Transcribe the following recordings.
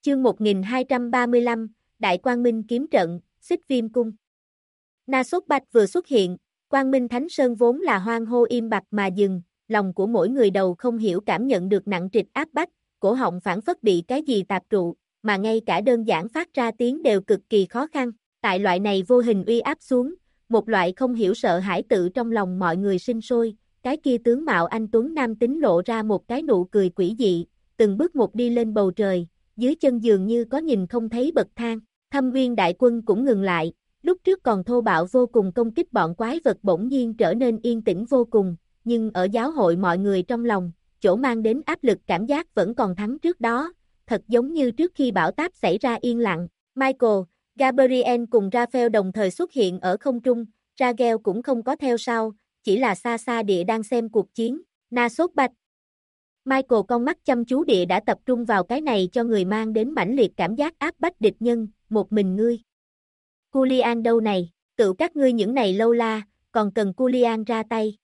Chương 1235, Đại Quang Minh kiếm trận, Xích Viêm cung. Na Sốt Bạch vừa xuất hiện, Quang Minh Thánh Sơn vốn là hoang hô im bặt mà dừng, lòng của mỗi người đầu không hiểu cảm nhận được nặng trịch áp bách, cổ họng phảng phất bị cái gì tạp trụ, mà ngay cả đơn giản phát ra tiếng đều cực kỳ khó khăn. Tại loại này vô hình uy áp xuống, một loại không hiểu sợ hãi tự trong lòng mọi người sinh sôi, cái kia tướng mạo anh tuấn nam tính lộ ra một cái nụ cười quỷ dị, từng bước một đi lên bầu trời, dưới chân dường như có nhìn không thấy bậc thang. Thâm Viên đại quân cũng ngừng lại, lúc trước còn thô bạo vô cùng công kích bọn quái vật bỗng nhiên trở nên yên tĩnh vô cùng, nhưng ở giáo hội mọi người trong lòng, chỗ mang đến áp lực cảm giác vẫn còn thắng trước đó, thật giống như trước khi bão táp xảy ra yên lặng. Michael, Gabriel cùng Raphael đồng thời xuất hiện ở không trung, Ragel cũng không có theo sau, chỉ là xa xa địa đang xem cuộc chiến. Na Sốt Bạch. Michael con mắt chăm chú địa đã tập trung vào cái này cho người mang đến mãnh liệt cảm giác áp bách địch nhân, một mình ngươi. Julian đâu này, tự các ngươi những này lâu la, còn cần Julian ra tay.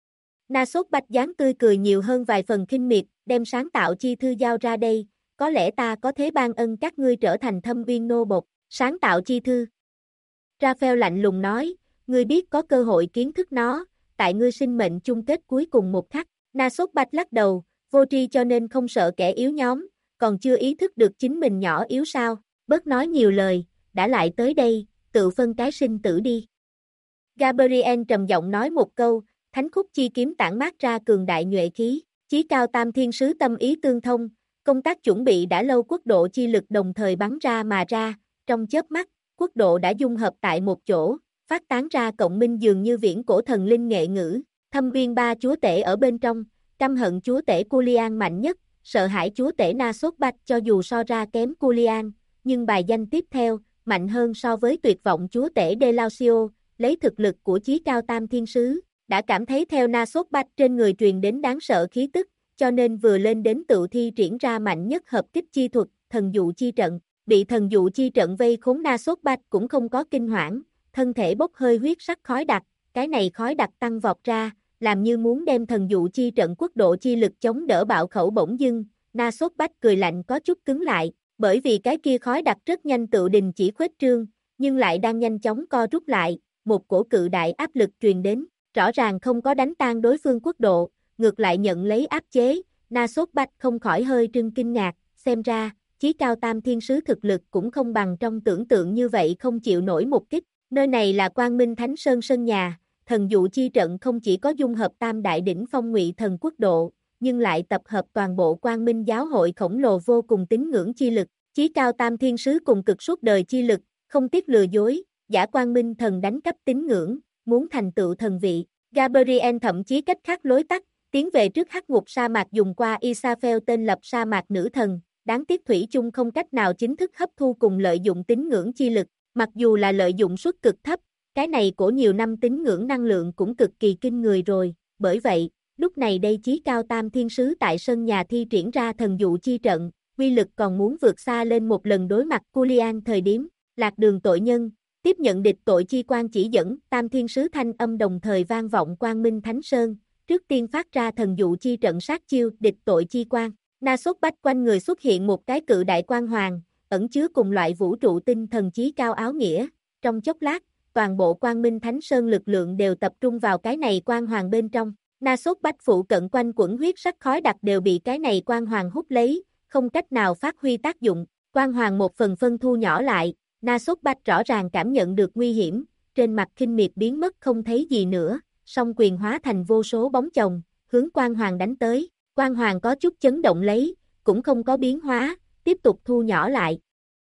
Na Sốt Bạch dáng tươi cười nhiều hơn vài phần khinh miệt, đem sáng tạo chi thư giao ra đây, có lẽ ta có thế ban ân các ngươi trở thành Thâm Viên nô bộc. Sáng tạo chi thư. Raphael lạnh lùng nói, ngươi biết có cơ hội kiến thức nó, tại ngươi sinh mệnh chung kết cuối cùng một khắc. Na Sốt Bạch lắc đầu, vô tri cho nên không sợ kẻ yếu nhóm, còn chưa ý thức được chính mình nhỏ yếu sao, bớt nói nhiều lời, đã lại tới đây, tự phân cái sinh tử đi. Gabriel trầm giọng nói một câu, thánh khúc chi kiếm tản mát ra cường đại nhuệ khí, chí cao tam thiên sứ tâm ý tương thông, công tác chuẩn bị đã lâu quốc độ chi lực đồng thời bắn ra mà ra, trong chớp mắt, quốc độ đã dung hợp tại một chỗ, phát tán ra cộng minh dường như viễn cổ thần linh nghệ ngữ, Thâm Viên ba chúa tể ở bên trong, căm hận chúa tể Julian mạnh nhất, sợ hãi chúa tể Na Sốt Bạch cho dù so ra kém Julian, nhưng bài danh tiếp theo, mạnh hơn so với tuyệt vọng chúa tể Delausio, lấy thực lực của chí cao tam thiên sứ, đã cảm thấy theo Na Sốt Bạch trên người truyền đến đáng sợ khí tức, cho nên vừa lên đến tự thi triển ra mạnh nhất hợp kích chi thuật, thần dụ chi trận. Bị thần dụ chi trận vây khốn Na Sốt Bạch cũng không có kinh hoảng, thân thể bốc hơi huyết sắc khói đặc, cái này khói đặc tăng vọt ra, làm như muốn đem thần dụ chi trận quốc độ chi lực chống đỡ bạo khẩu bỗng dưng, Na Sốt Bạch cười lạnh có chút cứng lại, bởi vì cái kia khói đặc rất nhanh tự đình chỉ khuếch trương, nhưng lại đang nhanh chóng co rút lại, một cổ cự đại áp lực truyền đến, rõ ràng không có đánh tan đối phương quốc độ, ngược lại nhận lấy áp chế, Na Sốt Bạch không khỏi hơi trưng kinh ngạc, xem ra, chí cao tam thiên sứ thực lực cũng không bằng trong tưởng tượng như vậy không chịu nổi một kích, nơi này là Quang Minh Thánh Sơn sân nhà, thần dụ chi trận không chỉ có dung hợp tam đại đỉnh phong ngụy thần quốc độ, nhưng lại tập hợp toàn bộ Quang Minh giáo hội khổng lồ vô cùng tín ngưỡng chi lực, chí cao tam thiên sứ cùng cực suốt đời chi lực, không tiếc lừa dối, giả Quang Minh thần đánh cắp tín ngưỡng, muốn thành tựu thần vị, Gabriel thậm chí cách khác lối tắt, tiến về trước hắc ngục sa mạc dùng qua Isafel tên lập sa mạc nữ thần. Đáng tiếc thủy chung không cách nào chính thức hấp thu cùng lợi dụng tín ngưỡng chi lực, mặc dù là lợi dụng suất cực thấp, cái này của nhiều năm tín ngưỡng năng lượng cũng cực kỳ kinh người rồi, bởi vậy, lúc này đây chí cao tam thiên sứ tại sân nhà thi triển ra thần dụ chi trận, uy lực còn muốn vượt xa lên một lần đối mặt Julian thời điểm, lạc đường tội nhân, tiếp nhận địch tội chi quan chỉ dẫn, tam thiên sứ thanh âm đồng thời vang vọng Quang Minh Thánh Sơn, trước tiên phát ra thần dụ chi trận sát chiêu địch tội chi quan. Na Sốt Bạch quanh người xuất hiện một cái cự đại quang hoàng, ẩn chứa cùng loại vũ trụ tinh thần chí cao áo nghĩa, trong chốc lát, toàn bộ Quang Minh Thánh Sơn lực lượng đều tập trung vào cái này quang hoàng bên trong, Na Sốt Bạch phụ cận quanh quẩn huyết sắc khói đặc đều bị cái này quang hoàng hút lấy, không cách nào phát huy tác dụng, quang hoàng một phần phân thu nhỏ lại, Na Sốt Bạch rõ ràng cảm nhận được nguy hiểm, trên mặt khinh miệt biến mất không thấy gì nữa, song quyền hóa thành vô số bóng chồng, hướng quang hoàng đánh tới. Quang hoàng có chút chấn động lấy, cũng không có biến hóa, tiếp tục thu nhỏ lại.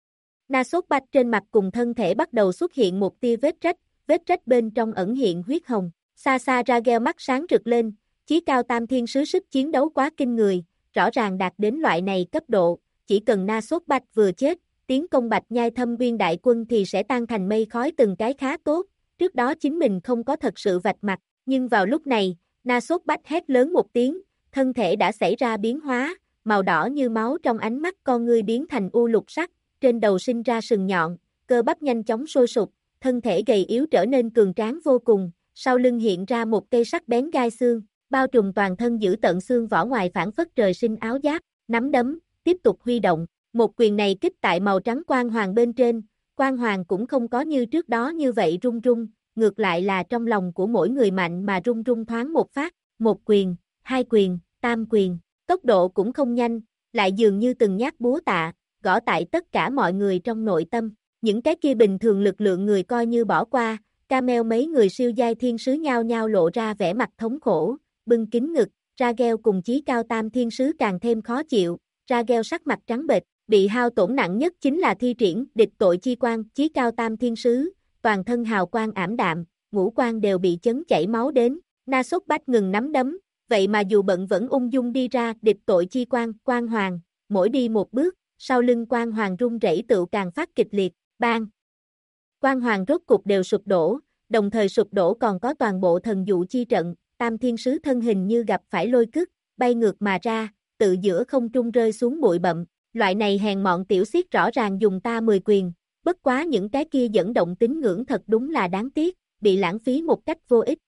Na Sốt Bạch trên mặt cùng thân thể bắt đầu xuất hiện một tia vết rách bên trong ẩn hiện huyết hồng. Xa xa Ragel mắt sáng rực lên, chí cao tam thiên sứ sức chiến đấu quá kinh người, rõ ràng đạt đến loại này cấp độ, chỉ cần Na Sốt Bạch vừa chết, tiến công Bạch Nhai Thâm Viên đại quân thì sẽ tan thành mây khói từng cái khá tốt, trước đó chính mình không có thật sự vạch mặt, nhưng vào lúc này, Na Sốt Bạch hét lớn một tiếng, thân thể đã xảy ra biến hóa, màu đỏ như máu trong ánh mắt con ngươi biến thành u lục sắc, trên đầu sinh ra sừng nhọn, cơ bắp nhanh chóng sôi sục, thân thể gầy yếu trở nên cường tráng vô cùng, sau lưng hiện ra một cây sắc bén gai xương, bao trùm toàn thân giữ tận xương vỏ ngoài phảng phất trời sinh áo giáp, nắm đấm, tiếp tục huy động, Một quyền này kích tại màu trắng quang hoàng bên trên, quang hoàng cũng không có như trước đó như vậy rung rung, ngược lại là trong lòng của mỗi người mạnh mà rung rung thoáng một phát, một quyền, hai quyền, tam quyền, tốc độ cũng không nhanh, lại dường như từng nhát búa tạ, gõ tại tất cả mọi người trong nội tâm. Những cái kia bình thường lực lượng người coi như bỏ qua, Camel mấy người siêu giai thiên sứ nhao nhao lộ ra vẻ mặt thống khổ, bưng kín ngực, Ragel cùng chí cao tam thiên sứ càng thêm khó chịu, Ragel sắc mặt trắng bệch, bị hao tổn nặng nhất chính là thi triển địch tội chi quan, chí cao tam thiên sứ, toàn thân hào quang ảm đạm, ngũ quan đều bị chấn chảy máu đến, Na Sốt Bách ngừng nắm đấm, vậy mà dù bận vẫn ung dung đi ra địch tội chi quan, quan hoàng, mỗi đi một bước, sau lưng quan hoàng rung rẩy tựu càng phát kịch liệt, bang. Quan hoàng rốt cục đều sụp đổ, đồng thời sụp đổ còn có toàn bộ thần dụ chi trận, tam thiên sứ thân hình như gặp phải lôi cức, bay ngược mà ra, tự giữa không trung rơi xuống bụi bặm, loại này hèn mọn tiểu xiết rõ ràng dùng ta 10 quyền, bất quá những cái kia dẫn động tín ngưỡng thật đúng là đáng tiếc, bị lãng phí một cách vô ích.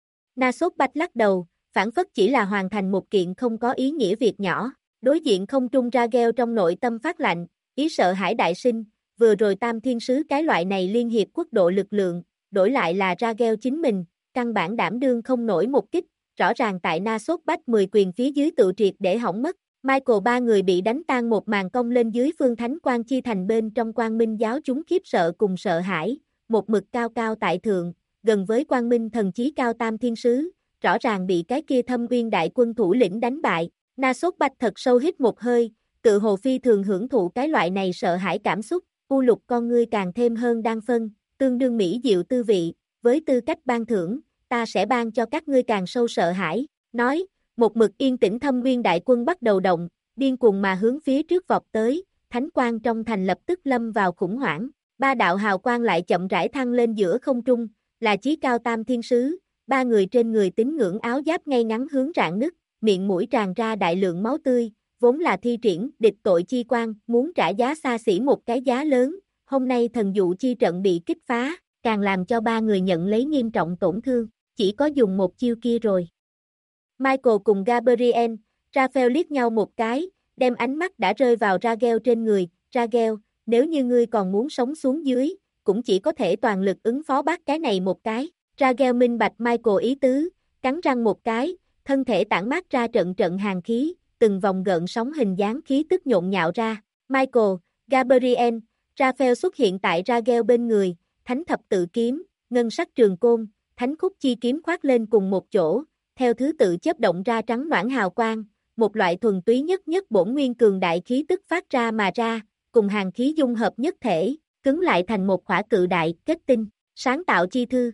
Na Sốt Bách lắc đầu, phản phất chỉ là hoàn thành một kiện không có ý nghĩa việc nhỏ, đối diện không trung Ragel trong nội tâm phát lạnh, ý sợ hãi đại sinh, vừa rồi tam thiên sứ cái loại này liên hiệp quốc độ lực lượng, đổi lại là Ragel chính mình, căn bản đảm đương không nổi một kích, rõ ràng tại Na Sốt Bách 10 quyền phía dưới tự triệt để hỏng mất. Michael ba người bị đánh tan một màn công lên dưới phương thánh quang chi thành bên trong quang minh giáo chúng khiếp sợ cùng sợ hãi, một mực cao cao tại thượng, gần với quang minh thần chí cao tam thiên sứ, rõ ràng bị cái kia Thâm Uyên đại quân thủ lĩnh đánh bại. Na Sốt Bách thật sâu hít một hơi, tự hồ phi thường hưởng thụ cái loại này sợ hãi cảm xúc, u lục con ngươi càng thêm hơn đang phân, tương đương mỹ diệu tư vị, với tư cách ban thưởng, ta sẽ ban cho các ngươi càng sâu sợ hãi, nói, một mực yên tĩnh Thâm Uyên đại quân bắt đầu động, điên cuồng mà hướng phía trước vọt tới, thánh quang trong thành lập tức lâm vào khủng hoảng, ba đạo hào quang lại chậm rãi thăng lên giữa không trung, là chí cao tam thiên sứ, ba người trên người tín ngưỡng áo giáp ngay ngắn hướng rạn nứt, miệng mũi tràn ra đại lượng máu tươi, vốn là thi triển địch tội chi quan, muốn trả giá xa xỉ một cái giá lớn, hôm nay thần dụ chi trận bị kích phá, càng làm cho ba người nhận lấy nghiêm trọng tổn thương, chỉ có dùng một chiêu kia rồi. Michael cùng Gabriel, Raphael liếc nhau một cái, đem ánh mắt đã rơi vào Ragel trên người, Ragel, nếu như ngươi còn muốn sống xuống dưới, cũng chỉ có thể toàn lực ứng phó bác cái này một cái, Ragel minh bạch Michael ý tứ, cắn răng một cái, thân thể tản mát ra trận trận hàn khí, từng vòng gợn sóng hình dáng khí tức nhộn nhạo ra, Michael, Gabriel, Raphael xuất hiện tại Ragel bên người, thánh thập tự kiếm, ngân sắc trường côn, thánh khúc chi kiếm khoác lên cùng một chỗ, theo thứ tự chớp động ra trắng noãn hào quang, một loại thuần túy nhất nhất bổn nguyên cường đại khí tức phát ra mà ra, cùng hàn khí dung hợp nhất thể, cứng lại thành một khỏa cự đại, kết tinh, sáng tạo chi thư.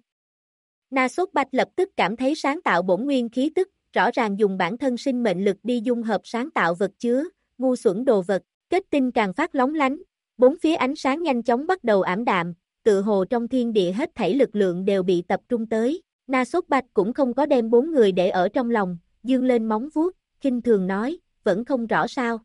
Na Sốt Bách lập tức cảm thấy sáng tạo bổn nguyên khí tức, rõ ràng dùng bản thân sinh mệnh lực đi dung hợp sáng tạo vật chứa, ngu xuẩn đồ vật, kết tinh càng phát lóng lánh, bốn phía ánh sáng nhanh chóng bắt đầu ảm đạm, tự hồ trong thiên địa hết thảy lực lượng đều bị tập trung tới. Na Sốt Bách cũng không có đem bốn người để ở trong lòng, dương lên móng vuốt, khinh thường nói, vẫn không rõ sao.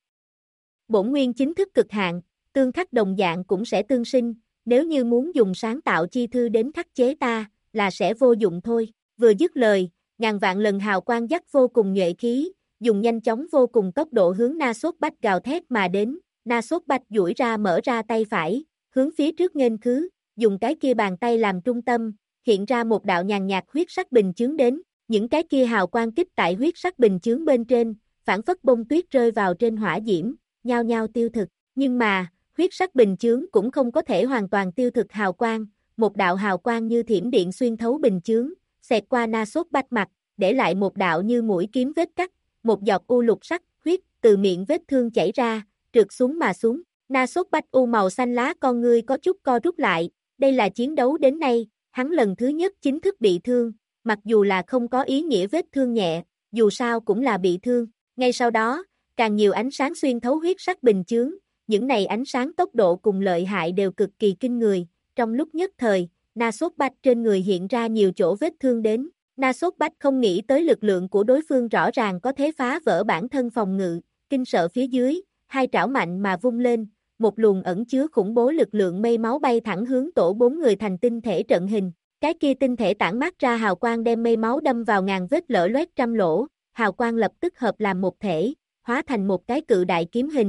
Bổn nguyên chính thức cực hạn, tương khắc đồng dạng cũng sẽ tương sinh, nếu như muốn dùng sáng tạo chi thư đến khắc chế ta, là sẽ vô dụng thôi. Vừa dứt lời, ngàn vạn lần hào quang dắt vô cùng nhuệ khí, dùng nhanh chóng vô cùng tốc độ hướng Na Sốt Bách gào thét mà đến, Na Sốt Bách duỗi ra mở ra tay phải, hướng phía trước nghênh khứ, dùng cái kia bàn tay làm trung tâm, hiện ra một đạo nhàn nhạt huyết sắc bình chướng đến, những cái kia hào quang kích tại huyết sắc bình chướng bên trên, phản phất bông tuyết rơi vào trên hỏa diễm, nhao nhao tiêu thực, nhưng mà, huyết sắc bình chướng cũng không có thể hoàn toàn tiêu thực hào quang, một đạo hào quang như thiểm điện xuyên thấu bình chướng, xẹt qua Na Sốt Bách mặt, để lại một đạo như mũi kiếm vết cắt, một giọt u lục sắc huyết từ miệng vết thương chảy ra, trượt xuống mà xuống. Na Sốt Bách u màu xanh lá con ngươi có chút co rút lại, đây là chiến đấu đến nay, hắn lần thứ nhất chính thức bị thương, mặc dù là không có ý nghĩa vết thương nhẹ, dù sao cũng là bị thương. Ngay sau đó, càng nhiều ánh sáng xuyên thấu huyết sắc bình chướng, những này ánh sáng tốc độ cùng lợi hại đều cực kỳ kinh người, trong lúc nhất thời, Na Sốt Bách trên người hiện ra nhiều chỗ vết thương đến. Na Sốt Bách không nghĩ tới lực lượng của đối phương rõ ràng có thể phá vỡ bản thân phòng ngự, kinh sợ phía dưới, hai trảo mạnh mà vung lên, một luồng ẩn chứa khủng bố lực lượng mây máu bay thẳng hướng tổ bốn người thành tinh thể trận hình. Cái kia tinh thể tản mát ra hào quang đem mây máu đâm vào ngàn vết lở loét trăm lỗ, hào quang lập tức hợp làm một thể, hóa thành một cái cự đại kiếm hình,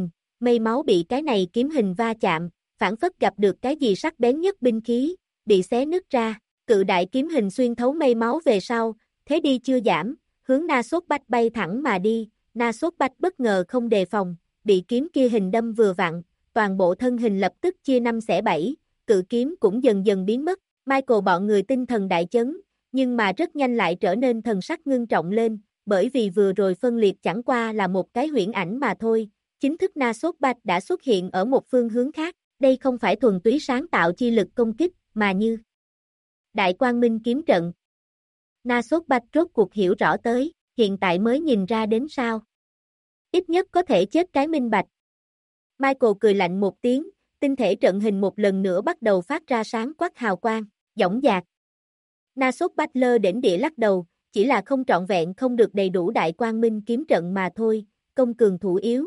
mây máu bị cái này kiếm hình va chạm, phản phất gặp được cái gì sắc bén nhất binh khí, bị xé nứt ra, cự đại kiếm hình xuyên thấu mây máu về sau, thế đi chưa giảm, hướng Na Sốt Bách bay thẳng mà đi, Na Sốt Bách bất ngờ không đề phòng, bị kiếm kia hình đâm vừa vặn, toàn bộ thân hình lập tức chia 5 xẻ 7, cự kiếm cũng dần dần biến mất, Michael bọn người tinh thần đại chấn, nhưng mà rất nhanh lại trở nên thần sắc ngưng trọng lên, bởi vì vừa rồi phân liệt chẳng qua là một cái huyễn ảnh mà thôi, chính thức Na Sốt Bách đã xuất hiện ở một phương hướng khác, đây không phải thuần túy sáng tạo chi lực công kích, mà như Đại Quang Minh kiếm trận. Na Sốt Bách rốt cuộc hiểu rõ tới, hiện tại mới nhìn ra đến sao. Ít nhất có thể chết cái minh bạch. Michael cười lạnh một tiếng, tinh thể trận hình một lần nữa bắt đầu phát ra sáng quắc hào quang, dõng dạc. Na Sốt Bách lơ đỉnh địa lắc đầu, chỉ là không trọn vẹn không được đầy đủ Đại Quang Minh kiếm trận mà thôi, công cường thủ yếu.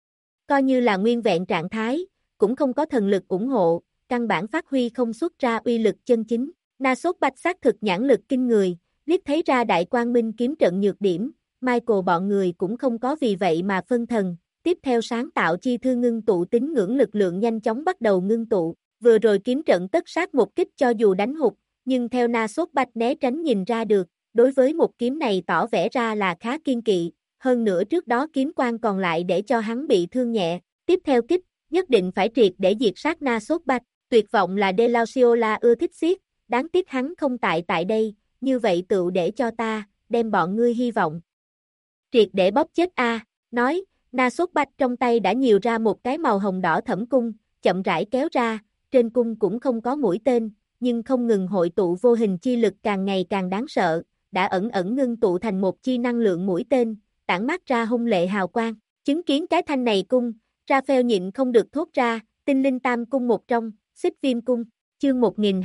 Coi như là nguyên vẹn trạng thái, cũng không có thần lực ủng hộ, căn bản phát huy không xuất ra uy lực chân chính. Na Sốt Bách xác thực nhãn lực kinh người, liếc thấy ra Đại Quang Minh kiếm trận nhược điểm, Michael bọn người cũng không có vì vậy mà phân thần, tiếp theo sáng tạo chi thư ngưng tụ tín ngưỡng lực lượng nhanh chóng bắt đầu ngưng tụ, vừa rồi kiếm trận tất sát một kích cho dù đánh hụt, nhưng theo Na Sốt Bách né tránh nhìn ra được, đối với một kiếm này tỏ vẻ ra là khá kiên kỵ, hơn nữa trước đó kiếm quang còn lại để cho hắn bị thương nhẹ, tiếp theo kích, nhất định phải triệt để diệt sát Na Sốt Bách, tuyệt vọng là De Lauciola ưa thích xiết, đáng tiếc hắn không tại đây, như vậy tựu để cho ta, đem bọn ngươi hy vọng. Triệt để bóp chết a, nói, Na Sốt Bách trong tay đã nhiều ra một cái màu hồng đỏ thẫm cung, chậm rãi kéo ra, trên cung cũng không có mũi tên, nhưng không ngừng hội tụ vô hình chi lực càng ngày càng đáng sợ, đã ẩn ẩn ngưng tụ thành một chi năng lượng mũi tên, tản mát ra hung lệ hào quang, chứng kiến cái thanh này cung, Raphael nhịn không được thốt ra, tinh linh tam cung một trong, Xích Viêm cung, chương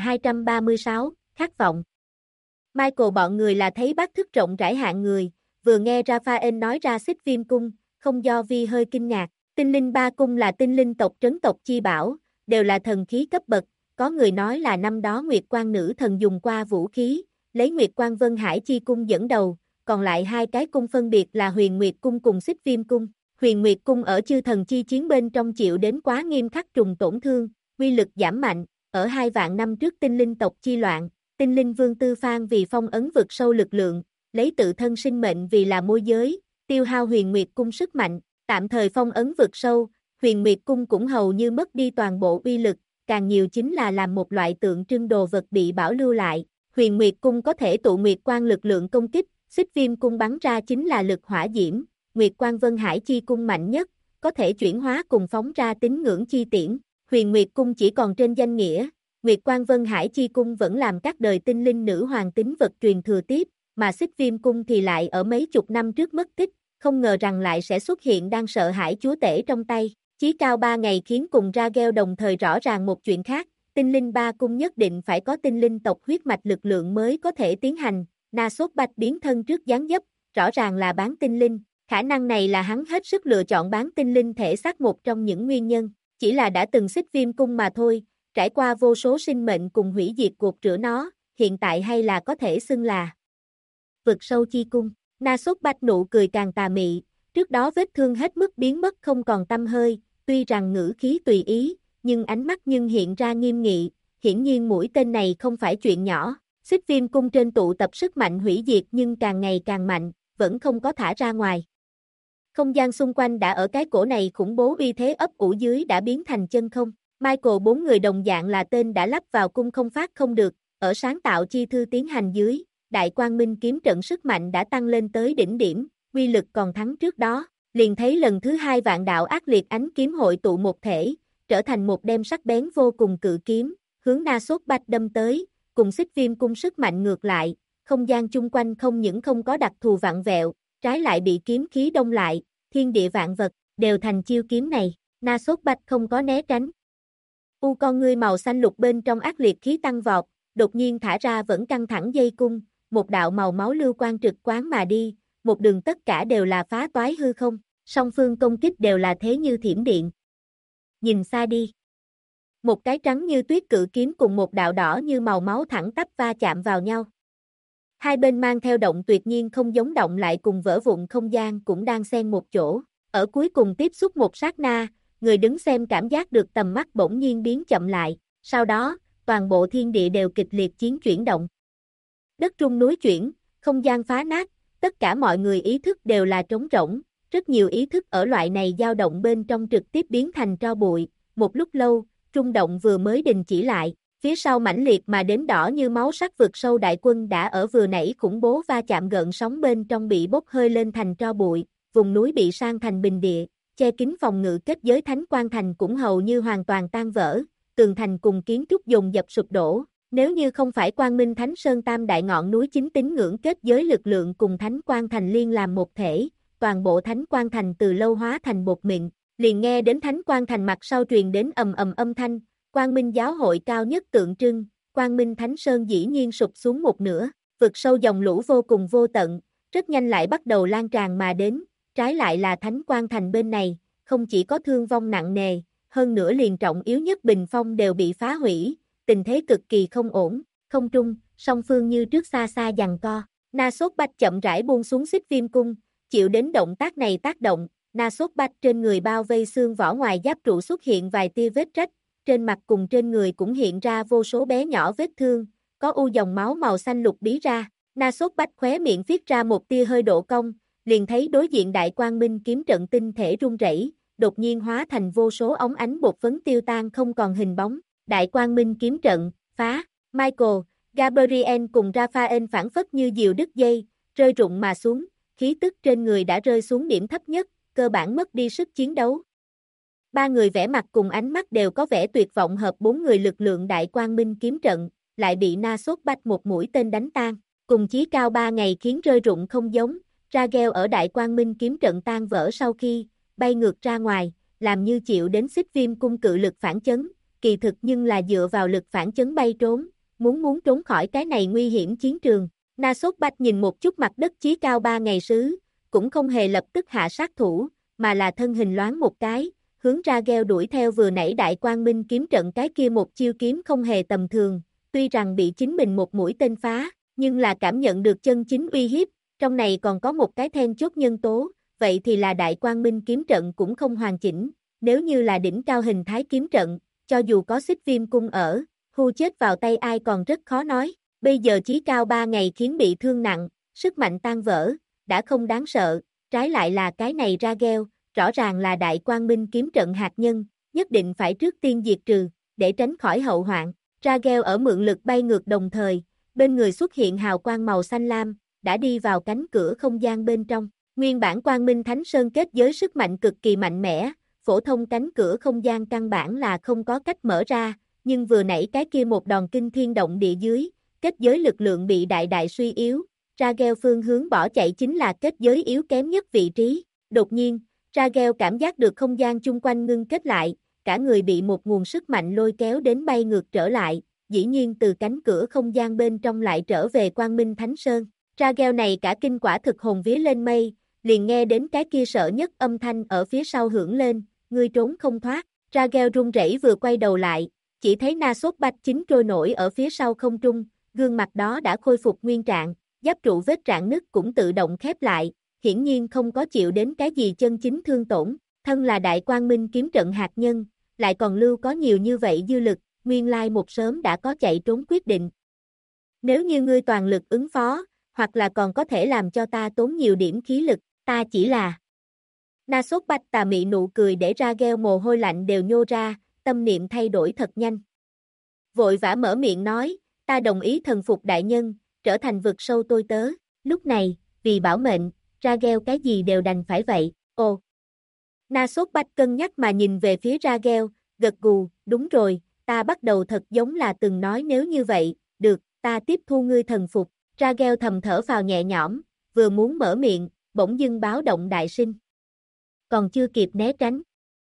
1236, khát vọng. Michael bọn người là thấy bác thức rộng rãi hạng người, vừa nghe Raphael nói ra Xích Viêm cung, không do vi hơi kinh ngạc, tinh linh ba cung là tinh linh tộc trấn tộc chi bảo, đều là thần khí cấp bậc, có người nói là năm đó Nguyệt Quang nữ thần dùng qua vũ khí, lấy Nguyệt Quang Vân Hải chi cung dẫn đầu, còn lại hai cái cung phân biệt là Huyền Nguyệt cung cùng Xích Viêm cung. Huyền Nguyệt cung ở chư thần chi chiến bên trong chịu đến quá nghiêm khắc trùng tổn thương, uy lực giảm mạnh, ở 2 vạn năm trước tinh linh tộc chi loạn, tinh linh vương Tư Phan vì phong ấn vực sâu lực lượng, lấy tự thân sinh mệnh vì là môi giới, tiêu hao Huyền Nguyệt cung sức mạnh, tạm thời phong ấn vực sâu, Huyền Nguyệt cung cũng hầu như mất đi toàn bộ uy lực, càng nhiều chính là làm một loại tượng trưng đồ vật bị bảo lưu lại. Huyền Nguyệt cung có thể tụ Nguyệt Quang lực lượng công kích, Xích Viêm cung bắn ra chính là lực hỏa diễm, Nguyệt Quang Vân Hải chi cung mạnh nhất, có thể chuyển hóa cùng phóng ra tín ngưỡng chi tiễn. Huyền Nguyệt cung chỉ còn trên danh nghĩa, Nguyệt Quang Vân Hải chi cung vẫn làm các đời tinh linh nữ hoàng tín vật truyền thừa tiếp, mà Xích Viêm cung thì lại ở mấy chục năm trước mất tích, không ngờ rằng lại sẽ xuất hiện đang sợ hãi chúa tể trong tay. Chí cao 3 ngày khiến cùng Ragel đồng thời rõ ràng một chuyện khác, tinh linh ba cung nhất định phải có tinh linh tộc huyết mạch lực lượng mới có thể tiến hành, Na Sốt Bách biến thân trước dáng dấp, rõ ràng là bán tinh linh, khả năng này là hắn hết sức lựa chọn bán tinh linh thể xác một trong những nguyên nhân, chỉ là đã từng Xích Viêm cung mà thôi, trải qua vô số sinh mệnh cùng hủy diệt gột rửa nó, hiện tại hay là có thể xưng là vực sâu chi cung. Na Sốt Bách nụ cười càng tà mị, trước đó vết thương hết mức biến mất không còn tăm hơi, tuy rằng ngữ khí tùy ý, nhưng ánh mắt nhưng hiện ra nghiêm nghị, hiển nhiên mũi tên này không phải chuyện nhỏ. Xích Viêm cung trên tụ tập sức mạnh hủy diệt nhưng càng ngày càng mạnh, vẫn không có thả ra ngoài. Không gian xung quanh đã ở cái cổ này khủng bố uy thế ấp ủ dưới đã biến thành chân không. Michael 4 người đồng dạng là tên đã lắp vào cung không phát không được, ở sáng tạo chi thư tiến hành dưới, Đại Quang Minh kiếm trận sức mạnh đã tăng lên tới đỉnh điểm, uy lực còn thắng trước đó, liền thấy lần thứ 2 vạn đạo ác liệt ánh kiếm hội tụ một thể, trở thành một đem sắc bén vô cùng cự kiếm, hướng Na Sốt Bách đâm tới, cùng Xích Viêm cung sức mạnh ngược lại, không gian chung quanh không những không có đặc thù vặn vẹo, trái lại bị kiếm khí đông lại, thiên địa vạn vật, đều thành chiêu kiếm này, Na Sốt Bách không có né tránh. Con ngươi màu xanh lục bên trong ác liệt khí tăng vọt, đột nhiên thả ra vẫn căng thẳng dây cung, một đạo màu máu lưu quang trực quán mà đi, một đường tất cả đều là phá toái hư không, song phương công kích đều là thế như thiểm điện. Nhìn xa đi. Một cái trắng như tuyết cự kiếm cùng một đạo đỏ như màu máu thẳng tắp va chạm vào nhau. Hai bên mang theo động tuyệt nhiên không giống động lại cùng vỡ vụn không gian cũng đang xen một chỗ. Ở cuối cùng tiếp xúc một sát na, người đứng xem cảm giác được tầm mắt bỗng nhiên biến chậm lại, sau đó, toàn bộ thiên địa đều kịch liệt chiến chuyển động. Đất rung núi chuyển, không gian phá nát, tất cả mọi người ý thức đều là trống rỗng, rất nhiều ý thức ở loại này dao động bên trong trực tiếp biến thành tro bụi, một lúc lâu, rung động vừa mới đình chỉ lại, phía sau mãnh liệt mà đến đỏ như máu sắc vực sâu đại quân đã ở vừa nãy khủng bố va chạm gợn sóng bên trong bị bốc hơi lên thành tro bụi, vùng núi bị san thành bình địa, che kín phòng ngự kết giới Thánh Quan Thành cũng hầu như hoàn toàn tan vỡ, tường thành cùng kiến trúc dồn dập sụp đổ. Nếu như không phải Quang Minh Thánh Sơn Tam Đại ngọn núi chính tín ngưỡng kết giới lực lượng cùng Thánh Quan Thành liên làm một thể, toàn bộ Thánh Quan Thành từ lâu hóa thành bột mịn, liền nghe đến Thánh Quan Thành mặt sau truyền đến ầm ầm âm thanh, Quang Minh giáo hội cao nhất tượng trưng, Quang Minh Thánh Sơn dĩ nhiên sụp xuống một nửa, vực sâu dòng lũ vô cùng vô tận, rất nhanh lại bắt đầu lan tràn mà đến, trái lại là Thánh Quan Thành bên này, không chỉ có thương vong nặng nề, hơn nữa liền trọng yếu nhất bình phong đều bị phá hủy, tình thế cực kỳ không ổn, không trung, song phương như trước xa xa giằng co, Na Sốt Bách chậm rãi buông xuống xích viêm cung, chịu đến động tác này tác động, Na Sốt Bách trên người bao vây xương vỏ ngoài giáp trụ xuất hiện vài tia vết rách, trên mặt cùng trên người cũng hiện ra vô số bé nhỏ vết thương, có u dòng máu màu xanh lục bí ra, Na Sốt Bách khóe miệng viết ra một tia hơi độ cong, liền thấy đối diện Đại Quang Minh kiếm trận tinh thể rung rẩy, đột nhiên hóa thành vô số ống ánh bột phấn tiêu tan không còn hình bóng. Đại Quang Minh kiếm trận, phá, Michael, Gabriel cùng Raphael phản phất như diều đứt dây, rơi rụng mà xuống, khí tức trên người đã rơi xuống điểm thấp nhất, cơ bản mất đi sức chiến đấu. Ba người vẻ mặt cùng ánh mắt đều có vẻ tuyệt vọng hợp bốn người lực lượng Đại Quang Minh kiếm trận, lại bị Na Sốt Bách một mũi tên đánh tan, cùng chí cao 3 ngày khiến rơi rụng không giống, Ragel ở Đại Quang Minh kiếm trận tan vỡ sau khi, bay ngược ra ngoài, làm như chịu đến xích viêm cung cự lực phản chấn, kỳ thực nhưng là dựa vào lực phản chấn bay trốn, muốn trốn khỏi cái này nguy hiểm chiến trường. Na Sốt Bách nhìn một chút mặt đất chí cao 3 ngày sứ, cũng không hề lập tức hạ sát thủ, mà là thân hình loáng một cái, hướng Ragel đuổi theo vừa nãy Đại Quang Minh kiếm trận cái kia một chiêu kiếm không hề tầm thường, tuy rằng bị chính mình một mũi tên phá, nhưng là cảm nhận được chân chính uy hiếp, trong này còn có một cái then chốt nhân tố, vậy thì là Đại Quang Minh kiếm trận cũng không hoàn chỉnh, nếu như là đỉnh cao hình thái kiếm trận, cho dù có xích viêm cung ở, hù chết vào tay ai còn rất khó nói, bây giờ chí cao 3 ngày khiến bị thương nặng, sức mạnh tan vỡ, đã không đáng sợ, trái lại là cái này Ragel, rõ ràng là Đại Quang Minh kiếm trận hạt nhân, nhất định phải trước tiên diệt trừ, để tránh khỏi hậu hoạn. Ragel ở mượn lực bay ngược đồng thời, bên người xuất hiện hào quang màu xanh lam, đã đi vào cánh cửa không gian bên trong. Nguyên bản Quang Minh Thánh Sơn kết giới sức mạnh cực kỳ mạnh mẽ, phổ thông cánh cửa không gian căn bản là không có cách mở ra, nhưng vừa nãy cái kia một đòn kinh thiên động địa dưới, kết giới lực lượng bị đại suy yếu, Ragel phương hướng bỏ chạy chính là kết giới yếu kém nhất vị trí. Đột nhiên, Ragel cảm giác được không gian chung quanh ngưng kết lại, cả người bị một nguồn sức mạnh lôi kéo đến bay ngược trở lại, dĩ nhiên từ cánh cửa không gian bên trong lại trở về Quang Minh Thánh Sơn. Ragel này cả kinh quả thực hồn vía lên mây, liền nghe đến cái kia sợ nhất âm thanh ở phía sau hưởng lên, ngươi trốn không thoát. Ragel run rẩy vừa quay đầu lại, chỉ thấy Na Sốt Bách chính trôi nổi ở phía sau không trung, gương mặt đó đã khôi phục nguyên trạng, giáp trụ vết rạn nứt cũng tự động khép lại, hiển nhiên không có chịu đến cái gì chân chính thương tổn, thân là Đại Quang Minh kiếm trận hạt nhân, lại còn lưu có nhiều như vậy dư lực, nguyên lai một sớm đã có chạy trốn quyết định. Nếu như ngươi toàn lực ứng phó, hoặc là còn có thể làm cho ta tốn nhiều điểm khí lực, ta chỉ là... Na Sốt Bách tà mị nụ cười để Ragel mồ hôi lạnh đều nhô ra, tâm niệm thay đổi thật nhanh. Vội vã mở miệng nói, ta đồng ý thần phục đại nhân, trở thành vực sâu tôi tớ. Lúc này, vì bảo mệnh, Ragel cái gì đều đành phải vậy. Ồ! Na Sốt Bách cân nhắc mà nhìn về phía Ragel, gật gù, đúng rồi, ta bắt đầu thật giống là từng nói nếu như vậy, được, ta tiếp thu ngươi thần phục. Ragel thầm thở phào nhẹ nhõm, vừa muốn mở miệng, bỗng dưng báo động đại sinh. Còn chưa kịp né tránh.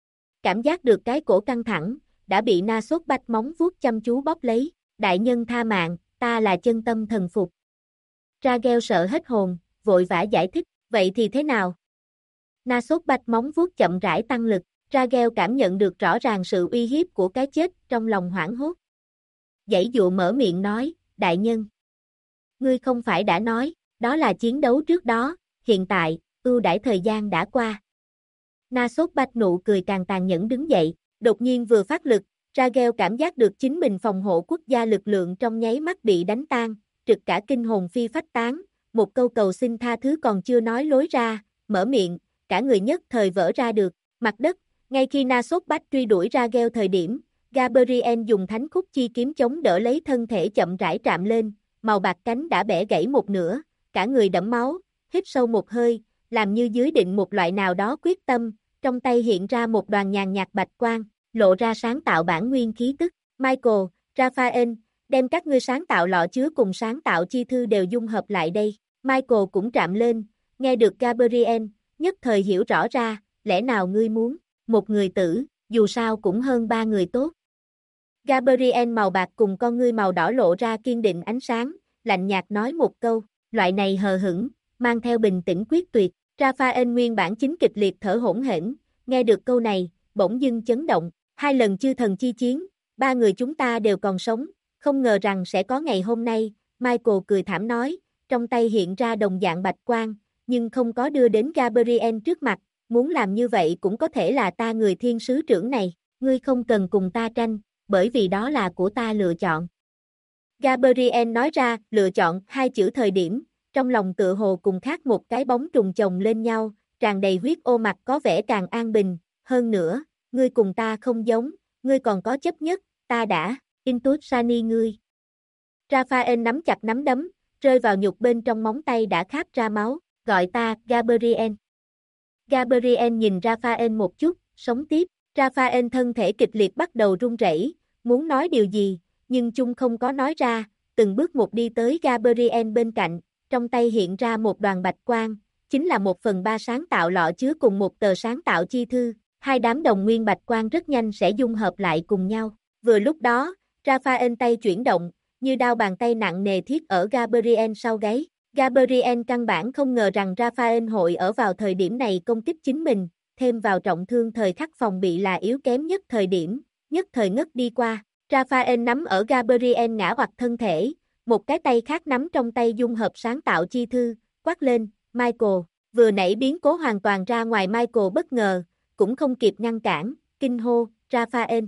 Cảm giác được cái cổ căng thẳng, đã bị Na Sốt Bách móng vuốt chăm chú bóp lấy, đại nhân tha mạng, ta là chân tâm thần phục. Ragel sợ hết hồn, vội vã giải thích, vậy thì thế nào? Na Sốt Bách móng vuốt chậm rãi tăng lực, Ragel cảm nhận được rõ ràng sự uy hiếp của cái chết trong lòng hoảng hốt. Giãy dụa mở miệng nói, đại nhân. Ngươi không phải đã nói, đó là chiến đấu trước đó, hiện tại, ưu đãi thời gian đã qua. Na Sốt Bách nụ cười càng tàn nhẫn đứng dậy, đột nhiên vừa phát lực, Ragel cảm giác được chính mình phòng hộ quốc gia lực lượng trong nháy mắt bị đánh tan, trực cả kinh hồn phi phách tán, một câu cầu xin tha thứ còn chưa nói lối ra, mở miệng, cả người nhất thời vỡ ra được, mặt đất, ngay khi Na Sốt Bách truy đuổi Ragel thời điểm, Gabriel dùng thánh khúc chi kiếm chống đỡ lấy thân thể chậm rãi trạm lên, màu bạc cánh đã bẻ gãy một nửa, cả người đẫm máu, hít sâu một hơi, làm như dưới định một loại nào đó quyết tâm, trong tay hiện ra một đoàn nhàn nhạt bạch quang, lộ ra sáng tạo bản nguyên khí tức. Michael, Raphael, đem các ngươi sáng tạo lọ chứa cùng sáng tạo chi thư đều dung hợp lại đây. Michael cũng trạm lên, nghe được Gabriel, nhất thời hiểu rõ ra, lẽ nào ngươi muốn, một người tử, dù sao cũng hơn ba người tốt. Gabriel màu bạc cùng con ngươi màu đỏ lộ ra kiên định ánh sáng, lạnh nhạt nói một câu, loại này hờ hững, mang theo bình tĩnh quyết tuyệt. Raphael nguyên bản chính kịch liệt thở hổn hển, nghe được câu này, bỗng dưng chấn động, 2 lần chư thần chi chiến, 3 người chúng ta đều còn sống, không ngờ rằng sẽ có ngày hôm nay, Michael cười thảm nói, trong tay hiện ra đồng dạng bạch quang, nhưng không có đưa đến Gabriel trước mặt, muốn làm như vậy cũng có thể là ta người thiên sứ trưởng này, ngươi không cần cùng ta tranh, bởi vì đó là của ta lựa chọn. Gabriel nói ra, lựa chọn 2 chữ thời điểm, trong lòng tựa hồ cùng khác một cái bóng trùng chồng lên nhau, tràn đầy huyết ô mặt có vẻ càng an bình, hơn nữa, ngươi cùng ta không giống, ngươi còn có chấp nhất, ta đã, Intus Sani ngươi. Raphael nắm chặt nắm đấm, rơi vào nhục bên trong móng tay đã khát ra máu, gọi ta, Gabriel. Gabriel nhìn Raphael một chút, sống tiếp, Raphael thân thể kịch liệt bắt đầu run rẩy, muốn nói điều gì, nhưng chung không có nói ra, từng bước một đi tới Gabriel bên cạnh, trong tay hiện ra một đoàn bạch quang, chính là 1/3 sáng tạo lọ chứa cùng một tờ sáng tạo chi thư, 2 đám đồng nguyên bạch quang rất nhanh sẽ dung hợp lại cùng nhau. Vừa lúc đó, Raphael tay chuyển động, như đao bàn tay nặng nề thiết ở Gabriel sau gáy. Gabriel căn bản không ngờ rằng Raphael hội ở vào thời điểm này công kích chính mình, thêm vào trọng thương thời khắc phòng bị là yếu kém nhất thời điểm, nhất thời ngất đi qua. Raphael nắm ở Gabriel ngã hoặc thân thể, một cái tay khác nắm trong tay dung hợp sáng tạo chi thư, quát lên, Michael, vừa nãy biến cố hoàn toàn ra ngoài Michael bất ngờ, cũng không kịp ngăn cản, kinh hô, Raphael.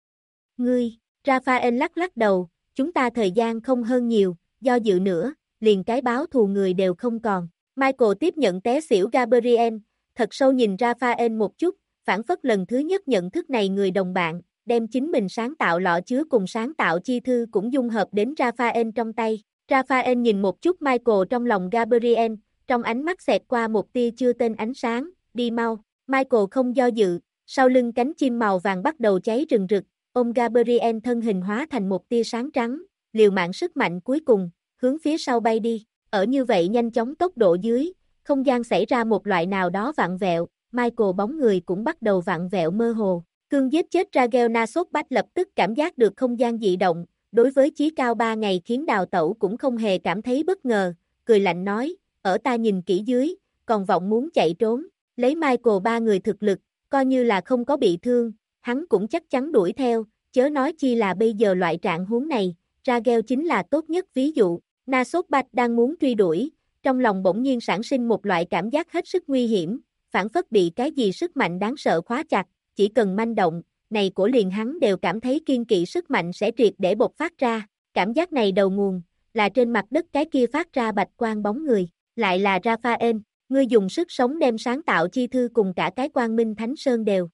Ngươi, Raphael lắc lắc đầu, chúng ta thời gian không hơn nhiều, do dự nữa, liền cái báo thù người đều không còn. Michael tiếp nhận té xỉu Gabriel, thật sâu nhìn Raphael một chút, phản phất lần thứ nhất nhận thức này người đồng bạn, đem chính mình sáng tạo lọ chứa cùng sáng tạo chi thư cũng dung hợp đến Raphael trong tay. Raphael nhìn một chút Michael trong lòng Gabriel, trong ánh mắt xẹt qua một tia chưa tên ánh sáng, đi mau. Michael không do dự, sau lưng cánh chim màu vàng bắt đầu cháy rừng rực, ôm Gabriel thân hình hóa thành một tia sáng trắng, liều mạng sức mạnh cuối cùng, hướng phía sau bay đi. Ở như vậy nhanh chóng tốc độ dưới, không gian xảy ra một loại nào đó vặn vẹo, Michael bóng người cũng bắt đầu vặn vẹo mơ hồ. Cương giết chết Ragel Na Sốt Bách lập tức cảm giác được không gian dị động, đối với chí cao 3 ngày khiến đào tẩu cũng không hề cảm thấy bất ngờ, cười lạnh nói, ở ta nhìn kỹ dưới, còn vọng muốn chạy trốn, lấy Michael 3 người thực lực, coi như là không có bị thương, hắn cũng chắc chắn đuổi theo, chớ nói chi là bây giờ loại trạng huống này, Ragel chính là tốt nhất ví dụ. Na Sốt Bách đang muốn truy đuổi, trong lòng bỗng nhiên sản sinh một loại cảm giác hết sức nguy hiểm, phản phất bị cái gì sức mạnh đáng sợ khóa chặt, chỉ cần manh động, này của liền hắn đều cảm thấy kiên kỵ sức mạnh sẽ triệt để bộc phát ra, cảm giác này đầu nguồn, là trên mặt đất cái kia phát ra bạch quang bóng người, lại là Raphael, ngươi dùng sức sống đem sáng tạo chi thư cùng cả cái quang minh thánh sơn đều.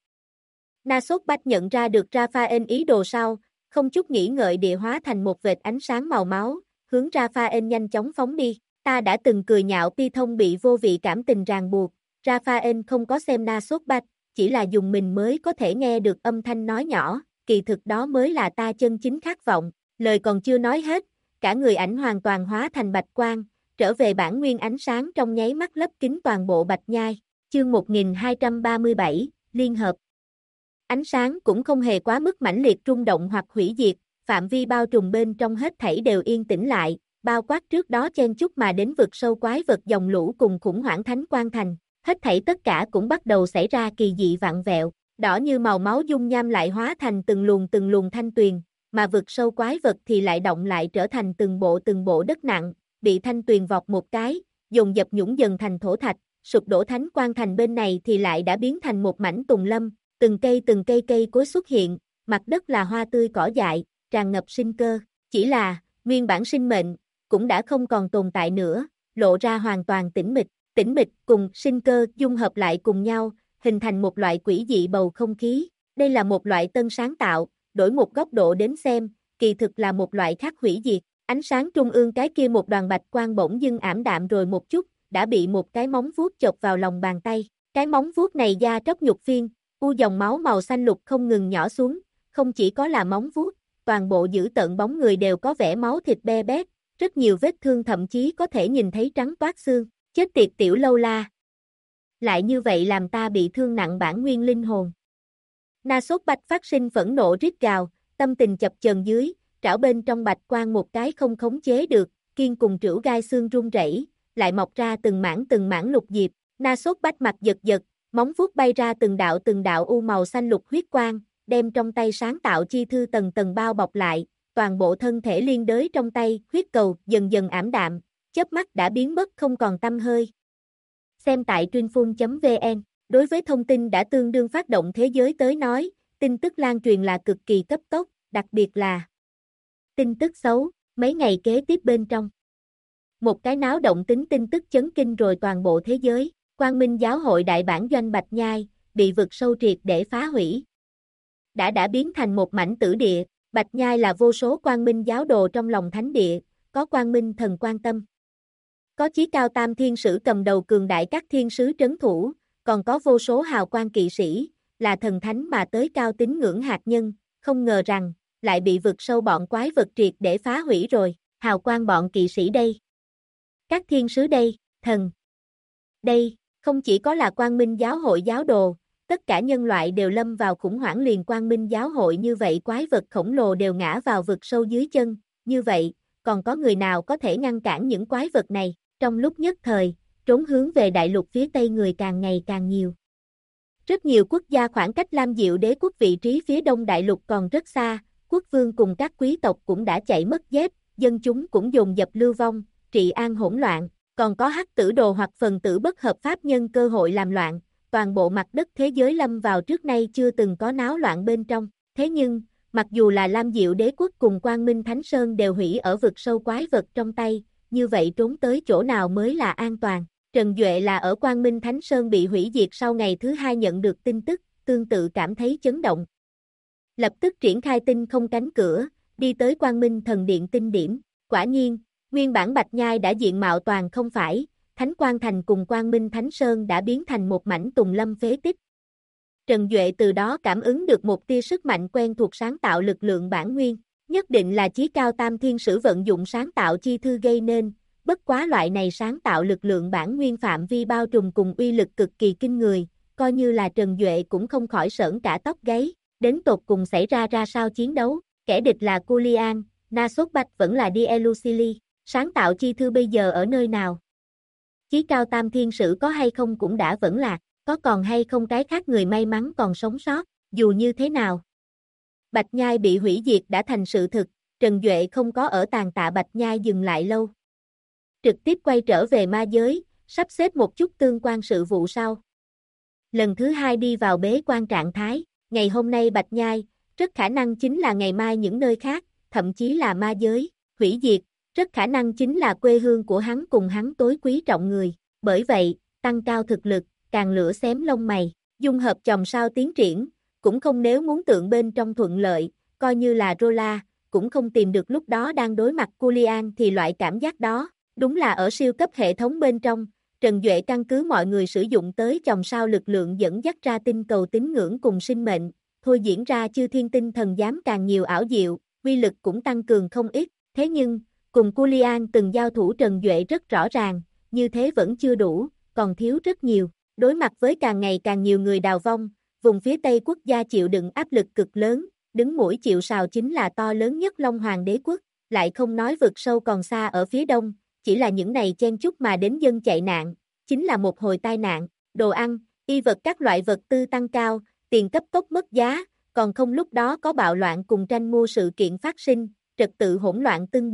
Na Sốt Bách nhận ra được Raphael ý đồ sau, không chút nghĩ ngợi địa hóa thành một vệt ánh sáng màu máu, hướng Raphael nhanh chóng phóng đi, ta đã từng cười nhạo Pi Thông bị vô vị cảm tình ràng buộc, Raphael không có xem Na Sốt Bách, chỉ là dùng mình mới có thể nghe được âm thanh nói nhỏ, kỳ thực đó mới là ta chân chính khát vọng, lời còn chưa nói hết, cả người ảnh hoàn toàn hóa thành bạch quang, trở về bản nguyên ánh sáng trong nháy mắt lấp kín toàn bộ bạch nhai, chương 1237, Liên hợp. Ánh sáng cũng không hề quá mức mãnh liệt rung động hoặc hủy diệt, phạm vi bao trùm bên trong hết thảy đều yên tĩnh lại, bao quát trước đó chen chúc mà đến vực sâu quái vật dòng lũ cùng khủng hoảng thánh quan thành, hết thảy tất cả cũng bắt đầu xảy ra kỳ dị vặn vẹo, đỏ như màu máu dung nham lại hóa thành từng luồng thanh tuyền, mà vực sâu quái vật thì lại động lại trở thành từng bộ đất nặng, bị thanh tuyền vọt một cái, dồn dập nhũng dần thành thổ thạch, sụp đổ Thánh Quang Thành bên này thì lại đã biến thành một mảnh tùng lâm, từng cây cây cối xuất hiện, mặt đất là hoa tươi cỏ dại, tràn ngập sinh cơ, chỉ là, nguyên bản sinh mệnh, cũng đã không còn tồn tại nữa, lộ ra hoàn toàn tĩnh mịch cùng sinh cơ dung hợp lại cùng nhau, hình thành một loại quỷ dị bầu không khí, đây là một loại tân sáng tạo, đổi một góc độ đến xem, kỳ thực là một loại khác hủy diệt, ánh sáng trung ương cái kia một đoàn bạch quang bỗng dưng ảm đạm rồi một chút, đã bị một cái móng vuốt chộp vào lòng bàn tay, cái móng vuốt này da tróc nhục phiên, dòng máu màu xanh lục không ngừng nhỏ xuống, không chỉ có là móng vuốt, toàn bộ giữ tợn bóng người đều có vẻ máu thịt be bét, rất nhiều vết thương thậm chí có thể nhìn thấy trắng toát xương, chết tiệt tiểu lâu la. Lại như vậy làm ta bị thương nặng bản nguyên linh hồn. Na Sốt Bạch phát sinh phẫn nộ rít gào, tâm tình chập chờn dưới, trảo bên trong bạch quang một cái không khống chế được, kiên cùng trĩu gai xương run rẩy, lại mọc ra từng mảng lục diệp, Na Sốt Bạch mặt giật giật, móng vuốt bay ra từng đạo u màu xanh lục huyết quang, đem trong tay sáng tạo chi thư tầng tầng bao bọc lại, toàn bộ thân thể liên đới trong tay, huyết cầu dần dần ảm đạm, chớp mắt đã biến mất không còn tăm hơi. Xem tại Truyinphun.vn, đối với thông tin đã tương đương phát động thế giới tới nói, tin tức lan truyền là cực kỳ cấp tốc, đặc biệt là tin tức xấu, mấy ngày kế tiếp bên trong. Một cái náo động tính tin tức chấn kinh rồi toàn bộ thế giới, Quang Minh Giáo hội đại bản doanh Bạch Nhai, bị vực sâu triệt để phá hủy. Đã biến thành một mảnh tử địa, Bạch Nhai là vô số Quang Minh giáo đồ trong lòng thánh địa, có Quang Minh thần quan tâm. Có chí cao tam thiên sử cầm đầu cường đại các thiên sứ trấn thủ, còn có vô số hào quang kỵ sĩ, là thần thánh mà tới cao tín ngưỡng hạt nhân, không ngờ rằng, lại bị vực sâu bọn quái vật triệt để phá hủy rồi, hào quang bọn kỵ sĩ đây. Các thiên sứ đây, thần. Đây, không chỉ có là Quang Minh giáo hội giáo đồ, tất cả nhân loại đều lâm vào khủng hoảng liền Quang Minh giáo hội như vậy quái vật khổng lồ đều ngã vào vực sâu dưới chân, như vậy, còn có người nào có thể ngăn cản những quái vật này, trong lúc nhất thời, trốn hướng về đại lục phía Tây người càng ngày càng nhiều. Rất nhiều quốc gia khoảng cách Lam Diệu đế quốc vị trí phía đông đại lục còn rất xa, quốc vương cùng các quý tộc cũng đã chạy mất dép, dân chúng cũng dồn dập lưu vong, trị an hỗn loạn, còn có hắc tử đồ hoặc phần tử bất hợp pháp nhân cơ hội làm loạn, toàn bộ mặt đất thế giới lâm vào trước nay chưa từng có náo loạn bên trong. Thế nhưng, mặc dù là Lam Diệu đế quốc cùng Quang Minh Thánh Sơn đều hủy ở vực sâu quái vật trong tay, như vậy trốn tới chỗ nào mới là an toàn. Trần Duệ là ở Quang Minh Thánh Sơn bị hủy diệt sau ngày thứ hai nhận được tin tức, tương tự cảm thấy chấn động. Lập tức triển khai tinh không cánh cửa, đi tới Quang Minh Thần Điện tinh điểm, quả nhiên, nguyên bản Bạch Nhai đã diện mạo toàn không phải, Thánh Quang Thành cùng Quang Minh Thánh Sơn đã biến thành một mảnh tùng lâm phế tích. Trần Duệ từ đó cảm ứng được một tia sức mạnh quen thuộc sáng tạo lực lượng bản nguyên, nhất định là chí cao tam thiên sử vận dụng sáng tạo chi thư gây nên, bất quá loại này sáng tạo lực lượng bản nguyên phạm vi bao trùm cùng uy lực cực kỳ kinh người, coi như là Trần Duệ cũng không khỏi sởn cả tóc gáy, đến tột cùng xảy ra sao chiến đấu, kẻ địch là Culian, Na Sốt Bạch vẫn là Dielusili, sáng tạo chi thư bây giờ ở nơi nào? Chí cao tam thiên sử có hay không cũng đã vẫn lạc, có còn hay không cái khác người may mắn còn sống sót, dù như thế nào. Bạch Nhai bị hủy diệt đã thành sự thực, Trần Duệ không có ở tàn tạ Bạch Nhai dừng lại lâu. Trực tiếp quay trở về ma giới, sắp xếp một chút tương quan sự vụ sau. Lần thứ hai đi vào bế quan trạng thái, ngày hôm nay Bạch Nhai, rất khả năng chính là ngày mai những nơi khác, thậm chí là ma giới, hủy diệt, rất khả năng chính là quê hương của hắn cùng hắn tối quý trọng người, bởi vậy, tăng cao thực lực, càng lửa xém lông mày, dung hợp chòm sao tiến triển, cũng không nếu muốn tượng bên trong thuận lợi, coi như là Rola, cũng không tìm được lúc đó đang đối mặt Culian thì loại cảm giác đó, đúng là ở siêu cấp hệ thống bên trong, Trần Duệ căn cứ mọi người sử dụng tới chòm sao lực lượng dẫn dắt ra tinh cầu tín ngưỡng cùng sinh mệnh, thôi diễn ra chư thiên tinh thần giám càng nhiều ảo diệu, uy lực cũng tăng cường không ít, thế nhưng, cùng Culian từng giao thủ Trần Duệ rất rõ ràng, như thế vẫn chưa đủ, còn thiếu rất nhiều, đối mặt với càng ngày càng nhiều người đào vong, vùng phía Tây quốc gia chịu đựng áp lực cực lớn, đứng mũi chịu sào chính là to lớn nhất Long Hoàng đế quốc, lại không nói vực sâu còn xa ở phía đông, chỉ là những này chen chúc mà đến dân chạy nạn, chính là một hồi tai nạn, đồ ăn, y vật các loại vật tư tăng cao, tiền cấp tốc mất giá, còn không lúc đó có bạo loạn cùng tranh mua sự kiện phát sinh, trật tự hỗn loạn tưng bừng,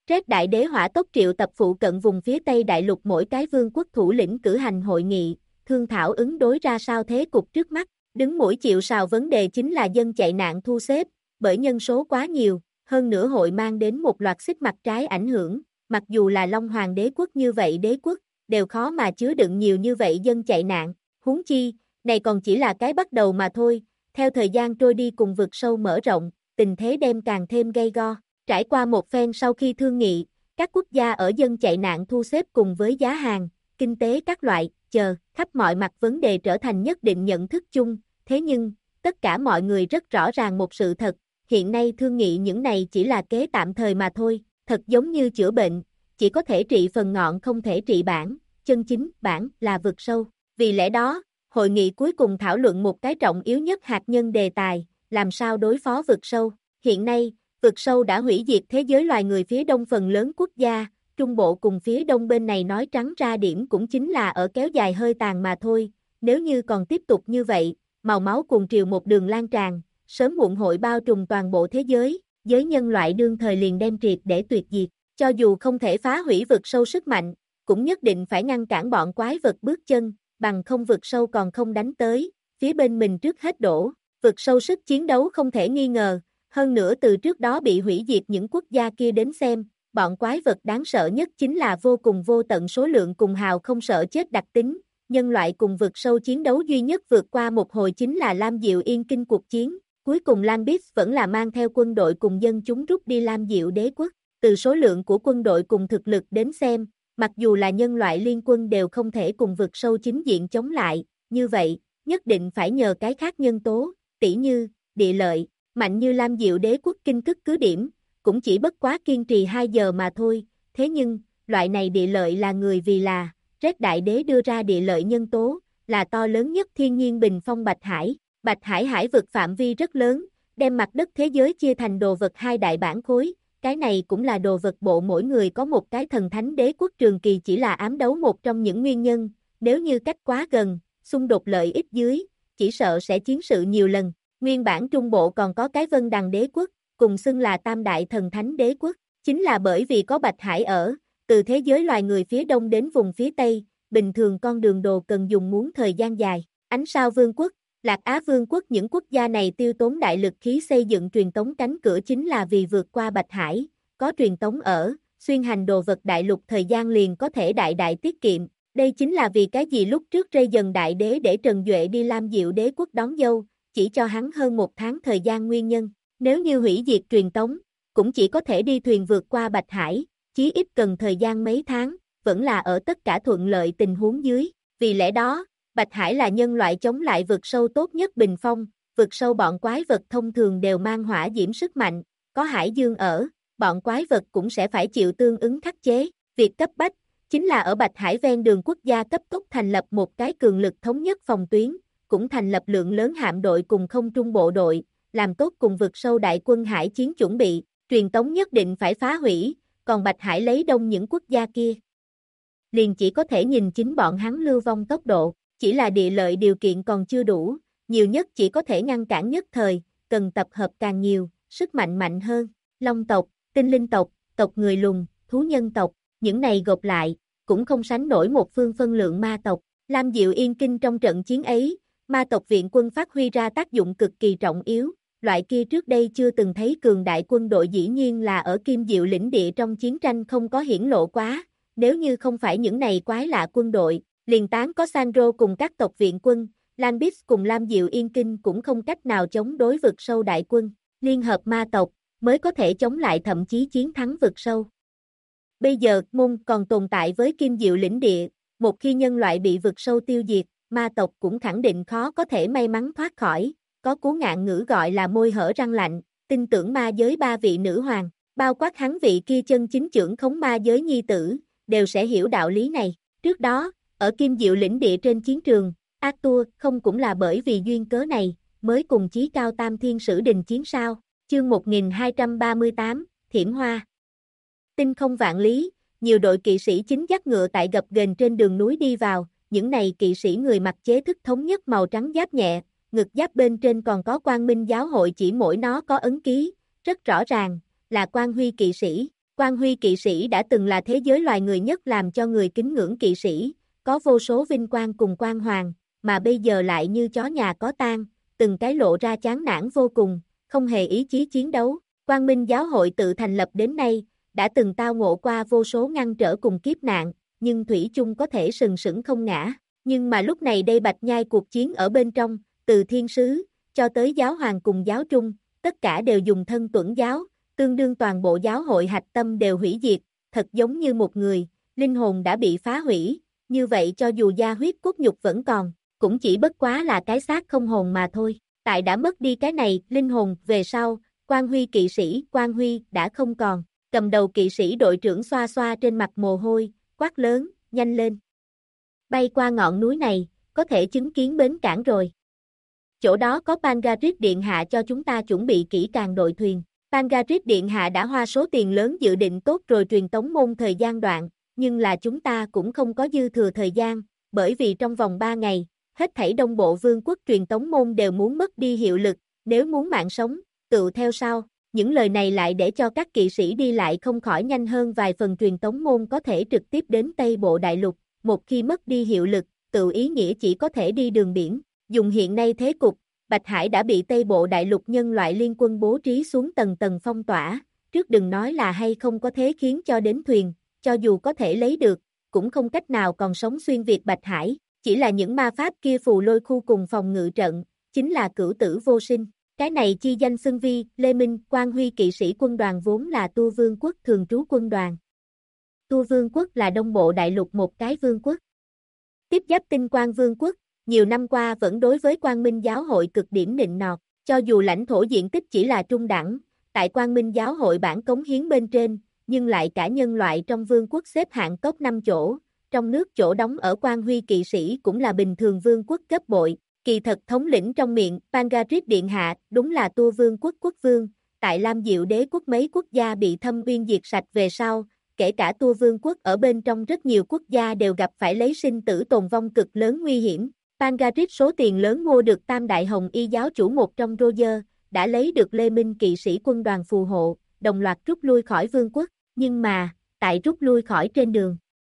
Trết Đại Đế hỏa tốc triệu tập phụ cận vùng phía Tây Đại Lục mỗi cái vương quốc thủ lĩnh cử hành hội nghị, thương thảo ứng đối ra sao thế cục trước mắt. Đứng mũi chịu sào vấn đề chính là dân chạy nạn thu xếp, bởi nhân số quá nhiều, hơn nữa hội mang đến một loạt xích mặt trái ảnh hưởng, mặc dù là Long Hoàng đế quốc như vậy đế quốc, đều khó mà chứa đựng nhiều như vậy dân chạy nạn, huống chi, này còn chỉ là cái bắt đầu mà thôi, theo thời gian trôi đi cùng vực sâu mở rộng, tình thế đem càng thêm gay go. Trải qua một phen sau khi thương nghị, các quốc gia ở dân chạy nạn thu xếp cùng với giá hàng, kinh tế các loại, khắp mọi mặt vấn đề trở thành nhất định nhận thức chung, thế nhưng, tất cả mọi người rất rõ ràng một sự thật, hiện nay thương nghị những này chỉ là kế tạm thời mà thôi, thật giống như chữa bệnh, chỉ có thể trị phần ngọn không thể trị bản, chân chính bản là vực sâu. Vì lẽ đó, hội nghị cuối cùng thảo luận một cái trọng yếu nhất hạt nhân đề tài, làm sao đối phó vực sâu. Hiện nay, vực sâu đã hủy diệt thế giới loài người phía đông phần lớn quốc gia, Trung Bộ cùng phía đông bên này nói trắng ra điểm cũng chính là ở kéo dài hơi tàn mà thôi, nếu như còn tiếp tục như vậy, màu máu cuồng triều một đường lan tràn, sớm muộn hội bao trùm toàn bộ thế giới, giới nhân loại đương thời liền đem triệt để tuyệt diệt, cho dù không thể phá hủy vực sâu sức mạnh, cũng nhất định phải ngăn cản bọn quái vật bước chân, bằng không vực sâu còn không đánh tới, phía bên mình trước hết đổ, vực sâu sức chiến đấu không thể nghi ngờ, hơn nữa từ trước đó bị hủy diệt những quốc gia kia đến xem, bọn quái vật đáng sợ nhất chính là vô cùng vô tận số lượng cùng hào không sợ chết đặc tính, nhân loại cùng vực sâu chiến đấu duy nhất vượt qua một hồi chính là Lam Diệu Yên Kinh cuộc chiến, cuối cùng Lan Beast vẫn là mang theo quân đội cùng dân chúng rút đi Lam Diệu đế quốc, từ số lượng của quân đội cùng thực lực đến xem, mặc dù là nhân loại liên quân đều không thể cùng vực sâu chính diện chống lại, như vậy, nhất định phải nhờ cái khác nhân tố, tỉ như, địa lợi, mạnh như Lam Diệu đế quốc kinh cức cứ điểm, cũng chỉ bất quá kiên trì 2 giờ mà thôi, thế nhưng, loại này địa lợi là người vì là, Trết Đại Đế đưa ra địa lợi nhân tố, là to lớn nhất thiên nhiên bình phong Bạch Hải hải vực phạm vi rất lớn, đem mặt đất thế giới chia thành đồ vật 2 đại bản khối, cái này cũng là đồ vật bộ mỗi người có một cái thần thánh đế quốc trường kỳ chỉ là ám đấu một trong những nguyên nhân, nếu như cách quá gần, xung đột lợi ích dưới, chỉ sợ sẽ chiến sự nhiều lần, nguyên bản Trung Bộ còn có cái Vân Đằng đế quốc, cùng xưng là Tam Đại Thần Thánh đế quốc, chính là bởi vì có Bạch Hải ở, từ thế giới loài người phía đông đến vùng phía tây, bình thường con đường đồ cần dùng muốn thời gian dài, Ánh Sao Vương quốc, Lạc Á Vương quốc những quốc gia này tiêu tốn đại lực khí xây dựng truyền tống cánh cửa chính là vì vượt qua Bạch Hải, có truyền tống ở, xuyên hành đồ vật đại lục thời gian liền có thể đại đại tiết kiệm, đây chính là vì cái gì lúc trước Rây Dần Đại Đế để Trần Duệ đi Lam Diệu đế quốc đón dâu, chỉ cho hắn hơn 1 tháng thời gian nguyên nhân. Nếu như hủy diệt truyền tống, cũng chỉ có thể đi thuyền vượt qua Bạch Hải, chí ít cần thời gian mấy tháng, vẫn là ở tất cả thuận lợi tình huống dưới. Vì lẽ đó, Bạch Hải là nhân loại chống lại vực sâu tốt nhất bình phong, vực sâu bọn quái vật thông thường đều mang hỏa diễm sức mạnh, có hải dương ở, bọn quái vật cũng sẽ phải chịu tương ứng khắc chế. Việc cấp bách, chính là ở Bạch Hải ven đường quốc gia cấp tốc thành lập một cái cường lực thống nhất phòng tuyến, cũng thành lập lượng lớn hạm đội cùng không trung bộ đội, làm tốt cùng vực sâu đại quân hải chiến chuẩn bị, truyền tống nhất định phải phá hủy, còn Bạch Hải lấy đông những quốc gia kia. Liền chỉ có thể nhìn chính bọn hắn lưu vong tốc độ, chỉ là địa lợi điều kiện còn chưa đủ, nhiều nhất chỉ có thể ngăn cản nhất thời, cần tập hợp càng nhiều, sức mạnh mạnh hơn, long tộc, tinh linh tộc, tộc người lùn, thú nhân tộc, những này gộp lại, cũng không sánh nổi một phương phân lượng ma tộc. Lam Diệu Yên Kinh trong trận chiến ấy, ma tộc viện quân phát huy ra tác dụng cực kỳ trọng yếu, loại kia trước đây chưa từng thấy cường đại quân đội dĩ nhiên là ở Kim Diệu lĩnh địa trong chiến tranh không có hiển lộ quá, nếu như không phải những này quái lạ quân đội, liền tán có Sandro cùng các tộc viện quân, Lan Beast cùng Lam Diệu Yên Kinh cũng không cách nào chống đối vực sâu đại quân, liên hợp ma tộc, mới có thể chống lại thậm chí chiến thắng vực sâu. Bây giờ, môn còn tồn tại với Kim Diệu lĩnh địa, một khi nhân loại bị vực sâu tiêu diệt, ma tộc cũng khẳng định khó có thể may mắn thoát khỏi, có cú ngạn ngữ gọi là môi hở răng lạnh, tin tưởng ma giới 3 vị nữ hoàng, bao quát hắn vị kia chân chính trưởng khống ma giới nhi tử, đều sẽ hiểu đạo lý này. Trước đó, ở Kim Diệu lĩnh địa trên chiến trường, Arthur không cũng là bởi vì duyên cớ này, mới cùng chí cao tam thiên sử đình chiến sao, chương 1238, Thiểm Hoa. Tinh không vạn lý, nhiều đội kỵ sĩ chính dắt ngựa tại gập ghềnh trên đường núi đi vào, những này kỵ sĩ người mặc chế thức thống nhất màu trắng giáp nhẹ, ngực giáp bên trên còn có Quang Minh giáo hội chỉ mỗi nó có ấn ký, rất rõ ràng, là Quang Huy kỵ sĩ. Quan Huy kỵ sĩ đã từng là thế giới loài người nhất làm cho người kính ngưỡng kỵ sĩ, có vô số vinh quang cùng quan hoàng, mà bây giờ lại như chó nhà có tang, từng cái lộ ra chán nản vô cùng, không hề ý chí chiến đấu. Quang Minh giáo hội tự thành lập đến nay, đã từng tao ngộ qua vô số ngăn trở cùng kiếp nạn, nhưng thủy chung có thể sừng sững không ngã. Nhưng mà lúc này đây Bạch Nhai cuộc chiến ở bên trong, từ thiên sứ, cho tới giáo hoàng cùng giáo trung, tất cả đều dùng thân tuẫn giáo, tương đương toàn bộ giáo hội hạch tâm đều hủy diệt, thật giống như một người, linh hồn đã bị phá hủy, như vậy cho dù da huyết cốt nhục vẫn còn, cũng chỉ bất quá là cái xác không hồn mà thôi. Tại đã mất đi cái này, linh hồn, về sau, Quan Huy kỵ sĩ, Quan Huy, đã không còn, cầm đầu kỵ sĩ đội trưởng xoa xoa trên mặt mồ hôi, quát lớn, nhanh lên. Bay qua ngọn núi này, có thể chứng kiến bến cảng rồi. Chỗ đó có Pangarit Điện Hạ cho chúng ta chuẩn bị kỹ càng đội thuyền. Pangarit Điện Hạ đã hoa số tiền lớn dự định tốt rồi truyền tống môn thời gian đoạn, nhưng là chúng ta cũng không có dư thừa thời gian, bởi vì trong vòng 3 ngày, hết thảy Đông Bộ Vương quốc truyền tống môn đều muốn mất đi hiệu lực, nếu muốn mạng sống, tự theo sau. Những lời này lại để cho các kỵ sĩ đi lại không khỏi nhanh hơn vài phần truyền tống môn có thể trực tiếp đến Tây Bộ Đại Lục, một khi mất đi hiệu lực, tự ý nghĩa chỉ có thể đi đường biển. Dùng hiện nay thế cục, Bạch Hải đã bị Tây Bộ Đại Lục nhân loại liên quân bố trí xuống tầng tầng phong tỏa, trước đừng nói là hay không có thế khiến cho đến thuyền, cho dù có thể lấy được, cũng không cách nào còn sống xuyên Việt Bạch Hải, chỉ là những ma pháp kia phù lôi khu cùng phòng ngự trận, chính là cửu tử vô sinh. Cái này chi danh xưng vi, Lê Minh, Quan Huy kỵ sĩ quân đoàn vốn là Tu Vương quốc thường trú quân đoàn. Tu Vương quốc là Đông Bộ Đại Lục một cái vương quốc. Tiếp giáp Tinh Quang Vương quốc, nhiều năm qua vẫn đối với Quang Minh giáo hội cực điểm nịnh nọt, cho dù lãnh thổ diện tích chỉ là trung đẳng, tại Quang Minh giáo hội bản cống hiến bên trên, nhưng lại cả nhân loại trong vương quốc xếp hạng top 5 chỗ, trong nước chỗ đóng ở Quan Huy kỵ sĩ cũng là bình thường vương quốc gấp bội. Kỳ thật thống lĩnh trong miệng, Pangarit Điện Hạ, đúng là Tu Vương quốc quốc vương, tại Lam Diệu đế quốc mấy quốc gia bị thâm uyên diệt sạch về sau, kể cả Tu Vương quốc ở bên trong rất nhiều quốc gia đều gặp phải lấy sinh tử tồn vong cực lớn nguy hiểm. Pangarit số tiền lớn mua được Tam Đại Hồng Y giáo chủ một trong Roger, đã lấy được Lê Minh kỵ sĩ quân đoàn phù hộ, đồng loạt rút lui khỏi vương quốc, nhưng mà, tại rút lui khỏi trên đường.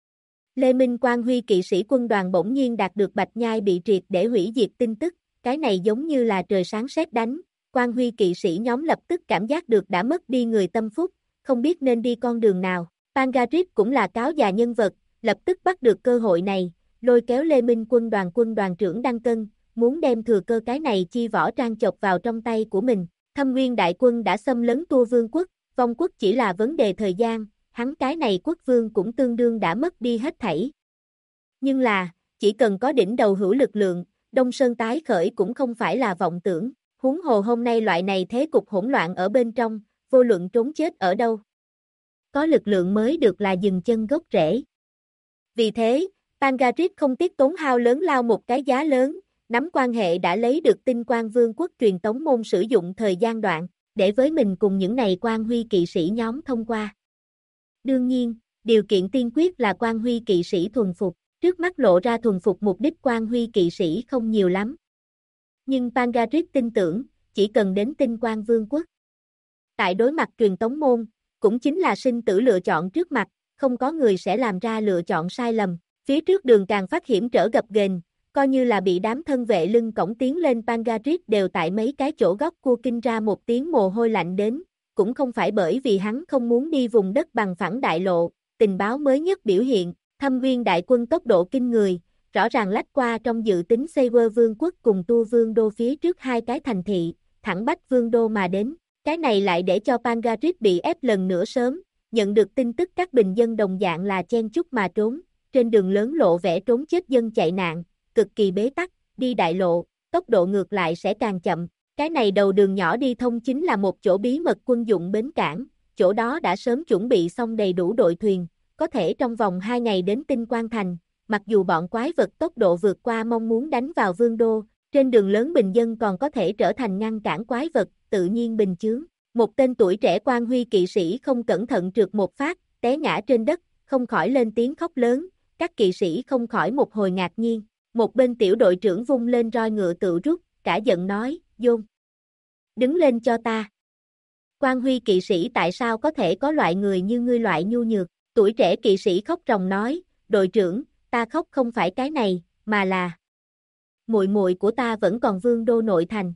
Lê Minh Quan Huy kỵ sĩ quân đoàn bỗng nhiên đạt được Bạch Nhai bị triệt để hủy diệt tin tức, cái này giống như là trời sáng sét đánh, Quan Huy kỵ sĩ nhóm lập tức cảm giác được đã mất đi người tâm phúc, không biết nên đi con đường nào. Pangarit cũng là cáo già nhân vật, lập tức bắt được cơ hội này, lôi kéo Lê Minh quân đoàn trưởng Đăng Cân, muốn đem thừa cơ cái này chi võ trang chộp vào trong tay của mình. Thâm Nguyên đại quân đã xâm lấn Tu Vương quốc, vong quốc chỉ là vấn đề thời gian, hắn cái này quốc vương cũng tương đương đã mất đi hết thảy. Nhưng là, chỉ cần có đỉnh đầu hữu lực lượng, Đông Sơn tái khởi cũng không phải là vọng tưởng, huống hồ hôm nay loại này thế cục hỗn loạn ở bên trong, vô luận trốn chết ở đâu. Có lực lượng mới được là dừng chân gốc rễ. Vì thế, Pangarit không tiếc tốn hao lớn lao một cái giá lớn, nắm quan hệ đã lấy được Tinh Quang Vương quốc truyền tống môn sử dụng thời gian đoạn, để với mình cùng những này Quan Huy kỵ sĩ nhóm thông qua. Đương nhiên, điều kiện tiên quyết là Quan Huy kỵ sĩ thuần phục, trước mắt lộ ra thuần phục mục đích Quan Huy kỵ sĩ không nhiều lắm. Nhưng Pangarit tin tưởng, chỉ cần đến Tinh Quang Vương quốc. Tại đối mặt truyền tống môn, cũng chính là sinh tử lựa chọn trước mặt, không có người sẽ làm ra lựa chọn sai lầm. Phía trước đường càng phát hiểm trở gập ghềnh, coi như là bị đám thân vệ lưng cổng tiến lên Pangarit đều tại mấy cái chỗ góc cua kinh ra một tiếng mồ hôi lạnh đến, cũng không phải bởi vì hắn không muốn đi vùng đất bằng phẳng đại lộ, tình báo mới nhất biểu hiện, Thâm Viên đại quân tốc độ kinh người, rõ ràng lách qua trong dự tính Seiwer Vương quốc cùng Tu Vương đô phía trước hai cái thành thị, thẳng bách Vương đô mà đến, cái này lại để cho Pangarit bị ép lần nữa sớm, nhận được tin tức các bình dân đồng dạng là chen chúc mà trốn, trên đường lớn lộ vẻ trốn chết dân chạy nạn, cực kỳ bế tắc, đi đại lộ, tốc độ ngược lại sẽ càng chậm. Cái này đầu đường nhỏ đi thông chính là một chỗ bí mật quân dụng bến cảng, chỗ đó đã sớm chuẩn bị xong đầy đủ đội thuyền, có thể trong vòng 2 ngày đến Tinh Quang Thành, mặc dù bọn quái vật tốc độ vượt qua mong muốn đánh vào vương đô, trên đường lớn bình dân còn có thể trở thành ngăn cản quái vật, tự nhiên bình chướng. Một tên tuổi trẻ Quan Huy kỵ sĩ không cẩn thận trượt một phát, té ngã trên đất, không khỏi lên tiếng khóc lớn, các kỵ sĩ không khỏi một hồi ngạc nhiên. Một bên tiểu đội trưởng vung lên roi ngựa tự rút, cả giận nói, Dôn, đứng lên cho ta. Quan Huy kỵ sĩ tại sao có thể có loại người như ngươi loại nhu nhược, tuổi trẻ kỵ sĩ khóc ròng nói, đội trưởng, ta khóc không phải cái này, mà là muội muội của ta vẫn còn vương đô nội thành.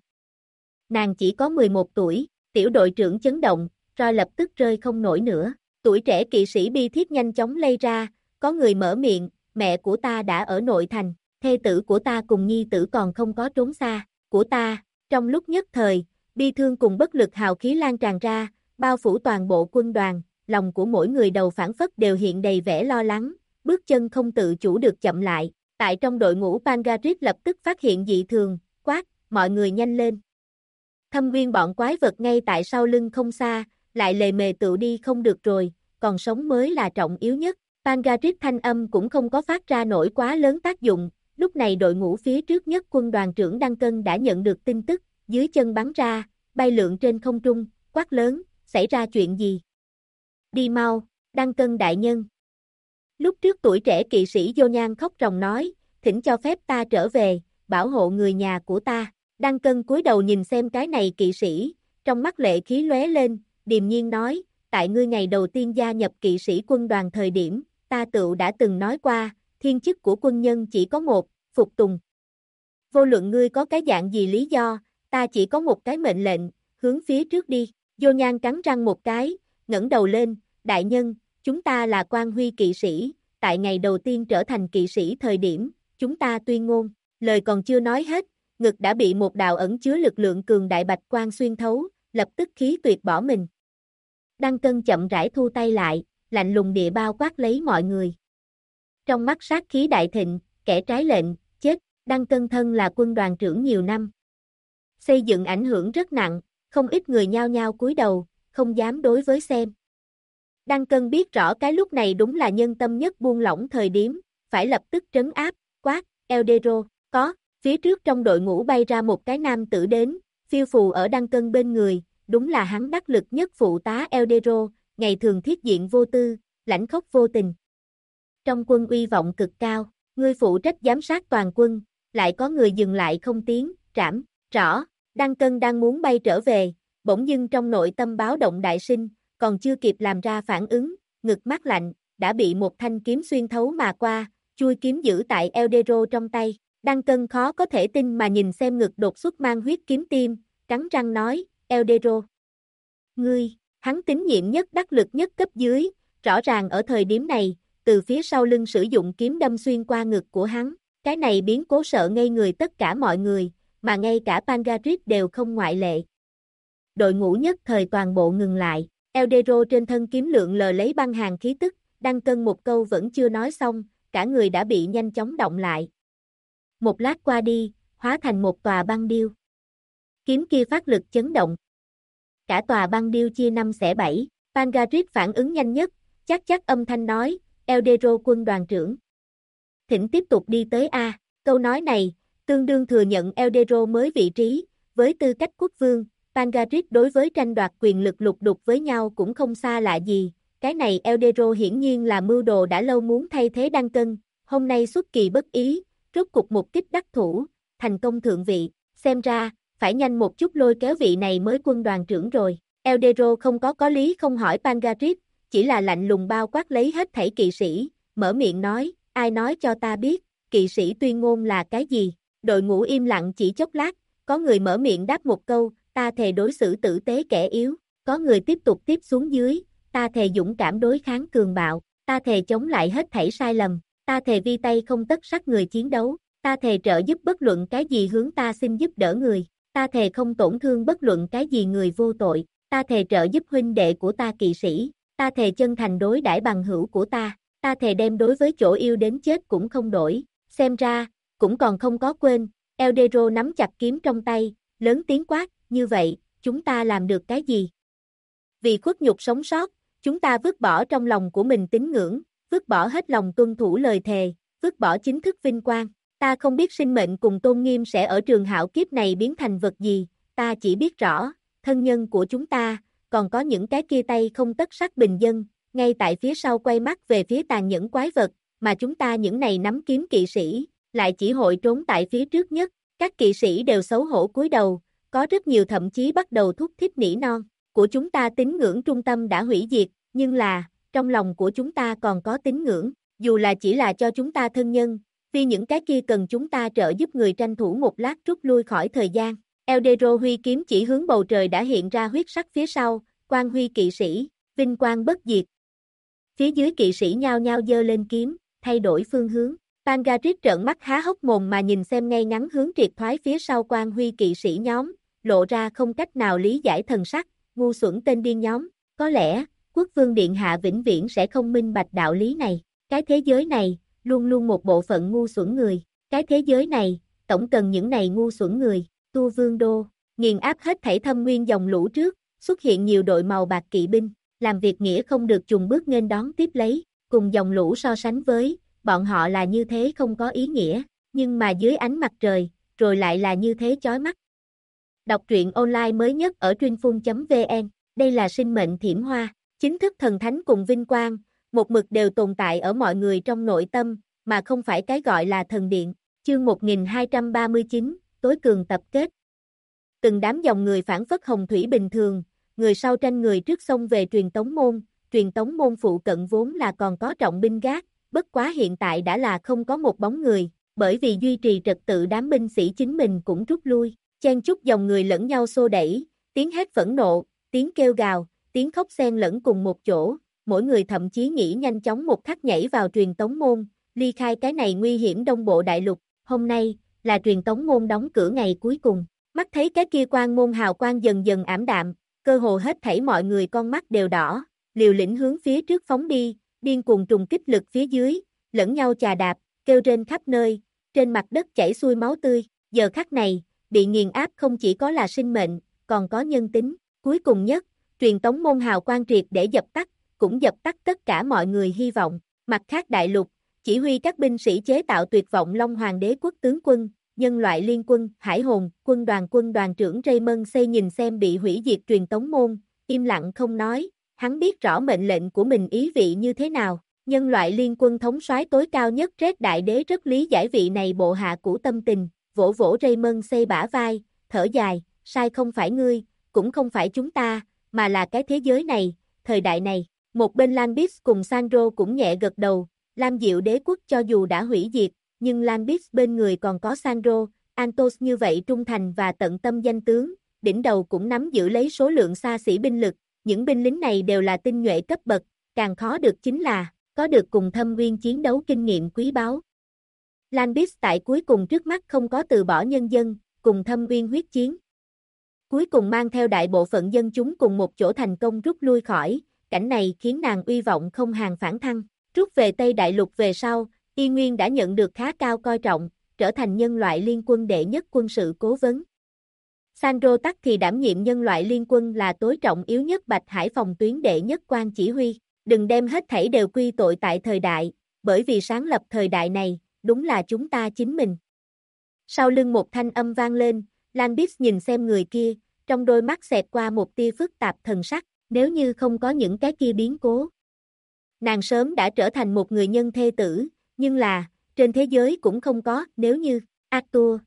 Nàng chỉ có 11 tuổi, tiểu đội trưởng chấn động, rồi lập tức rơi không nổi nữa. Tuổi trẻ kỵ sĩ bi thiết nhanh chóng lây ra, có người mở miệng, mẹ của ta đã ở nội thành, thê tử của ta cùng nhi tử còn không có trốn xa, của ta, trong lúc nhất thời, bi thương cùng bất lực hào khí lan tràn ra, bao phủ toàn bộ quân đoàn, lòng của mỗi người đầu phản phất đều hiện đầy vẻ lo lắng, bước chân không tự chủ được chậm lại, tại trong đội ngũ Pangarit lập tức phát hiện dị thường, quát, mọi người nhanh lên. Thâm Nguyên bọn quái vật ngay tại sau lưng không xa, lại lề mề tựu đi không được rồi, còn sống mới là trọng yếu nhất. Pangarit thanh âm cũng không có phát ra nổi quá lớn tác dụng, lúc này đội ngũ phía trước nhất quân đoàn trưởng Đăng Cân đã nhận được tin tức, dưới chân bắn ra, bay lượn trên không trung, quát lớn, xảy ra chuyện gì? Đi mau, Đăng Cân đại nhân. Lúc trước tuổi trẻ kỵ sĩ Vô Nhan khóc ròng nói, thỉnh cho phép ta trở về, bảo hộ người nhà của ta. Đăng Cân cúi đầu nhìn xem cái này kỵ sĩ, trong mắt lệ khí lóe lên, điềm nhiên nói, tại ngươi ngày đầu tiên gia nhập kỵ sĩ quân đoàn thời điểm, ta tựu đã từng nói qua, thiên chức của quân nhân chỉ có một, phục tùng. Vô luận ngươi có cái dạng gì lý do, ta chỉ có một cái mệnh lệnh, hướng phía trước đi. Vô Nhan cắn răng một cái, ngẩng đầu lên, đại nhân, chúng ta là Quan Huy kỵ sĩ, tại ngày đầu tiên trở thành kỵ sĩ thời điểm, chúng ta tuyên ngôn, lời còn chưa nói hết, ngực đã bị một đạo ẩn chứa lực lượng cường đại bạch quang xuyên thấu, lập tức khí tuyệt bỏ mình. Đăng Cân chậm rãi thu tay lại, lạnh lùng địa bao quát lấy mọi người. Trong mắt sát khí đại thịnh, kẻ trái lệnh, chết, Đăng Cân thân là quân đoàn trưởng nhiều năm. Xây dựng ảnh hưởng rất nặng, không ít người nhao nhao cúi đầu, không dám đối với xem. Đăng Cân biết rõ cái lúc này đúng là nhân tâm nhất buông lỏng thời điểm, phải lập tức trấn áp, quát, Eldero, có, phía trước trong đội ngũ bay ra một cái nam tử đến, phiêu phù ở Đăng Cân bên người, đúng là hắn đắc lực nhất phụ tá Eldero, ngày thường thiết diện vô tư, lãnh khốc vô tình. Trong quân uy vọng cực cao, ngươi phụ trách giám sát toàn quân, lại có người dừng lại không tiến, trảm, rõ, Đăng Cân đang muốn bay trở về, bỗng dưng trong nội tâm báo động đại sinh, còn chưa kịp làm ra phản ứng, ngực mát lạnh, đã bị một thanh kiếm xuyên thấu mà qua, chui kiếm giữ tại Eldero trong tay. Đăng Cân khó có thể tin mà nhìn xem ngực đột xuất mang huyết kiếm tim, cắn răng nói, Eldero. Ngươi, hắn tín nhiệm nhất đắc lực nhất cấp dưới, rõ ràng ở thời điểm này, từ phía sau lưng sử dụng kiếm đâm xuyên qua ngực của hắn, cái này biến cố sợ ngây người tất cả mọi người, mà ngay cả Pangarit đều không ngoại lệ. Đội ngũ nhất thời toàn bộ ngừng lại, Eldero trên thân kiếm lượng lờ lấy băng hàn khí tức, Đăng Cân một câu vẫn chưa nói xong, cả người đã bị nhanh chóng động lại. Một lát qua đi, hóa thành một tòa băng điêu. Kiếm kia phát lực chấn động. Cả tòa băng điêu chia 5 xẻ 7, Pangarit phản ứng nhanh nhất, chắc âm thanh nói, Eldero quân đoàn trưởng. Thỉnh tiếp tục đi tới A, câu nói này, tương đương thừa nhận Eldero mới vị trí, với tư cách quốc vương, Pangarit đối với tranh đoạt quyền lực lục đục với nhau cũng không xa lạ gì, cái này Eldero hiển nhiên là mưu đồ đã lâu muốn thay thế Đăng Cân, hôm nay xuất kỳ bất ý, rốt cục một kích đắc thủ, thành công thượng vị, xem ra, phải nhanh một chút lôi kéo vị này mới quân đoàn trưởng rồi. Eldero không có lý không hỏi Pangarit, chỉ là lạnh lùng bao quát lấy hết thảy kỵ sĩ, mở miệng nói, ai nói cho ta biết, kỵ sĩ tuyên ngôn là cái gì? Đội ngũ im lặng chỉ chốc lát, có người mở miệng đáp một câu, ta thề đối xử tử tế kẻ yếu, có người tiếp tục tiếp xuống dưới, ta thề dũng cảm đối kháng cường bạo, ta thề chống lại hết thảy sai lầm, ta thề vi tay không tất sát người chiến đấu, ta thề trợ giúp bất luận cái gì hướng ta xin giúp đỡ người, ta thề không tổn thương bất luận cái gì người vô tội, ta thề trợ giúp huynh đệ của ta kỵ sĩ, ta thề chân thành đối đãi bằng hữu của ta thề đem đối với chỗ yêu đến chết cũng không đổi, xem ra, cũng còn không có quên, Eldero nắm chặt kiếm trong tay, lớn tiếng quát, như vậy, chúng ta làm được cái gì? Vì khuất nhục sống sót, chúng ta vứt bỏ trong lòng của mình tín ngưỡng, vứt bỏ hết lòng tuân thủ lời thề, vứt bỏ chính thức vinh quang. Ta không biết sinh mệnh cùng tôn nghiêm sẽ ở trường hạo kiếp này biến thành vật gì, ta chỉ biết rõ, thân nhân của chúng ta, còn có những cái kia tay không tất sát bình dân, ngay tại phía sau quay mắt về phía tàn nhẫn quái vật, mà chúng ta những này nắm kiếm kỵ sĩ, lại chỉ hội trốn tại phía trước nhất, các kỵ sĩ đều xấu hổ cúi đầu, có rất nhiều thậm chí bắt đầu thúc thích nỉ non, của chúng ta tín ngưỡng trung tâm đã hủy diệt, nhưng là, trong lòng của chúng ta còn có tín ngưỡng, dù là chỉ là cho chúng ta thân nhân, vì những cái kia cần chúng ta trợ giúp người tranh thủ một lát rút lui khỏi thời gian. Eldero huy kiếm chỉ hướng bầu trời đã hiện ra huyết sắc phía sau, Quan Huy kỵ sĩ, vinh quang bất diệt. Phía dưới kỵ sĩ nhao nhao giơ lên kiếm, thay đổi phương hướng. Pangarit trợn mắt há hốc mồm mà nhìn xem ngay ngắn hướng triệt thoái phía sau Quan Huy kỵ sĩ nhóm, lộ ra không cách nào lý giải thần sắc, ngu xuẩn tên điên nhóm, có lẽ, quốc vương điện hạ vĩnh viễn sẽ không minh bạch đạo lý này, cái thế giới này, luôn luôn một bộ phận ngu xuẩn người, cái thế giới này, tổng cần những này ngu xuẩn người, Tu Vương Đô, nghiền áp hết thảy thâm nguyên dòng lũ trước, xuất hiện nhiều đội màu bạc kỵ binh, làm việc nghĩa không được chùng bước nghênh đón tiếp lấy, cùng dòng lũ so sánh với, bọn họ là như thế không có ý nghĩa, nhưng mà dưới ánh mặt trời, rồi lại là như thế chói mắt. Đọc truyện online mới nhất ở truyệnphun.vn, đây là sinh mệnh thiểm hoa, chính thức thần thánh cùng vinh quang, một mực đều tồn tại ở mọi người trong nội tâm, mà không phải cái gọi là thần điện. Chương 1239, tối cường tập kết. Từng đám dòng người phản phất hồng thủy bình thường, người sau tranh người trước xông về truyền tống môn phụ cận vốn là còn có trọng binh gác, bất quá hiện tại đã là không có một bóng người, bởi vì duy trì trật tự đám binh sĩ chính mình cũng rút lui, chen chúc dòng người lẫn nhau xô đẩy, tiếng hét phẫn nộ, tiếng kêu gào, tiếng khóc xen lẫn cùng một chỗ, mỗi người thậm chí nghĩ nhanh chóng một khắc nhảy vào truyền tống môn, ly khai cái này nguy hiểm đông bộ đại lục, hôm nay, là truyền tống môn đóng cửa ngày cuối cùng, mắt thấy cái kia quan môn hào quang dần dần ảm đạm, cơ hồ hết thảy mọi người con mắt đều đỏ, liều lĩnh hướng phía trước phóng đi, điên cuồng trùng kích lực phía dưới, lẫn nhau chà đạp, kêu rên khắp nơi, trên mặt đất chảy xuôi máu tươi, giờ khắc này, bị nghiền áp không chỉ có là sinh mệnh, còn có nhân tính, cuối cùng nhất, truyền tống môn hào quang triệt để dập tắt, cũng dập tắt tất cả mọi người hy vọng, mặt khác đại lục, chỉ huy các binh sĩ chế tạo tuyệt vọng Long Hoàng đế quốc tướng quân, nhân loại liên quân, hải hồn, quân đoàn trưởng Raymond xây nhìn xem bị hủy diệt truyền tống môn, im lặng không nói, hắn biết rõ mệnh lệnh của mình ý vị như thế nào, nhân loại liên quân thống soái tối cao nhất Red đại đế rất lý giải vị này bộ hạ của tâm tình, vỗ vỗ Raymond xây bả vai, thở dài, sai không phải ngươi, cũng không phải chúng ta, mà là cái thế giới này, thời đại này, một bên Lanbis cùng Sandro cũng nhẹ gật đầu, Lam Diệu đế quốc cho dù đã hủy diệt, nhưng Lanbis bên người còn có Sandro, Antos như vậy trung thành và tận tâm danh tướng, đỉnh đầu cũng nắm giữ lấy số lượng xa xỉ binh lực, những binh lính này đều là tinh nhuệ cấp bậc, càng khó được chính là, có được cùng thâm uyên chiến đấu kinh nghiệm quý báu. Lanbis tại cuối cùng trước mắt không có từ bỏ nhân dân, cùng thâm uyên huyết chiến. Cuối cùng mang theo đại bộ phận dân chúng cùng một chỗ thành công rút lui khỏi, cảnh này khiến nàng uy vọng không hàng phản thăng. Rút về Tây Đại Lục về sau, Y Nguyên đã nhận được khá cao coi trọng, trở thành nhân loại liên quân đệ nhất quân sự cố vấn. Sandro tắc thì đảm nhiệm nhân loại liên quân là tối trọng yếu nhất Bạch Hải phòng tuyến đệ nhất quan chỉ huy, đừng đem hết thảy đều quy tội tại thời đại, bởi vì sáng lập thời đại này, đúng là chúng ta chính mình. Sau lưng một thanh âm vang lên, Lanbis nhìn xem người kia, trong đôi mắt xẹt qua một tia phức tạp thần sắc, nếu như không có những cái kia biến cố. Nàng sớm đã trở thành một người nhân thê tử, nhưng là, trên thế giới cũng không có, nếu như, Arthur.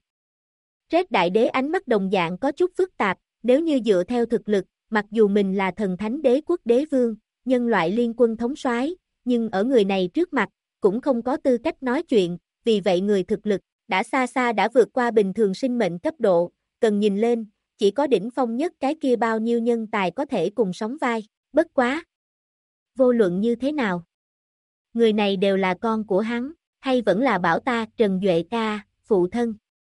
Red đại đế ánh mắt đồng dạng có chút phức tạp, nếu như dựa theo thực lực, mặc dù mình là thần thánh đế quốc đế vương, nhân loại liên quân thống soái, nhưng ở người này trước mặt, cũng không có tư cách nói chuyện, vì vậy người thực lực, đã xa xa đã vượt qua bình thường sinh mệnh cấp độ, cần nhìn lên, chỉ có đỉnh phong nhất cái kia bao nhiêu nhân tài có thể cùng sóng vai, bất quá. Vô luận như thế nào? Người này đều là con của hắn, hay vẫn là bảo ta Trần Duệ ca, phụ thân.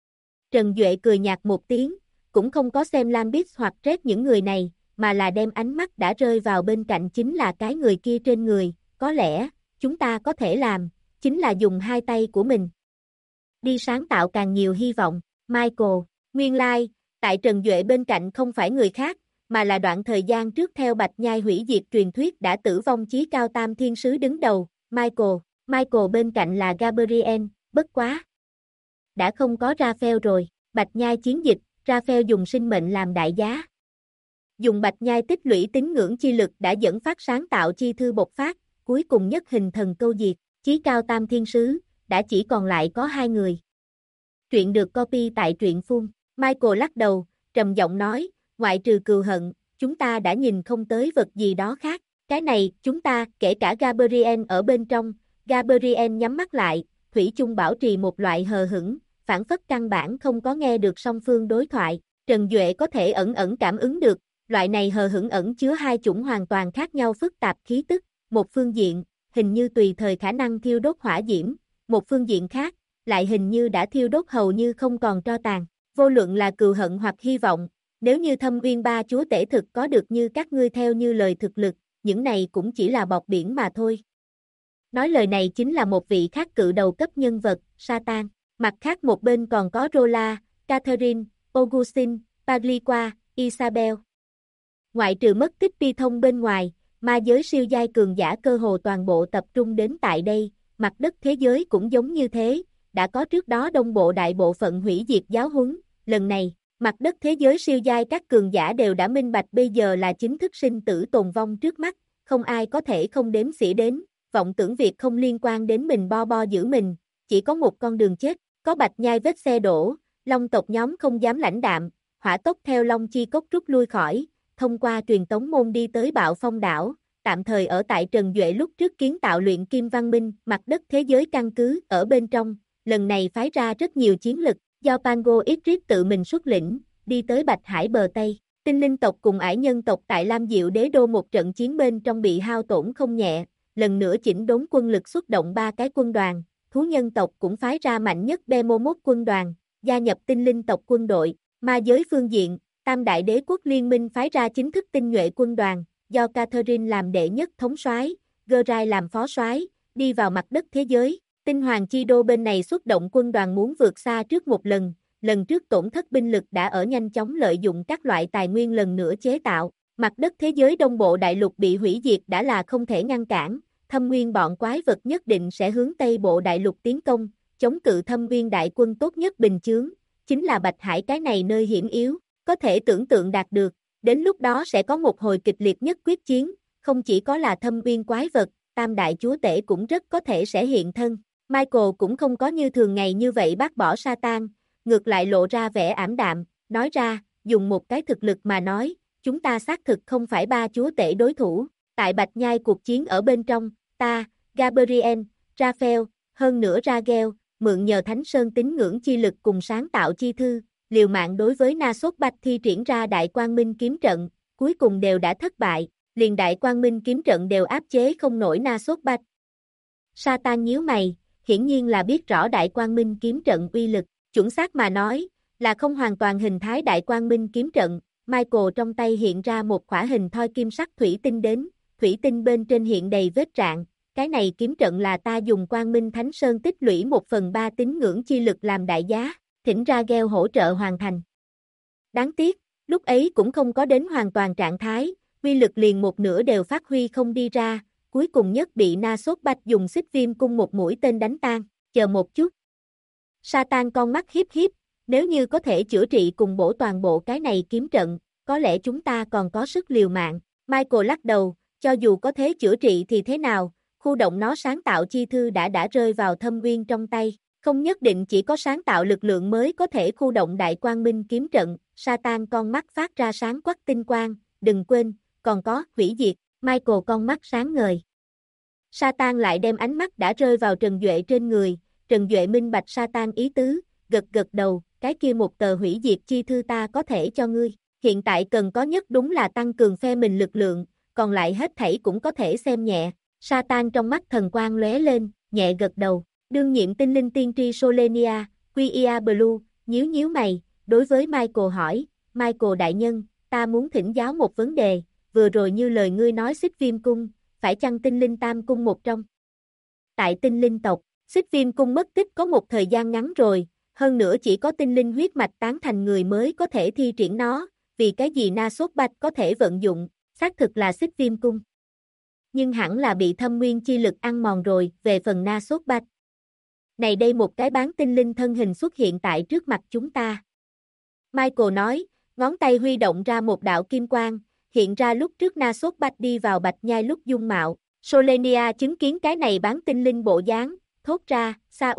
Trần Duệ cười nhạt một tiếng, cũng không có xem Lanbis hoặc Red những người này, mà là đem ánh mắt đã rơi vào bên cạnh chính là cái người kia trên người, có lẽ, chúng ta có thể làm, chính là dùng hai tay của mình. Đi sáng tạo càng nhiều hy vọng, Michael, nguyên lai, tại Trần Duệ bên cạnh không phải người khác, mà là đoạn thời gian trước theo Bạch Nhai hủy diệt truyền thuyết đã tử vong chí cao tam thiên sứ đứng đầu, Michael bên cạnh là Gabriel, bất quá. Đã không có Raphael rồi, Bạch Nhai chiến dịch, Raphael dùng sinh mệnh làm đại giá. Dùng Bạch Nhai tích lũy tín ngưỡng chi lực đã dẫn phát sáng tạo chi thư bộc phát, cuối cùng nhất hình thần câu diệt, chí cao tam thiên sứ, đã chỉ còn lại có 2 người. Truyện được copy tại truyện phun, Michael lắc đầu, trầm giọng nói, ngoại trừ cừu hận, chúng ta đã nhìn không tới vật gì đó khác. Cái này, chúng ta, kể cả Gabriel ở bên trong, Gabriel nhắm mắt lại, thủy chung bảo trì một loại hờ hững, phản phất căn bản không có nghe được song phương đối thoại. Trần Duệ có thể ẩn ẩn cảm ứng được, loại này hờ hững ẩn chứa hai chủng hoàn toàn khác nhau phức tạp khí tức, một phương diện, hình như tùy thời khả năng thiêu đốt hỏa diễm, một phương diện khác, lại hình như đã thiêu đốt hầu như không còn tro tàn. Vô luận là cừu hận hoặc hy vọng, nếu như Thâm Uyên Ba chúa tể thực có được như các ngươi theo như lời thực lực, những này cũng chỉ là bọt biển mà thôi. Nói lời này chính là một vị khác cự đầu cấp nhân vật, Satan. Mặt khác một bên còn có Rola, Catherine, Augustine, Pagliqua, Isabel. Ngoại trừ mất tích Pi Thông bên ngoài, ma giới siêu giai cường giả cơ hồ toàn bộ tập trung đến tại đây, mặt đất thế giới cũng giống như thế, đã có trước đó đông bộ đại bộ phận hủy diệt giáo huấn, lần này, mặt đất thế giới siêu giai các cường giả đều đã minh bạch bây giờ là chính thức sinh tử tồn vong trước mắt, không ai có thể không đếm xỉa đến, vọng tưởng việc không liên quan đến mình bo bo giữ mình, chỉ có một con đường chết, có bạch nhai vết xe đổ, long tộc nhóm không dám lãnh đạm, hỏa tốc theo long chi cốc rút lui khỏi, thông qua truyền tống môn đi tới Bạo Phong đảo, tạm thời ở tại Trần Duệ lúc trước kiến tạo luyện kim văn minh, mặt đất thế giới căn cứ ở bên trong, lần này phái ra rất nhiều chiến lực, do Pango Idris tự mình xuất lĩnh, đi tới Bạch Hải bờ Tây. Tinh linh tộc cùng ải nhân tộc tại Lam Diệu Đế Đô một trận chiến bên trong bị hao tổn không nhẹ, lần nữa chỉnh đốn quân lực xuất động 3 cái quân đoàn, thú nhân tộc cũng phái ra mạnh nhất Bemomot quân đoàn, gia nhập tinh linh tộc quân đội, ma giới phương diện, Tam Đại Đế quốc liên minh phái ra chính thức tinh nhuệ quân đoàn, do Catherine làm đệ nhất thống soái, Gerai làm phó soái, đi vào mặt đất thế giới. Tinh Hoàng Chi Đô bên này xuất động quân đoàn muốn vượt xa trước một lần trước tổn thất binh lực đã ở nhanh chóng lợi dụng các loại tài nguyên lần nữa chế tạo, mặt đất thế giới đông bộ đại lục bị hủy diệt đã là không thể ngăn cản, Thâm Nguyên bọn quái vật nhất định sẽ hướng Tây bộ đại lục tiến công, chống cự Thâm Nguyên đại quân tốt nhất bình chướng, chính là Bạch Hải cái này nơi hiểm yếu, có thể tưởng tượng đạt được, đến lúc đó sẽ có một hồi kịch liệt nhất quyết chiến, không chỉ có là Thâm Nguyên quái vật, Tam Đại Chúa Tể cũng rất có thể sẽ hiện thân. Michael cũng không có như thường ngày như vậy bác bỏ Satan, ngược lại lộ ra vẻ ảm đạm, nói ra, dùng một cái thực lực mà nói, chúng ta xác thực không phải 3 chúa tể đối thủ, tại Bạch Nhai cuộc chiến ở bên trong, ta, Gabriel, Raphael, hơn nữa Ragel, mượn nhờ Thánh Sơn tín ngưỡng chi lực cùng sáng tạo chi thư, liều mạng đối với Na-sốt Bạch thi triển ra Đại Quang Minh kiếm trận, cuối cùng đều đã thất bại, liền Đại Quang Minh kiếm trận đều áp chế không nổi Na-sốt Bạch. Satan nhíu mày, hiển nhiên là biết rõ Đại Quang Minh kiếm trận uy lực, chuẩn xác mà nói, là không hoàn toàn hình thái Đại Quang Minh kiếm trận, Michael trong tay hiện ra một khỏa hình thoi kim sắc thủy tinh đến, thủy tinh bên trên hiện đầy vết rạn, cái này kiếm trận là ta dùng Quang Minh Thánh Sơn tích lũy 1/3 tín ngưỡng chi lực làm đại giá, thỉnh ra Gel hỗ trợ hoàn thành. Đáng tiếc, lúc ấy cũng không có đến hoàn toàn trạng thái, uy lực liền một nửa đều phát huy không đi ra, cuối cùng nhất bị Na-sốt Bạch dùng xích viêm cung một mũi tên đánh tan, chờ một chút. Satan con mắt hiếp hiếp, nếu như có thể chữa trị cùng bổ toàn bộ cái này kiếm trận, có lẽ chúng ta còn có sức liều mạng. Michael lắc đầu, cho dù có thế chữa trị thì thế nào, khu động nó sáng tạo chi thư đã rơi vào Thâm Nguyên trong tay, không nhất định chỉ có sáng tạo lực lượng mới có thể khu động Đại Quang Minh kiếm trận. Satan con mắt phát ra sáng quắc tinh quang, đừng quên, còn có hủy diệt. Michael con mắt sáng ngời. Satan lại đem ánh mắt đã rơi vào Trần Duệ trên người, Trần Duệ minh bạch Satan ý tứ, gật gật đầu, cái kia một tờ hủy diệt chi thư ta có thể cho ngươi, hiện tại cần có nhất đúng là tăng cường phe mình lực lượng, còn lại hết thảy cũng có thể xem nhẹ. Satan trong mắt thần quang lóe lên, nhẹ gật đầu, đương nhiệm tinh linh tiên tri Solenia, Quia Blue, nhíu nhíu mày, đối với Michael hỏi, Michael đại nhân, ta muốn thỉnh giáo một vấn đề, vừa rồi như lời ngươi nói xích viêm cung, phải chăng tinh linh tam cung một trong? Tại tinh linh tộc, xích viêm cung mất tích có một thời gian ngắn rồi, hơn nữa chỉ có tinh linh huyết mạch tán thành người mới có thể thi triển nó, vì cái gì Na-sốt Bạch có thể vận dụng, xác thực là xích viêm cung. Nhưng hẳn là bị thâm nguyên chi lực ăn mòn rồi, về phần Na-sốt Bạch. Này đây một cái bán tinh linh thân hình xuất hiện tại trước mặt chúng ta. Michael nói, ngón tay huy động ra một đạo kim quang, hiện ra lúc trước Na-sốt Bạch đi vào Bạch Nhai lúc dung mạo. Solenia chứng kiến cái này bán tinh linh bộ dáng, thốt ra,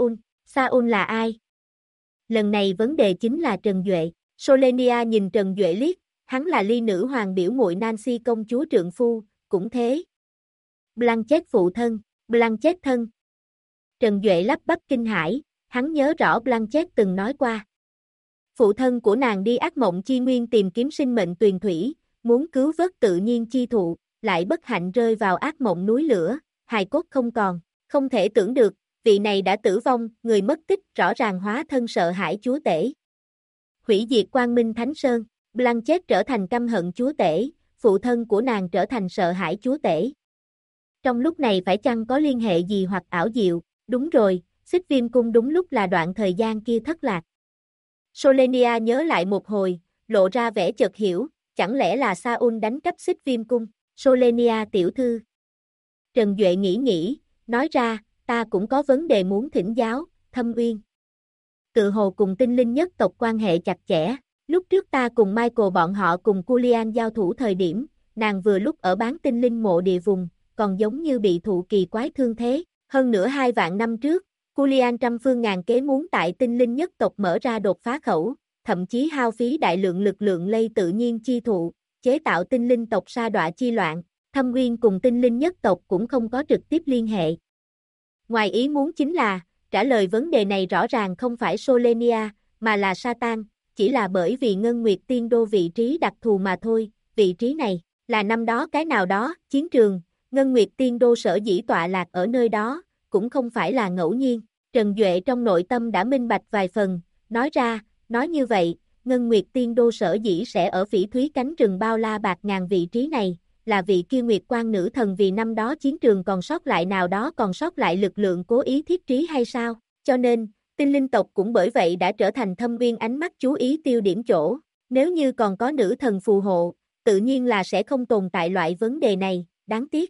Saul là ai? Lần này vấn đề chính là Trần Duệ. Solenia nhìn Trần Duệ liếc, hắn là Ly nữ hoàng biểu muội Nancy công chúa trượng phu, cũng thế. Blanchett phụ thân, Blanchett thân. Trần Duệ lắp bắp kinh hãi, hắn nhớ rõ Blanchett từng nói qua. Phụ thân của nàng đi ác mộng chi nguyên tìm kiếm sinh mệnh tuyền thủy, muốn cứu vớt tự nhiên chi thụ, lại bất hạnh rơi vào ác mộng núi lửa, hài cốt không còn, không thể tưởng được, vị này đã tử vong, người mất tích rõ ràng hóa thân sợ hãi chúa tể. Hủy diệt Quang Minh Thánh Sơn, Blanchett trở thành căm hận chúa tể, phụ thân của nàng trở thành sợ hãi chúa tể. Trong lúc này phải chăng có liên hệ gì hoặc ảo diệu, đúng rồi, Xích Viêm Cung đúng lúc là đoạn thời gian kia thất lạc. Solenia nhớ lại một hồi, lộ ra vẻ chợt hiểu, chẳng lẽ là Saul đánh cắp Xích Viêm Cung, Solenia tiểu thư. Trần Duệ nghĩ, nói ra, ta cũng có vấn đề muốn thỉnh giáo, Thâm Uyên. Tự hồ cùng tinh linh nhất tộc quan hệ chặt chẽ, lúc trước ta cùng Michael bọn họ cùng Julian giao thủ thời điểm, nàng vừa lúc ở bán tinh linh mộ địa vùng, còn giống như bị thụ kỳ quái thương thế, hơn nữa 2 vạn năm trước, Julian trăm phương ngàn kế muốn tại tinh linh nhất tộc mở ra đột phá khẩu, thậm chí hao phí đại lượng lực lượng lây tự nhiên chi thụ, chế tạo tinh linh tộc sa đọa chi loạn, Thâm Uyên cùng tinh linh nhất tộc cũng không có trực tiếp liên hệ. Ngoài ý muốn chính là, trả lời vấn đề này rõ ràng không phải Solenia, mà là Satan, chỉ là bởi vì Ngân Nguyệt Tiên Đô vị trí đặc thù mà thôi, vị trí này, là năm đó cái nào đó, chiến trường, Ngân Nguyệt Tiên Đô sở dĩ tọa lạc ở nơi đó, cũng không phải là ngẫu nhiên, Trần Duệ trong nội tâm đã minh bạch vài phần, nói ra, nói như vậy, Ngân Nguyệt Tiên Đô sở dĩ sẽ ở phỉ thúy cánh rừng bao la bạc ngàn vị trí này, là vị kia Nguyệt Quan nữ thần vì năm đó chiến trường còn sót lại nào đó còn sót lại lực lượng cố ý thiết trí hay sao, cho nên, tinh linh tộc cũng bởi vậy đã trở thành Thâm Uyên ánh mắt chú ý tiêu điểm chỗ, nếu như còn có nữ thần phù hộ, tự nhiên là sẽ không tồn tại loại vấn đề này, đáng tiếc.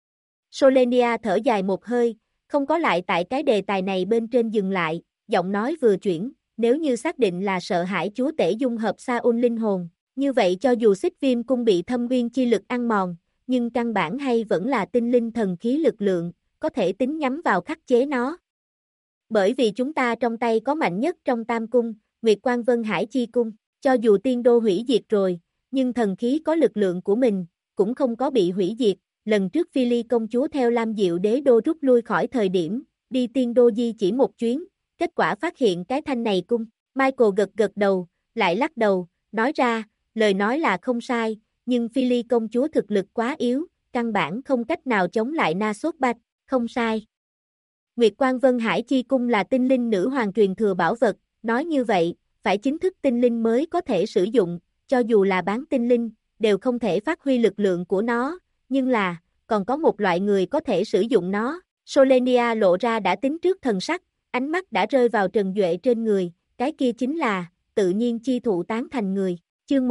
Solenia thở dài một hơi, không có lại tại cái đề tài này bên trên dừng lại, giọng nói vừa chuyển, nếu như xác định là sợ hãi chúa tể dung hợp Saul linh hồn, như vậy cho dù Xích Viêm Cung bị Thâm Uyên chi lực ăn mòn, nhưng căn bản hay vẫn là tinh linh thần khí lực lượng, có thể tính nhắm vào khắc chế nó. Bởi vì chúng ta trong tay có mạnh nhất trong Tam Cung, Nguyệt Quan Vân Hải Chi Cung, cho dù tiên đô hủy diệt rồi, nhưng thần khí có lực lượng của mình, cũng không có bị hủy diệt. Lần trước Phi Ly công chúa theo Lam Diệu đế đô rút lui khỏi thời điểm, đi tiên đô di chỉ một chuyến, kết quả phát hiện cái thanh này cung. Michael gật đầu, lại lắc đầu, nói ra, lời nói là không sai, nhưng Phi Ly công chúa thực lực quá yếu, căn bản không cách nào chống lại Na Sốt Bạch, không sai. Nguyệt Quan Vân Hải Chi Cung là tinh linh nữ hoàng truyền thừa bảo vật, nói như vậy, phải chính thức tinh linh mới có thể sử dụng, cho dù là bán tinh linh, đều không thể phát huy lực lượng của nó, nhưng là, còn có một loại người có thể sử dụng nó. Solenia lộ ra đã tính trước thần sắc, ánh mắt đã rơi vào Trần Duệ trên người, cái kia chính là, tự nhiên chi thụ tán thành người. Chương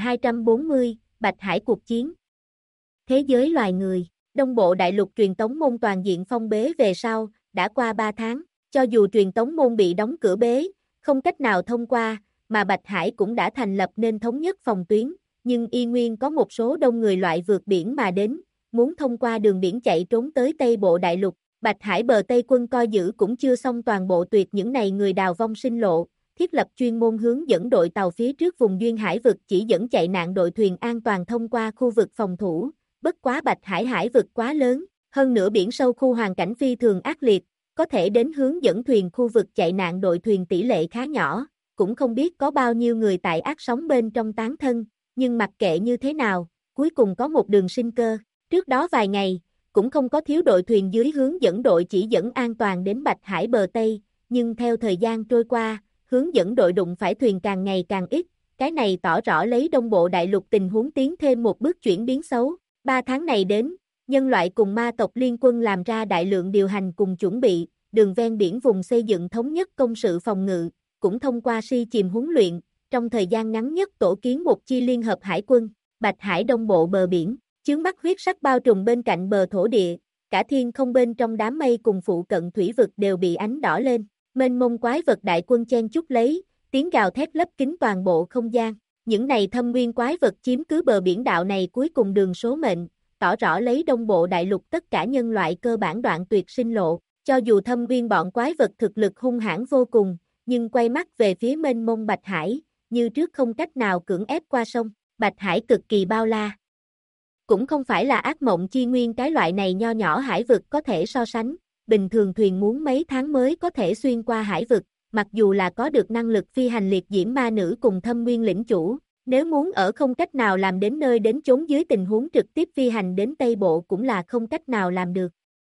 1240, Bạch Hải cuộc chiến. Thế giới loài người, Đông Bộ Đại lục truyền tống môn toàn diện phong bế về sau, đã qua 3 tháng, cho dù truyền tống môn bị đóng cửa bế, không cách nào thông qua, mà Bạch Hải cũng đã thành lập nên thống nhất phòng tuyến, nhưng y nguyên có một số đông người loại vượt biển mà đến, muốn thông qua đường biển chạy trốn tới Tây Bộ Đại lục. Bạch Hải bờ Tây quân coi giữ cũng chưa xong toàn bộ tuyệt những này người đào vong sinh lộ, thiết lập chuyên môn hướng dẫn đội tàu phía trước vùng duyên hải vực chỉ dẫn chạy nạn đội thuyền an toàn thông qua khu vực phòng thủ, bất quá Bạch Hải hải vực quá lớn, hơn nữa biển sâu khu hoàn cảnh phi thường ác liệt, có thể đến hướng dẫn thuyền khu vực chạy nạn đội thuyền tỷ lệ khá nhỏ, cũng không biết có bao nhiêu người tại ác sóng bên trong tán thân, nhưng mặc kệ như thế nào, cuối cùng có một đường sinh cơ, trước đó vài ngày, cũng không có thiếu đội thuyền dưới hướng dẫn đội chỉ dẫn an toàn đến Bạch Hải bờ Tây, nhưng theo thời gian trôi qua, hướng dẫn đội đụng phải thuyền càng ngày càng ít, cái này tỏ rõ lấy Đông Bộ Đại lục tình huống tiến thêm một bước chuyển biến xấu. 3 tháng này đến, nhân loại cùng ma tộc liên quân làm ra đại lượng điều hành cùng chuẩn bị, đường ven biển vùng xây dựng thống nhất công sự phòng ngự, cũng thông qua si chìm huấn luyện, trong thời gian ngắn nhất tổ kiến một chi liên hợp hải quân, Bạch Hải Đông Bộ bờ biển, chướng mắt huyết sắc bao trùm bên cạnh bờ thổ địa, cả thiên không bên trong đám mây cùng phụ cận thủy vực đều bị ánh đỏ lên, mênh mông quái vật đại quân chen chúc lấy, tiếng gào thét lấp kín toàn bộ không gian. Những này thâm nguyên quái vật chiếm cứ bờ biển đạo này cuối cùng đường số mệnh, tỏ rõ lấy Đông Bộ Đại lục tất cả nhân loại cơ bản đoạn tuyệt sinh lộ, cho dù thâm nguyên bọn quái vật thực lực hung hãn vô cùng, nhưng quay mắt về phía mênh mông Bạch Hải, như trước không cách nào cưỡng ép qua sông. Bạch Hải cực kỳ bao la. Cũng không phải là ác mộng chi nguyên cái loại này nho nhỏ hải vực có thể so sánh, bình thường thuyền muốn mấy tháng mới có thể xuyên qua hải vực, mặc dù là có được năng lực phi hành liệt diễm ma nữ cùng thâm nguyên lĩnh chủ, nếu muốn ở không cách nào làm đến nơi đến chốn dưới tình huống trực tiếp phi hành đến Tây Bộ cũng là không cách nào làm được.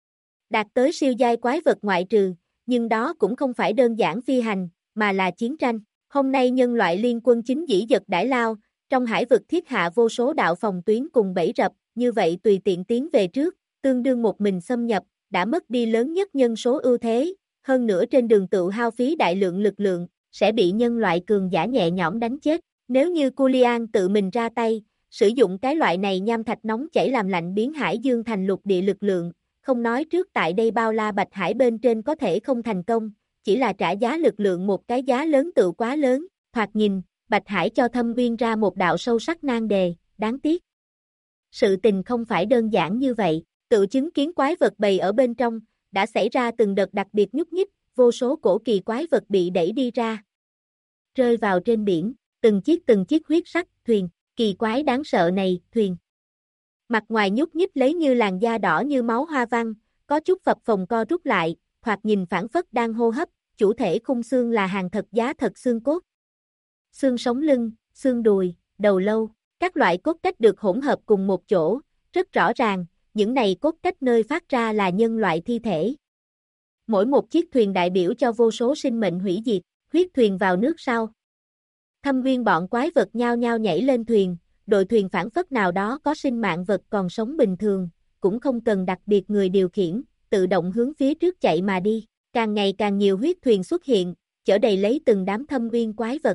Đạt tới siêu giai quái vật ngoại trừ, nhưng đó cũng không phải đơn giản phi hành, mà là chiến tranh. Hôm nay nhân loại liên quân chính dĩ dật đãi lao, trong hải vực thiết hạ vô số đạo phòng tuyến cùng bẫy rập, như vậy tùy tiện tiến về trước, tương đương một mình xâm nhập, đã mất đi lớn nhất nhân số ưu thế, hơn nữa trên đường tựu hao phí đại lượng lực lượng, sẽ bị nhân loại cường giả nhẹ nhõm đánh chết. Nếu như Culian tự mình ra tay, sử dụng cái loại này nham thạch nóng chảy làm lạnh biến hải dương thành lục địa lực lượng, không nói trước tại đây bao la Bạch Hải bên trên có thể không thành công, chỉ là trả giá lực lượng một cái giá lớn tự quá lớn, thoạt nhìn, Bạch Hải cho Thâm Viên ra một đạo sâu sắc nan đề, đáng tiếc. Sự tình không phải đơn giản như vậy, tự chứng kiến quái vật bầy ở bên trong, đã xảy ra từng đợt đặc biệt nhúc nhích, vô số cổ kỳ quái vật bị đẩy đi ra. Rơi vào trên biển, từng chiếc huyết sắc, thuyền, kỳ quái đáng sợ này, thuyền. Mặt ngoài nhúc nhích lấy như làn da đỏ như máu hoa văn, có chút phập phồng co rút lại, thoạt nhìn phảng phất đang hô hấp, chủ thể khung xương là hàng thật giá thật xương cốt. Xương sống lưng, xương đùi, đầu lâu, các loại cốt cách được hỗn hợp cùng một chỗ, rất rõ ràng, những này cốt cách nơi phát ra là nhân loại thi thể. Mỗi một chiếc thuyền đại biểu cho vô số sinh mệnh hủy diệt, huyết thuyền vào nước sau. Thâm Viên bọn quái vật nhao nhao nhảy lên thuyền, đội thuyền phản phất nào đó có sinh mạng vật còn sống bình thường, cũng không cần đặc biệt người điều khiển, tự động hướng phía trước chạy mà đi. Càng ngày càng nhiều huyết thuyền xuất hiện, chở đầy lấy từng đám Thâm Viên quái vật.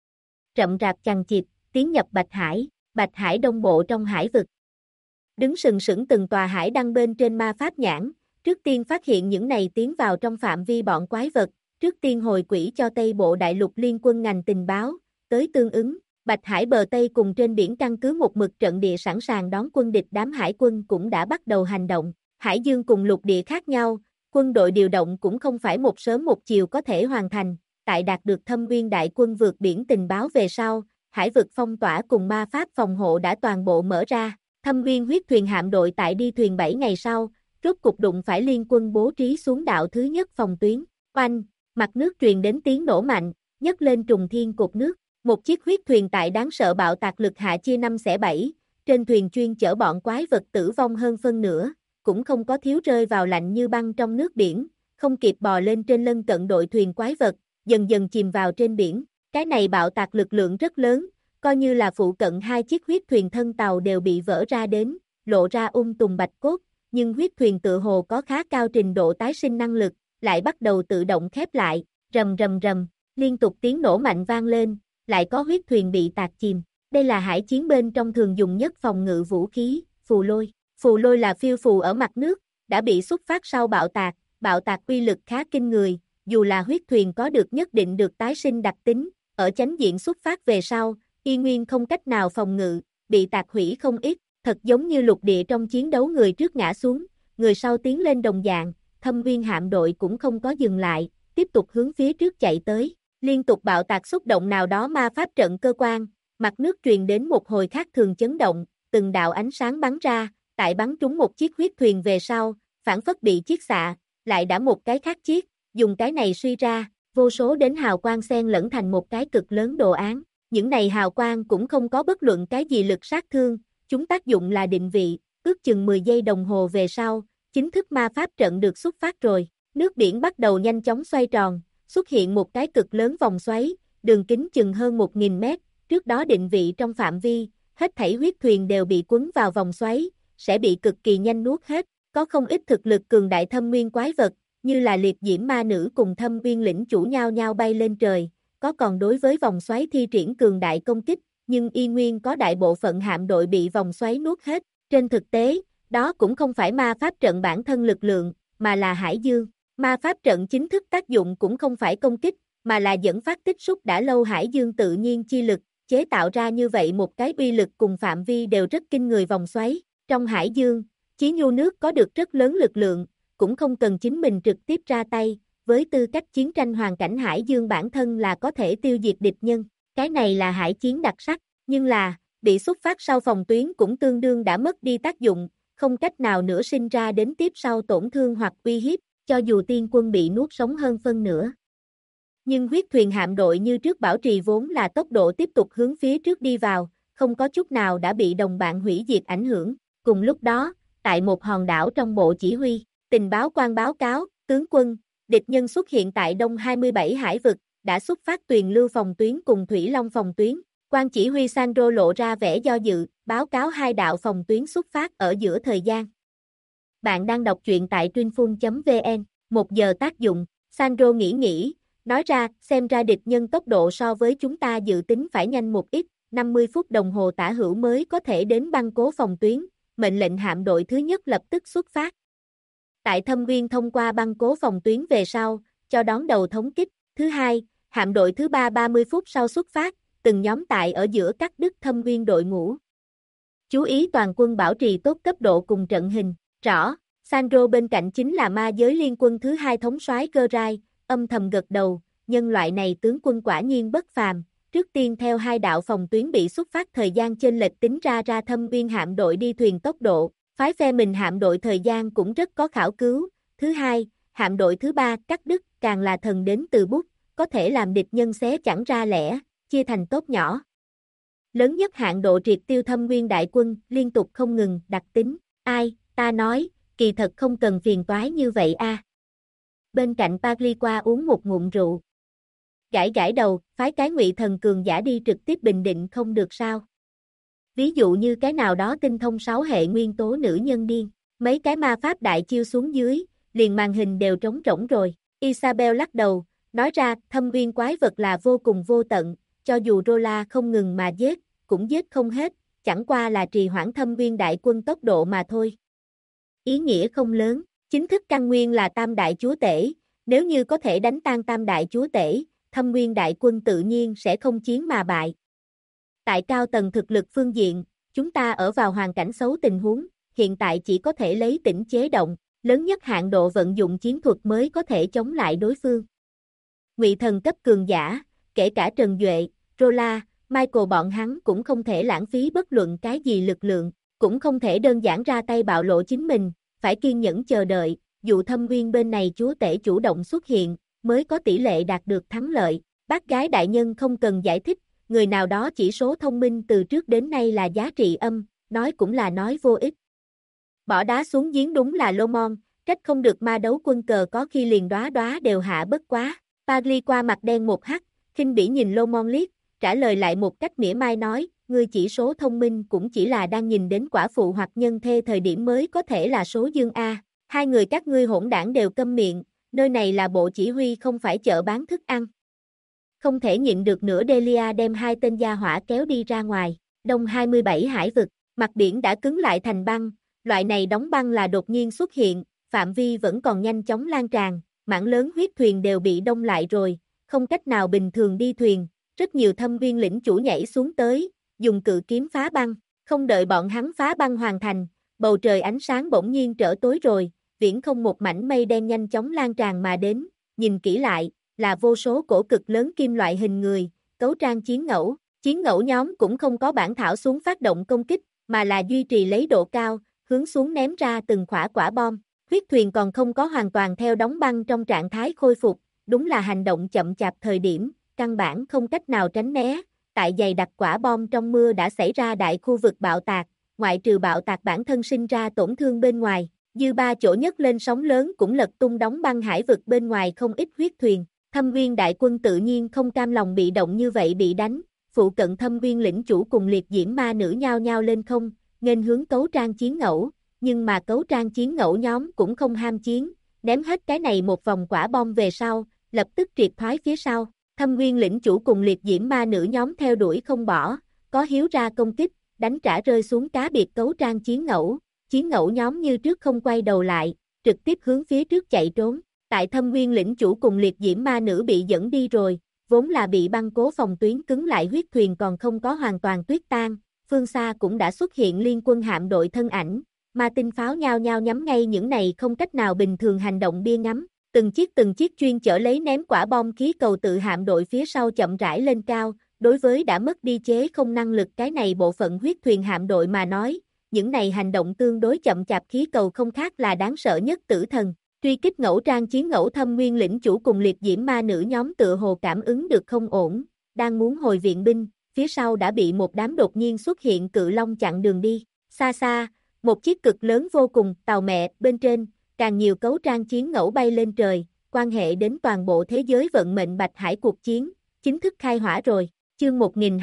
Rậm rạp chằng chịt, tiến nhập Bạch Hải đông bộ trong hải vực. Đứng sừng sững từng tòa hải đăng bên trên ma pháp nhãn, trước tiên phát hiện những này tiến vào trong phạm vi bọn quái vật, trước tiên hồi quỹ cho Tây Bộ Đại lục liên quân ngành tình báo, tới tương ứng, Bạch Hải bờ Tây cùng trên biển căn cứ một mực trận địa sẵn sàng đón quân địch, đám hải quân cũng đã bắt đầu hành động. Hải dương cùng lục địa khác nhau, quân đội điều động cũng không phải một sớm một chiều có thể hoàn thành, tại đạt được Thâm Viên đại quân vượt biển tình báo về sau, hải vực phong tỏa cùng ma pháp phòng hộ đã toàn bộ mở ra. Thâm Viên huyết thuyền hạm đội tại đi thuyền 7 ngày sau, rốt cục đụng phải liên quân bố trí xuống đạo thứ nhất phòng tuyến. Oanh, mặt nước truyền đến tiếng nổ mạnh, nhấc lên trùng thiên cột nước. Một chiếc huyết thuyền tại đáng sợ bạo tạc lực hạ chia 5 xẻ 7, trên thuyền chuyên chở bọn quái vật tử vong hơn phân nửa, cũng không có thiếu rơi vào lạnh như băng trong nước biển, không kịp bò lên trên lân cận đội thuyền quái vật, dần dần chìm vào trên biển. Cái này bạo tạc lực lượng rất lớn, coi như là phụ cận hai chiếc huyết thuyền thân tàu đều bị vỡ ra đến, lộ ra tùng bạch cốt, nhưng huyết thuyền tự hồ có khá cao trình độ tái sinh năng lực, lại bắt đầu tự động khép lại, rầm rầm rầm, liên tục tiếng nổ mạnh vang lên, lại có huyết thuyền bị tạc chìm. Đây là hải chiến bên trong thường dùng nhất phòng ngự vũ khí, phù lôi. Phù lôi là phiêu phù ở mặt nước, đã bị xuất phát sau bạo tạc uy lực khá kinh người, dù là huyết thuyền có được nhất định được tái sinh đặc tính, ở chánh diện xuất phát về sau, y nguyên không cách nào phòng ngự, bị tạc hủy không ít, thật giống như lục địa trong chiến đấu người trước ngã xuống, người sau tiến lên đồng dạng, Thâm Viên hạm đội cũng không có dừng lại, tiếp tục hướng phía trước chạy tới. Liên tục bạo tạc xúc động nào đó ma pháp trận cơ quan, mặt nước truyền đến một hồi khác thường chấn động, từng đạo ánh sáng bắn ra, tại bắn trúng một chiếc huyết thuyền về sau, phản phất bị chiết xạ, lại đã một cái khác chiếc, dùng cái này suy ra, vô số đến hào quang xen lẫn thành một cái cực lớn đồ án. Những này hào quang cũng không có bất luận cái gì lực sát thương, chúng tác dụng là định vị, ước chừng 10 giây đồng hồ về sau, chính thức ma pháp trận được xuất phát rồi, nước biển bắt đầu nhanh chóng xoay tròn, xuất hiện một cái cực lớn vòng xoáy, đường kính chừng hơn 1.000 mét, trước đó định vị trong phạm vi, hết thảy huyết thuyền đều bị cuốn vào vòng xoáy, sẽ bị cực kỳ nhanh nuốt hết, có không ít thực lực cường đại thâm nguyên quái vật, như là liệt diễm ma nữ cùng Thâm Viên lĩnh chủ nhao nhao bay lên trời, có còn đối với vòng xoáy thi triển cường đại công kích, nhưng y nguyên có đại bộ phận hạm đội bị vòng xoáy nuốt hết, trên thực tế, đó cũng không phải ma pháp trận bản thân lực lượng, mà là hải dương. Ma pháp trận chính thức tác dụng cũng không phải công kích, mà là dẫn phát tích xúc đã lâu hải dương tự nhiên chi lực, chế tạo ra như vậy một cái uy lực cùng phạm vi đều rất kinh người vòng xoáy. Trong hải dương, Chí Nhu nước có được rất lớn lực lượng, cũng không cần chính mình trực tiếp ra tay, với tư cách chiến tranh hoàn cảnh hải dương bản thân là có thể tiêu diệt địch nhân. Cái này là hải chiến đặc sắc, nhưng là, Bị xuất phát sau phòng tuyến cũng tương đương đã mất đi tác dụng, không cách nào nữa sinh ra đến tiếp sau tổn thương hoặc uy hiếp, cho dù tiên quân bị nuốt sống hơn phân nửa. Nhưng huyết thuyền hạm đội như trước bảo trì vốn là tốc độ tiếp tục hướng phía trước đi vào, không có chút nào đã bị đồng bạn hủy diệt ảnh hưởng. Cùng lúc đó, tại một hòn đảo trong bộ chỉ huy, tình báo quan báo cáo, tướng quân, địch nhân xuất hiện tại Đông 27 hải vực, đã xuất phát tuyền lưu phòng tuyến cùng Thủy Long phòng tuyến. Quan chỉ huy Sandro lộ ra vẻ do dự, báo cáo hai đạo phòng tuyến xuất phát ở giữa thời gian. Bạn đang đọc truyện tại Truyện.vn, 1 giờ tác dụng, Sandro nghĩ, nói ra, xem ra địch nhân tốc độ so với chúng ta dự tính phải nhanh một ít, 50 phút đồng hồ tả hữu mới có thể đến băng cố phòng tuyến, mệnh lệnh hạm đội thứ nhất lập tức xuất phát. Tại Thâm Nguyên thông qua băng cố phòng tuyến về sau, cho đón đầu thống kích, thứ hai, hạm đội thứ ba 30 phút sau xuất phát, từng nhóm tại ở giữa cắt đứt Thâm Nguyên đội ngũ. Chú ý toàn quân bảo trì tốt cấp độ cùng trận hình, rõ, Sandro bên cạnh chính là ma giới liên quân thứ hai thống soái Gerai, âm thầm gật đầu, nhân loại này tướng quân quả nhiên bất phàm, trước tiên theo hai đạo phòng tuyến bị xuất phát thời gian chênh lệch tính ra Thâm Nguyên hạm đội đi thuyền tốc độ, phái phe mình hạm đội thời gian cũng rất có khảo cứu, thứ hai, hạm đội thứ ba cắt đứt càng là thần đến từ bút, có thể làm địch nhân xé chẳng ra lẻ, chia thành tốt nhỏ. Lớn nhất hạn độ triệt tiêu Thâm Nguyên đại quân, liên tục không ngừng, đặc tính, ai, ta nói, kỳ thật không cần phiền toái như vậy a. Bên cạnh Pagliqua uống một ngụm rượu. Gãi đầu, phái cái Ngụy Thần cường giả đi trực tiếp bình định không được sao. Ví dụ như cái nào đó tinh thông 6 hệ nguyên tố nữ nhân điên, mấy cái ma pháp đại chiêu xuống dưới, liền màn hình đều trống rỗng rồi. Isabel lắc đầu, nói ra, Thâm Nguyên quái vật là vô cùng vô tận, cho dù Rola không ngừng mà giết, cũng giết không hết, chẳng qua là trì hoãn Thâm Nguyên đại quân tốc độ mà thôi. Ý nghĩa không lớn, chính thức căn nguyên là Tam Đại Chúa Tể, nếu như có thể đánh tan Tam Đại Chúa Tể, Thâm Nguyên đại quân tự nhiên sẽ không chiến mà bại. Tại cao tầng thực lực phương diện, chúng ta ở vào hoàn cảnh xấu tình huống, hiện tại chỉ có thể lấy tĩnh chế động, lớn nhất hạn độ vận dụng chiến thuật mới có thể chống lại đối phương. Ngụy Thần cấp cường giả, kể cả Trần Duệ, Rola, Michael bọn hắn cũng không thể lãng phí bất luận cái gì lực lượng, cũng không thể đơn giản ra tay bạo lộ chính mình, phải kiên nhẫn chờ đợi, dụ Thâm Nguyên bên này chúa tể chủ động xuất hiện, mới có tỷ lệ đạt được thắng lợi. Bác gái đại nhân không cần giải thích, người nào đó chỉ số thông minh từ trước đến nay là giá trị âm, nói cũng là nói vô ích. Bỏ đá xuống giếng đúng là Lomon, trách không được ma đấu quân cờ có khi liền đóa đều hạ bất quá. Pagliqua mặt đen một hắt, khinh bỉ nhìn Lomon liếc, trả lời lại một cách mỉa mai nói, ngươi chỉ số thông minh cũng chỉ là đang nhìn đến quả phụ hoặc nhân thê thời điểm mới có thể là số dương A. Hai người các ngươi hỗn đảng đều câm miệng, nơi này là bộ chỉ huy không phải chợ bán thức ăn. Không thể nhịn được nữa Delia đem hai tên gia hỏa kéo đi ra ngoài, Đông 27 hải vực, mặt biển đã cứng lại thành băng, loại này đóng băng là đột nhiên xuất hiện, phạm vi vẫn còn nhanh chóng lan tràn, mảng lớn huyết thuyền đều bị đông lại rồi, không cách nào bình thường đi thuyền, rất nhiều Thâm Viên lĩnh chủ nhảy xuống tới, dùng cự kiếm phá băng, không đợi bọn hắn phá băng hoàn thành, bầu trời ánh sáng bỗng nhiên trở tối rồi, viễn không một mảnh mây đen nhanh chóng lan tràn mà đến, nhìn kỹ lại, là vô số cổ cực lớn kim loại hình người, cấu trang chiến ngẫu nhóm cũng không có bản thảo xuống phát động công kích, mà là duy trì lấy độ cao, hướng xuống ném ra từng khỏa quả bom, huyết thuyền còn không có hoàn toàn theo đóng băng trong trạng thái khôi phục, đúng là hành động chậm chạp thời điểm, căn bản không cách nào tránh né, tại dày đặc quả bom trong mưa đã xảy ra đại khu vực bạo tạc, ngoại trừ bạo tạc bản thân sinh ra tổn thương bên ngoài, dư ba chỗ nhất lên sóng lớn cũng lật tung đóng băng hải vực bên ngoài không ít huyết thuyền. Thâm Viên đại quân tự nhiên không cam lòng bị động như vậy bị đánh, phụ cận Thâm Viên lĩnh chủ cùng liệt diễm ma nữ nhao nhao lên không, nghênh hướng cấu trang chiến ngẫu, nhưng mà cấu trang chiến ngẫu nhóm cũng không ham chiến, ném hết cái này một vòng quả bom về sau, lập tức triệt thoái phía sau. Thâm Viên lĩnh chủ cùng liệt diễm ma nữ nhóm theo đuổi không bỏ, có hiếu ra công kích, đánh trả rơi xuống cá biệt cấu trang chiến ngẫu nhóm như trước không quay đầu lại, trực tiếp hướng phía trước chạy trốn. Tại Thâm Viên lĩnh chủ cùng liệt diễm ma nữ bị dẫn đi rồi, vốn là bị băng cố phòng tuyến cứng lại huyết thuyền còn không có hoàn toàn tuyết tan, phương xa cũng đã xuất hiện liên quân hạm đội thân ảnh, ma tinh pháo nhao nhao nhắm ngay những này không cách nào bình thường hành động bia ngắm, từng chiếc chuyên chở lấy ném quả bom khí cầu tự hạm đội phía sau chậm rãi lên cao, đối với đã mất đi chế không năng lực cái này bộ phận huyết thuyền hạm đội mà nói, những này hành động tương đối chậm chạp khí cầu không khác là đáng sợ nhất tử thần. Truy kích ngẫu trang chiến ngẫu thâm nguyên lĩnh chủ cùng liệt diễm ma nữ nhóm tựa hồ cảm ứng được không ổn, đang muốn hồi viện binh, phía sau đã bị một đám đột nhiên xuất hiện cự long chặn đường đi. Xa xa, một chiếc cực lớn vô cùng tàu mẹ bên trên, càng nhiều cấu trang chiến ngẫu bay lên trời, quan hệ đến toàn bộ thế giới vận mệnh Bạch Hải cuộc chiến, chính thức khai hỏa rồi. Chương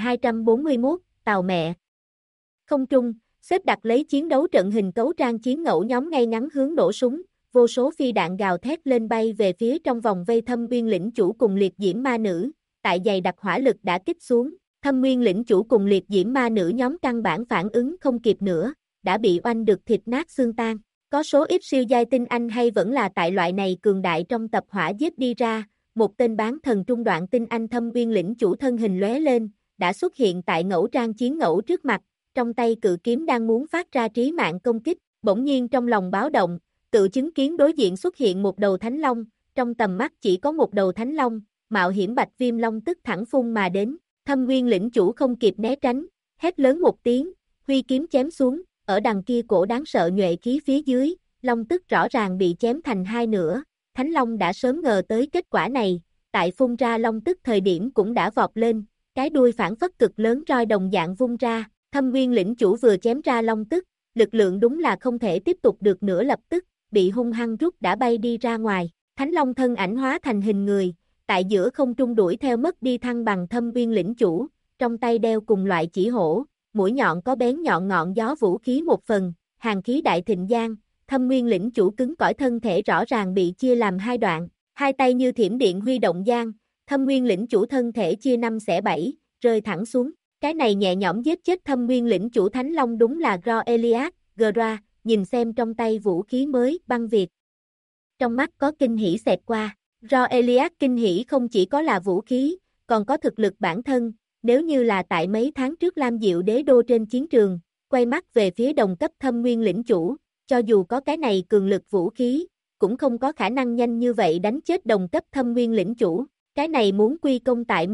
1241, tàu mẹ. Không trung, xếp đặt lấy chiến đấu trận hình cấu trang chiến ngẫu nhóm ngay ngắn hướng nổ súng, vô số phi đạn gào thét lên bay về phía trong vòng vây Thâm Nguyên lĩnh chủ cùng liệt diễm ma nữ, tại dày đặc hỏa lực đã kích xuống, Thâm Nguyên lĩnh chủ cùng liệt diễm ma nữ nhóm căn bản phản ứng không kịp nữa, đã bị oanh được thịt nát xương tan. Có số ít siêu giai tinh anh hay vẫn là tại loại này cường đại trong tập hỏa giết đi ra, một tên bán thần trung đoạn tinh anh Thâm Nguyên lĩnh chủ thân hình lóe lên, đã xuất hiện tại ngẫu trang chiến ngẫu trước mặt, trong tay cự kiếm đang muốn phát ra trí mạng công kích, bỗng nhiên trong lòng báo động, tự chứng kiến đối diện xuất hiện một đầu thánh long, trong tầm mắt chỉ có một đầu thánh long, mạo hiểm bạch viêm long tức thẳng phun mà đến, Thâm Nguyên lĩnh chủ không kịp né tránh, hét lớn một tiếng, huy kiếm chém xuống, ở đằng kia cổ đáng sợ nhuệ khí phía dưới, long tức rõ ràng bị chém thành hai nửa, thánh long đã sớm ngờ tới kết quả này, tại phun ra long tức thời điểm cũng đã vọt lên, cái đuôi phản phất cực lớn roi đồng dạng vung ra, Thâm Nguyên lĩnh chủ vừa chém ra long tức, lực lượng đúng là không thể tiếp tục được nữa lập tức, bị hung hăng rút đã bay đi ra ngoài, thánh long thân ảnh hóa thành hình người, tại giữa không trung đuổi theo mất đi thăng bằng Thâm Nguyên lĩnh chủ, trong tay đeo cùng loại chỉ hổ, mũi nhọn có bén nhọn ngọn gió vũ khí một phần, hàn khí đại thịnh giang, Thâm Nguyên lĩnh chủ cứng cỏi thân thể rõ ràng bị chia làm hai đoạn, hai tay như thiểm điện huy động giang, Thâm Nguyên lĩnh chủ thân thể chia 5 xẻ 7, rơi thẳng xuống. Cái này nhẹ nhõm giết chết Thâm Nguyên lĩnh chủ Thánh Long đúng là Ro-Elias, Gra, nhìn xem trong tay vũ khí mới, băng Việt. Trong mắt có kinh hỉ xẹt qua, Ro-Elias kinh hỉ không chỉ có là vũ khí, còn có thực lực bản thân, nếu như là tại mấy tháng trước Lam Diệu đế đô trên chiến trường, quay mắt về phía đồng cấp Thâm Nguyên lĩnh chủ, cho dù có cái này cường lực vũ khí, cũng không có khả năng nhanh như vậy đánh chết đồng cấp Thâm Nguyên lĩnh chủ, cái này muốn quy công tại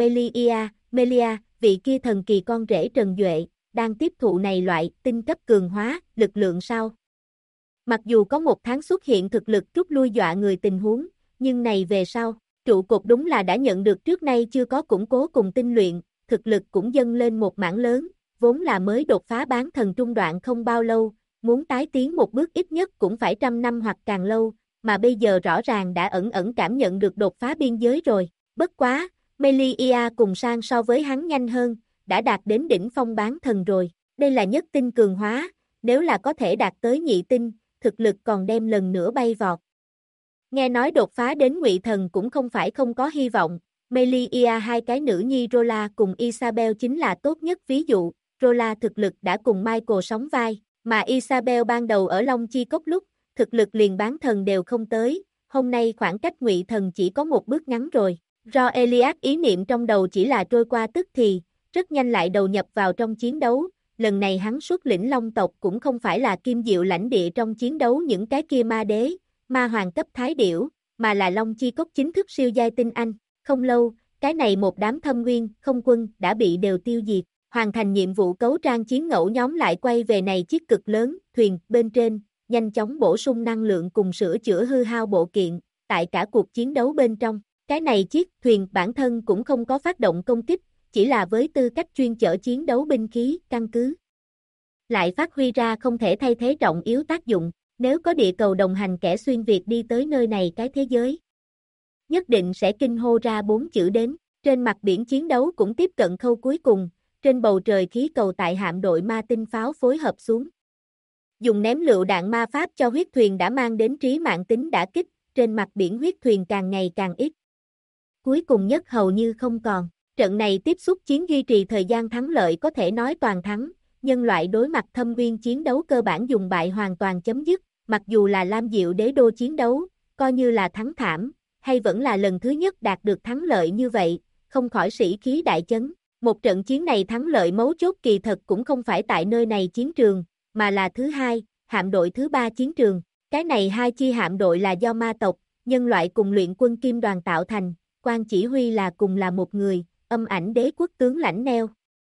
Melia, vị kia thần kỳ con rể Trần Duệ, đang tiếp thụ này loại tinh cấp cường hóa, lực lượng sao. Mặc dù có một tháng xuất hiện thực lực rút lui dọa người tình huống, nhưng này về sau, trụ cột đúng là đã nhận được trước nay chưa có củng cố cùng tinh luyện, thực lực cũng dâng lên một mảng lớn, vốn là mới đột phá bán thần trung đoạn không bao lâu, muốn tái tiến một bước ít nhất cũng phải 100 năm hoặc càng lâu, mà bây giờ rõ ràng đã ẩn ẩn cảm nhận được đột phá biên giới rồi, bất quá. Melia cùng sang so với hắn nhanh hơn, đã đạt đến đỉnh phong bán thần rồi, đây là nhất tinh cường hóa, nếu là có thể đạt tới nhị tinh, thực lực còn đem lần nữa bay vọt. Nghe nói đột phá đến ngụy thần cũng không phải không có hy vọng, Melia hai cái nữ nhi Rola cùng Isabel chính là tốt nhất ví dụ, Rola thực lực đã cùng Michael sóng vai, mà Isabel ban đầu ở Long Chi Cốc lúc, thực lực liền bán thần đều không tới, hôm nay khoảng cách ngụy thần chỉ có một bước ngắn rồi. Ro-Elias ý niệm trong đầu chỉ là trôi qua tức thì, rất nhanh lại đầu nhập vào trong chiến đấu, lần này hắn xuất lĩnh Long tộc cũng không phải là Kim Diệu lãnh địa trong chiến đấu những cái kia ma đế, ma hoàng cấp thái điểu, mà là Long Chi Cốc chính thức siêu giai tinh anh, không lâu, cái này một đám thâm nguyên, không quân đã bị đều tiêu diệt, hoàn thành nhiệm vụ cấu trang chiến ngẫu nhóm lại quay về này chiếc cực lớn, thuyền, bên trên, nhanh chóng bổ sung năng lượng cùng sửa chữa hư hao bộ kiện, tại cả cuộc chiến đấu bên trong. Cái này chiếc thuyền bản thân cũng không có phát động công kích, chỉ là với tư cách chuyên chở chiến đấu binh khí, căn cứ. Lại phát huy ra không thể thay thế trọng yếu tác dụng, nếu có địa cầu đồng hành kẻ xuyên Việt đi tới nơi này cái thế giới. Nhất định sẽ kinh hô ra 4 chữ đến, trên mặt biển chiến đấu cũng tiếp cận khâu cuối cùng, trên bầu trời khí cầu tại hạm đội ma tinh pháo phối hợp xuống. Dùng ném lựu đạn ma pháp cho huyết thuyền đã mang đến trí mạng tính đả kích, trên mặt biển huyết thuyền càng ngày càng ít. Cuối cùng nhất hầu như không còn, trận này tiếp xúc chiến duy trì thời gian thắng lợi có thể nói toàn thắng, nhân loại đối mặt Thâm Nguyên chiến đấu cơ bản dùng bại hoàn toàn chấm dứt, mặc dù là Lam Diệu đế đô chiến đấu, coi như là thắng thảm, hay vẫn là lần thứ nhất đạt được thắng lợi như vậy, không khỏi sĩ khí đại chấn. Một trận chiến này thắng lợi mấu chốt kỳ thật cũng không phải tại nơi này chiến trường, mà là thứ hai, hạm đội thứ ba chiến trường. Cái này hai chi hạm đội là do ma tộc, nhân loại cùng luyện quân kim đoàn tạo thành, quan chỉ huy là cùng là một người, âm ảnh đế quốc tướng lãnh Neo.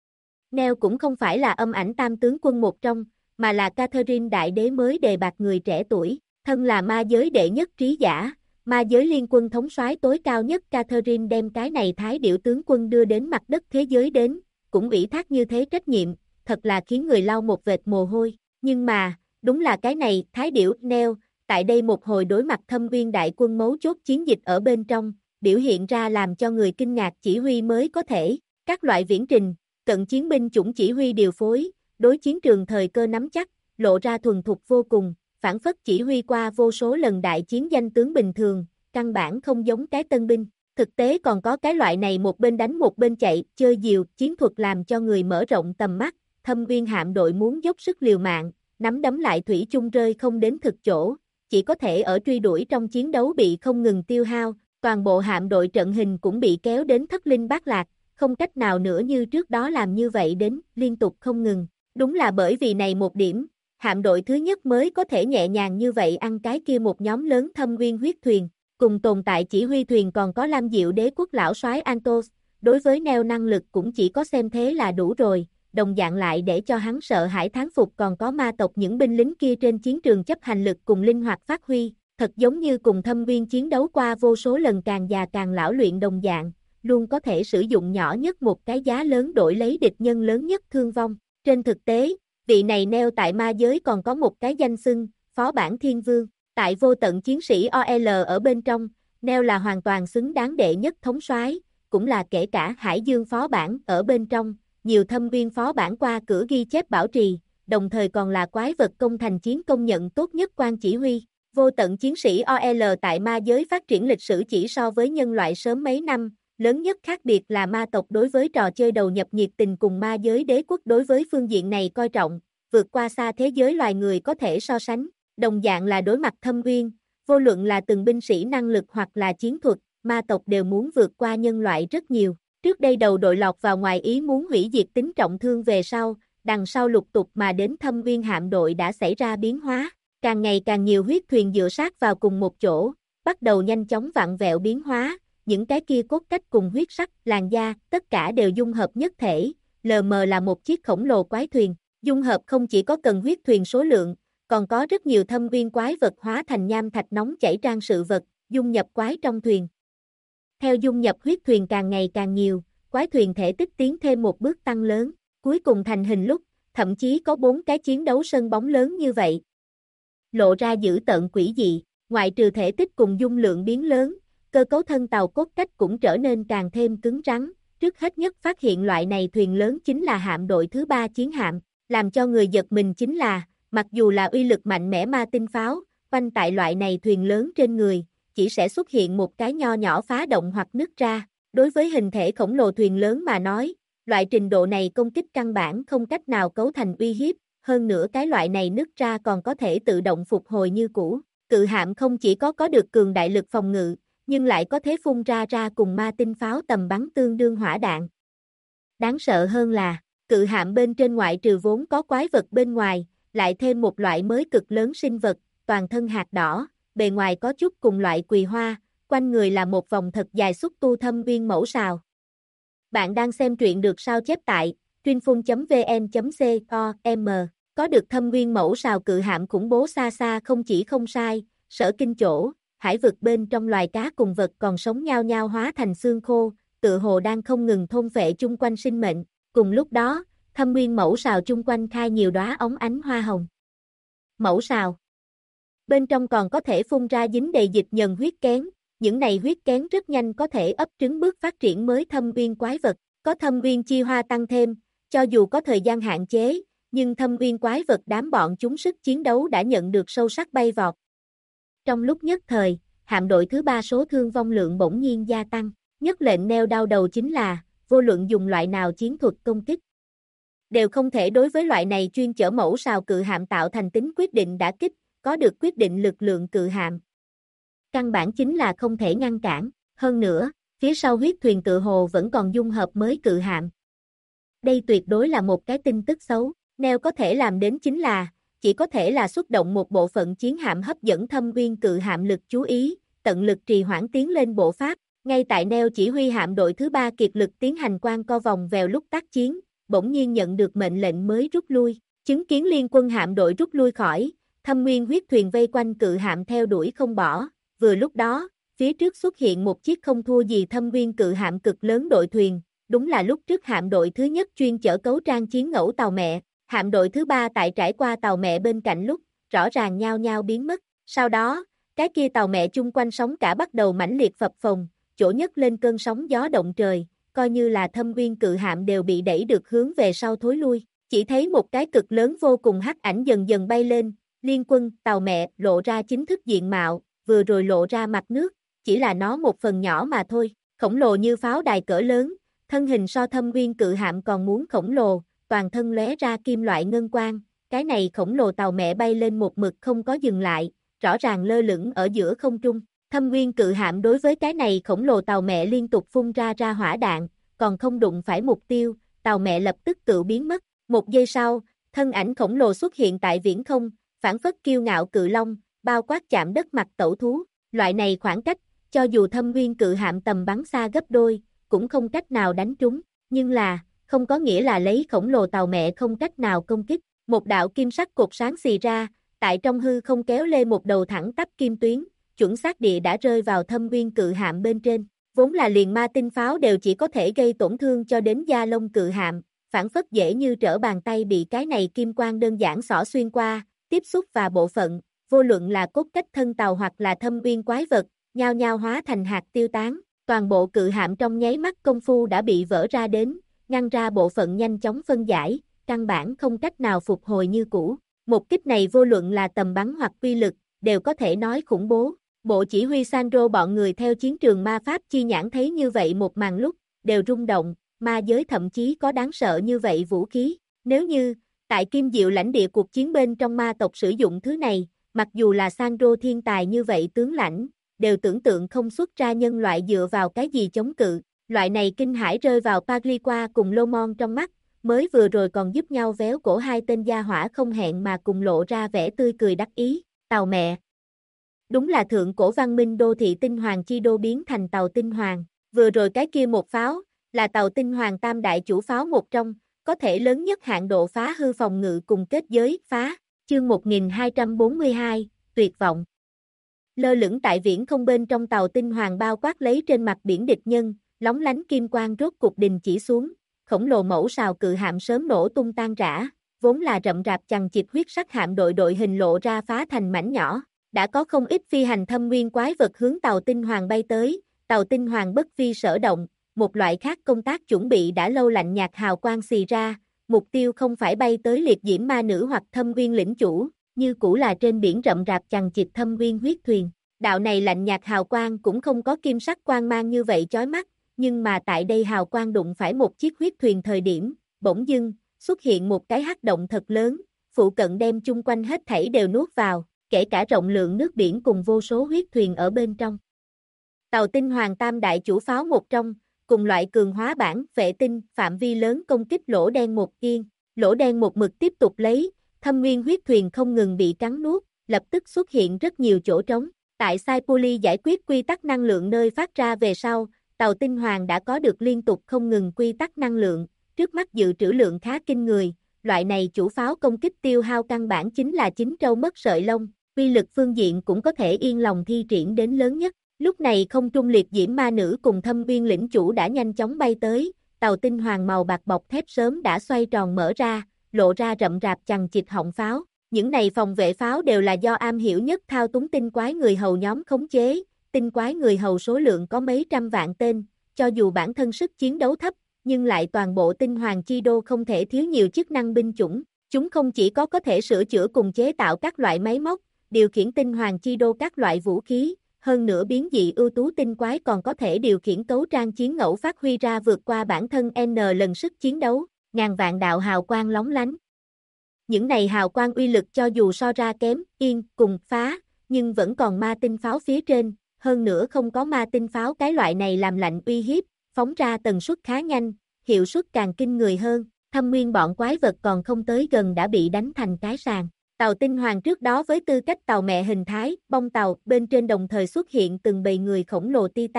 Neo cũng không phải là âm ảnh tam tướng quân một trong, mà là Catherine đại đế mới đề bạt người trẻ tuổi, thân là ma giới đệ nhất trí giả, ma giới liên quân thống soái tối cao nhất Catherine đem cái này thái điểu tướng quân đưa đến mặt đất thế giới đến, cũng ủy thác như thế trách nhiệm, thật là khiến người lau một vệt mồ hôi, nhưng mà, đúng là cái này, thái điểu, Neo, tại đây một hồi đối mặt Thâm Uyên đại quân mấu chốt chiến dịch ở bên trong, biểu hiện ra làm cho người kinh ngạc chỉ huy mới có thể, các loại viễn trình, cận chiến binh chủng chỉ huy điều phối, đối chiến trường thời cơ nắm chắc, lộ ra thuần thục vô cùng, phản phất chỉ huy qua vô số lần đại chiến danh tướng bình thường, căn bản không giống cái tân binh. Thực tế còn có cái loại này một bên đánh một bên chạy, chơi diều, chiến thuật làm cho người mở rộng tầm mắt, Thâm Uyên hạm đội muốn dốc sức liều mạng, nắm đấm lại thủy chung rơi không đến thực chỗ, chỉ có thể ở truy đuổi trong chiến đấu bị không ngừng tiêu hao, toàn bộ hạm đội trận hình cũng bị kéo đến thất linh bát lạc, không cách nào nữa như trước đó làm như vậy đến, liên tục không ngừng. Đúng là bởi vì này một điểm, hạm đội thứ nhất mới có thể nhẹ nhàng như vậy ăn cái kia một nhóm lớn Thâm Uyên huyết thuyền, cùng tồn tại chỉ huy thuyền còn có Lam Diệu đế quốc lão soái Antos, đối với Neo năng lực cũng chỉ có xem thế là đủ rồi, đồng dạng lại để cho hắn sợ hãi thán phục còn có ma tộc những binh lính kia trên chiến trường chấp hành lực cùng linh hoạt phát huy, thật giống như cùng Thâm Uyên chiến đấu qua vô số lần càng già càng lão luyện đồng dạng, luôn có thể sử dụng nhỏ nhất một cái giá lớn đổi lấy địch nhân lớn nhất thương vong. Trên thực tế, vị này Neo tại ma giới còn có một cái danh xưng, Phó bản Thiên Vương, tại vô tận chiến sĩ OL ở bên trong, Neo là hoàn toàn xứng đáng đệ nhất thống soái, cũng là kể cả Hải Dương Phó bản ở bên trong, nhiều Thâm Uyên Phó bản qua cửa ghi chép bảo trì, đồng thời còn là quái vật công thành chiến công nhận tốt nhất quan chỉ huy. Vô tận chiến sĩ OL tại ma giới phát triển lịch sử chỉ so với nhân loại sớm mấy năm, lớn nhất khác biệt là ma tộc đối với trò chơi đầu nhập nhiệt tình cùng ma giới đế quốc đối với phương diện này coi trọng, vượt qua xa thế giới loài người có thể so sánh. Đồng dạng là đối mặt Thâm Uyên, vô luận là từng binh sĩ năng lực hoặc là chiến thuật, ma tộc đều muốn vượt qua nhân loại rất nhiều. Trước đây đầu đội lọt vào ngoài ý muốn hủy diệt tính trọng thương về sau, đằng sau lục tục mà đến Thâm Uyên hạm đội đã xảy ra biến hóa, càng ngày càng nhiều huyết thuyền dựa sát vào cùng một chỗ, bắt đầu nhanh chóng vặn vẹo biến hóa, những cái kia cốt cách cùng huyết sắc, làn da, tất cả đều dung hợp nhất thể, lờ mờ là một chiếc khổng lồ quái thuyền, dung hợp không chỉ có cần huyết thuyền số lượng, còn có rất nhiều Thâm Uyên quái vật hóa thành nham thạch nóng chảy trang sự vật, dung nhập quái trong thuyền. Theo dung nhập huyết thuyền càng ngày càng nhiều, quái thuyền thể tích tiến thêm một bước tăng lớn, cuối cùng thành hình lúc, thậm chí có 4 cái chiến đấu sân bóng lớn như vậy. Lộ ra dữ tợn quỷ dị, ngoại trừ thể tích cùng dung lượng biến lớn, cơ cấu thân tàu cốt cách cũng trở nên càng thêm cứng rắn, trước hết nhất phát hiện loại này thuyền lớn chính là hạm đội thứ 3 chiến hạm, làm cho người giật mình chính là, mặc dù là uy lực mạnh mẽ ma tinh pháo, quanh tại loại này thuyền lớn trên người, chỉ sẽ xuất hiện một cái nho nhỏ phá động hoặc nứt ra, đối với hình thể khổng lồ thuyền lớn mà nói, loại trình độ này công kích căn bản không cách nào cấu thành uy hiếp, hơn nữa cái loại này nứt ra còn có thể tự động phục hồi như cũ. Cự hạm không chỉ có được cường đại lực phòng ngự, nhưng lại có thể phun ra cùng ma tinh pháo tầm bắn tương đương hỏa đạn. Đáng sợ hơn là, cự hạm bên trên ngoại trừ vốn có quái vật bên ngoài, lại thêm một loại mới cực lớn sinh vật, toàn thân hạt đỏ, bề ngoài có chút cùng loại quỳ hoa, quanh người là một vòng thật dài xúc tu Thâm Uyên mẫu sào. Bạn đang xem truyện được sao chép tại truyinphun.vn.com, có được Thâm Uyên mẫu sào cự hạm khủng bố xa xa không chỉ không sai, sở kinh chỗ, hải vực bên trong loài cá cùng vật còn sống nhao nhao hóa thành xương khô, tựa hồ đang không ngừng thôn phệ chung quanh sinh mệnh, cùng lúc đó, Thâm Uyên mẫu sào chung quanh khai nhiều đóa óng ánh hoa hồng. Mẫu sào bên trong còn có thể phun ra dính đầy dịch nhờn huyết kén, những này huyết kén rất nhanh có thể ấp trứng bước phát triển mới Thâm Uyên quái vật, có Thâm Uyên chi hoa tăng thêm, cho dù có thời gian hạn chế, nhưng Thâm Uyên quái vật đám bọn chúng sức chiến đấu đã nhận được sâu sắc bay vọt. Trong lúc nhất thời, hạm đội thứ 3 số thương vong lượng bỗng nhiên gia tăng, nhất lệnh Neo đau đầu chính là, vô luận dùng loại nào chiến thuật công kích, đều không thể đối với loại này chuyên chở mẫu sào cự hạm tạo thành tính quyết định đả kích, có được quyết định lực lượng cự hạm. Căn bản chính là không thể ngăn cản, hơn nữa, phía sau huyết thuyền tự hồ vẫn còn dung hợp mới cự hạm. Đây tuyệt đối là một cái tin tức xấu, Neo có thể làm đến chính là, chỉ có thể là xuất động một bộ phận chiến hạm hấp dẫn Thâm Uyên cự hạm lực chú ý, tận lực trì hoãn tiến lên bộ pháp, Ngay tại neo chỉ huy hạm đội thứ 3 kiệt lực tiến hành quanh co vòng vèo lúc tác chiến, bỗng nhiên nhận được mệnh lệnh mới rút lui, chứng kiến liên quân hạm đội rút lui khỏi, Thâm Nguyên huyết thuyền vây quanh cự hạm theo đuổi không bỏ, vừa lúc đó, phía trước xuất hiện một chiếc không thua gì Thâm Nguyên cự hạm cực lớn đội thuyền, đúng là lúc trước hạm đội thứ nhất chuyên chở cấu trang chiến ngẫu tàu mẹ, hạm đội thứ 3 tại trải qua tàu mẹ bên cạnh lúc, rõ ràng nhao nhao biến mất, sau đó, cái kia tàu mẹ chung quanh sóng cả bắt đầu mãnh liệt phập phồng, chỗ nhất lên cơn sóng gió động trời, coi như là Thâm Nguyên cự hạm đều bị đẩy được hướng về sau thối lui, chỉ thấy một cái cực lớn vô cùng hắc ảnh dần dần bay lên, liên quân, tàu mẹ, lộ ra chính thức diện mạo, vừa rồi lộ ra mặt nước, chỉ là nó một phần nhỏ mà thôi, khổng lồ như pháo đài cỡ lớn, thân hình so Thâm Nguyên cự hạm còn muốn khổng lồ, toàn thân lóe ra kim loại ngân quang, cái này khổng lồ tàu mẹ bay lên một mực không có dừng lại, rõ ràng lơ lửng ở giữa không trung. Thâm Nguyên cự hạm đối với cái này khổng lồ tàu mẹ liên tục phun ra hỏa đạn, còn không đụng phải mục tiêu, tàu mẹ lập tức tự biến mất. Một giây sau, thân ảnh khổng lồ xuất hiện tại viễn không, phảng phất kiêu ngạo cự long, bao quát chạm đất mặt tẩu thú. Loại này khoảng cách, cho dù Thâm Nguyên cự hạm tầm bắn xa gấp đôi, cũng không cách nào đánh trúng. Nhưng là, không có nghĩa là lấy khổng lồ tàu mẹ không cách nào công kích. Một đạo kim sắc cột sáng xì ra, tại trong hư không kéo lê một đầu thẳng tắp kim tuyến, chuẩn xác địa đã rơi vào Thâm Nguyên cự hạm bên trên. Vốn là liền ma tinh pháo đều chỉ có thể gây tổn thương cho đến da lông cự hạm, phản phất dễ như trở bàn tay bị cái này kim quang đơn giản xỏ xuyên qua, tiếp xúc và bộ phận, vô luận là cốt cách thân tàu hoặc là thâm uyên quái vật, nhao nhao hóa thành hạt tiêu tán, toàn bộ cự hạm trong nháy mắt công phu đã bị vỡ ra đến, ngăn ra bộ phận nhanh chóng phân giải, căn bản không cách nào phục hồi như cũ. Một kích này vô luận là tầm bắn hoặc uy lực, đều có thể nói khủng bố. Bộ chỉ huy Sandro bọn người theo chiến trường ma pháp chi nhãn thấy như vậy một màn lúc, đều rung động, ma giới thậm chí có đáng sợ như vậy vũ khí. Nếu như, tại Kim Diệu lãnh địa cuộc chiến bên trong ma tộc sử dụng thứ này, mặc dù là Sandro thiên tài như vậy tướng lãnh, đều tưởng tượng không xuất ra nhân loại dựa vào cái gì chống cự. Loại này kinh hãi rơi vào Pagliqua cùng Lomon trong mắt, mới vừa rồi còn giúp nhau véo cổ hai tên gia hỏa không hẹn mà cùng lộ ra vẻ tươi cười đắc ý. Tàu mẹ. Đúng là thượng cổ văn minh đô thị tinh hoàng chi đô biến thành tàu tinh hoàng. Vừa rồi cái kia một pháo, là tàu tinh hoàng tam đại chủ pháo một trong, có thể lớn nhất hạn độ phá hư phòng ngự cùng kết giới phá. Chương 1242, tuyệt vọng. Lơ lửng tại viễn không bên trong tàu tinh hoàng bao quát lấy trên mặt biển địch nhân, lóng lánh kim quang rốt cục đình chỉ xuống, khổng lồ mẫu sào cự hạm sớm nổ tung tan rã, vốn là rậm rạp chằng chịt huyết sắc hạm đội hình lộ ra phá thành mảnh nhỏ, đã có không ít phi hành thâm nguyên quái vật hướng tàu tinh hoàng bay tới, tàu tinh hoàng bất vi sở động, một loại khác công tác chuẩn bị đã lâu lạnh nhạt hào quang xì ra, mục tiêu không phải bay tới liệt diễm ma nữ hoặc thâm nguyên lĩnh chủ, như cũ là trên biển rậm rạp chằng chịt thâm nguyên huyết thuyền. Đạo này lạnh nhạt hào quang cũng không có kim sắc quang mang như vậy chói mắt, nhưng mà tại đây hào quang đụng phải một chiếc huyết thuyền thời điểm, bỗng dưng, xuất hiện một cái hắc động thật lớn, phụ cận đem chung quanh hết thảy đều nuốt vào, kể cả rộng lượng nước biển cùng vô số huyết thuyền ở bên trong. Tàu tinh hoàng tam đại chủ pháo một trong, cùng loại cường hóa bản, vệ tinh, phạm vi lớn công kích lỗ đen một kiên, lỗ đen một mực tiếp tục lấy, thâm nguyên huyết thuyền không ngừng bị cắn nuốt, lập tức xuất hiện rất nhiều chỗ trống. Tại Saipoli giải quyết quy tắc năng lượng nơi phát ra về sau, tàu tinh hoàng đã có được liên tục không ngừng quy tắc năng lượng, trước mắt dự trữ lượng khá kinh người, loại này chủ pháo công kích tiêu hao căn bản chính là chín trâu mất sợi lông, uy lực phương diện cũng có thể yên lòng thi triển đến lớn nhất. Lúc này không trung liệt diễm ma nữ cùng thâm uyên lĩnh chủ đã nhanh chóng bay tới, tàu tinh hoàng màu bạc bọc thép sớm đã xoay tròn mở ra, lộ ra rậm rạp chằng chịt họng pháo. Những này phòng vệ pháo đều là do am hiểu nhất thao túng tinh quái người hầu nhóm khống chế, tinh quái người hầu số lượng có mấy trăm vạn tên, cho dù bản thân sức chiến đấu thấp, nhưng lại toàn bộ tinh hoàng chi đô không thể thiếu nhiều chức năng binh chủng. Chúng không chỉ có thể sửa chữa cùng chế tạo các loại máy móc, điều khiển tinh hoàng chi đô các loại vũ khí, hơn nữa biến dị ưu tú tinh quái còn có thể điều khiển cấu trang chiến ngẫu phát huy ra vượt qua bản thân N lần sức chiến đấu, ngàn vạn đạo hào quang lóng lánh. Những này hào quang uy lực cho dù so ra kém, yên, cùng, phá, nhưng vẫn còn ma tinh pháo phía trên, hơn nữa không có ma tinh pháo cái loại này làm lạnh uy hiếp, phóng ra tần suất khá nhanh, hiệu suất càng kinh người hơn, thâm nguyên bọn quái vật còn không tới gần đã bị đánh thành cái sàn. Tàu tinh hoàng trước đó với tư cách tàu mẹ hình thái, bong tàu, bên trên đồng thời xuất hiện từng bầy người khổng lồ titan,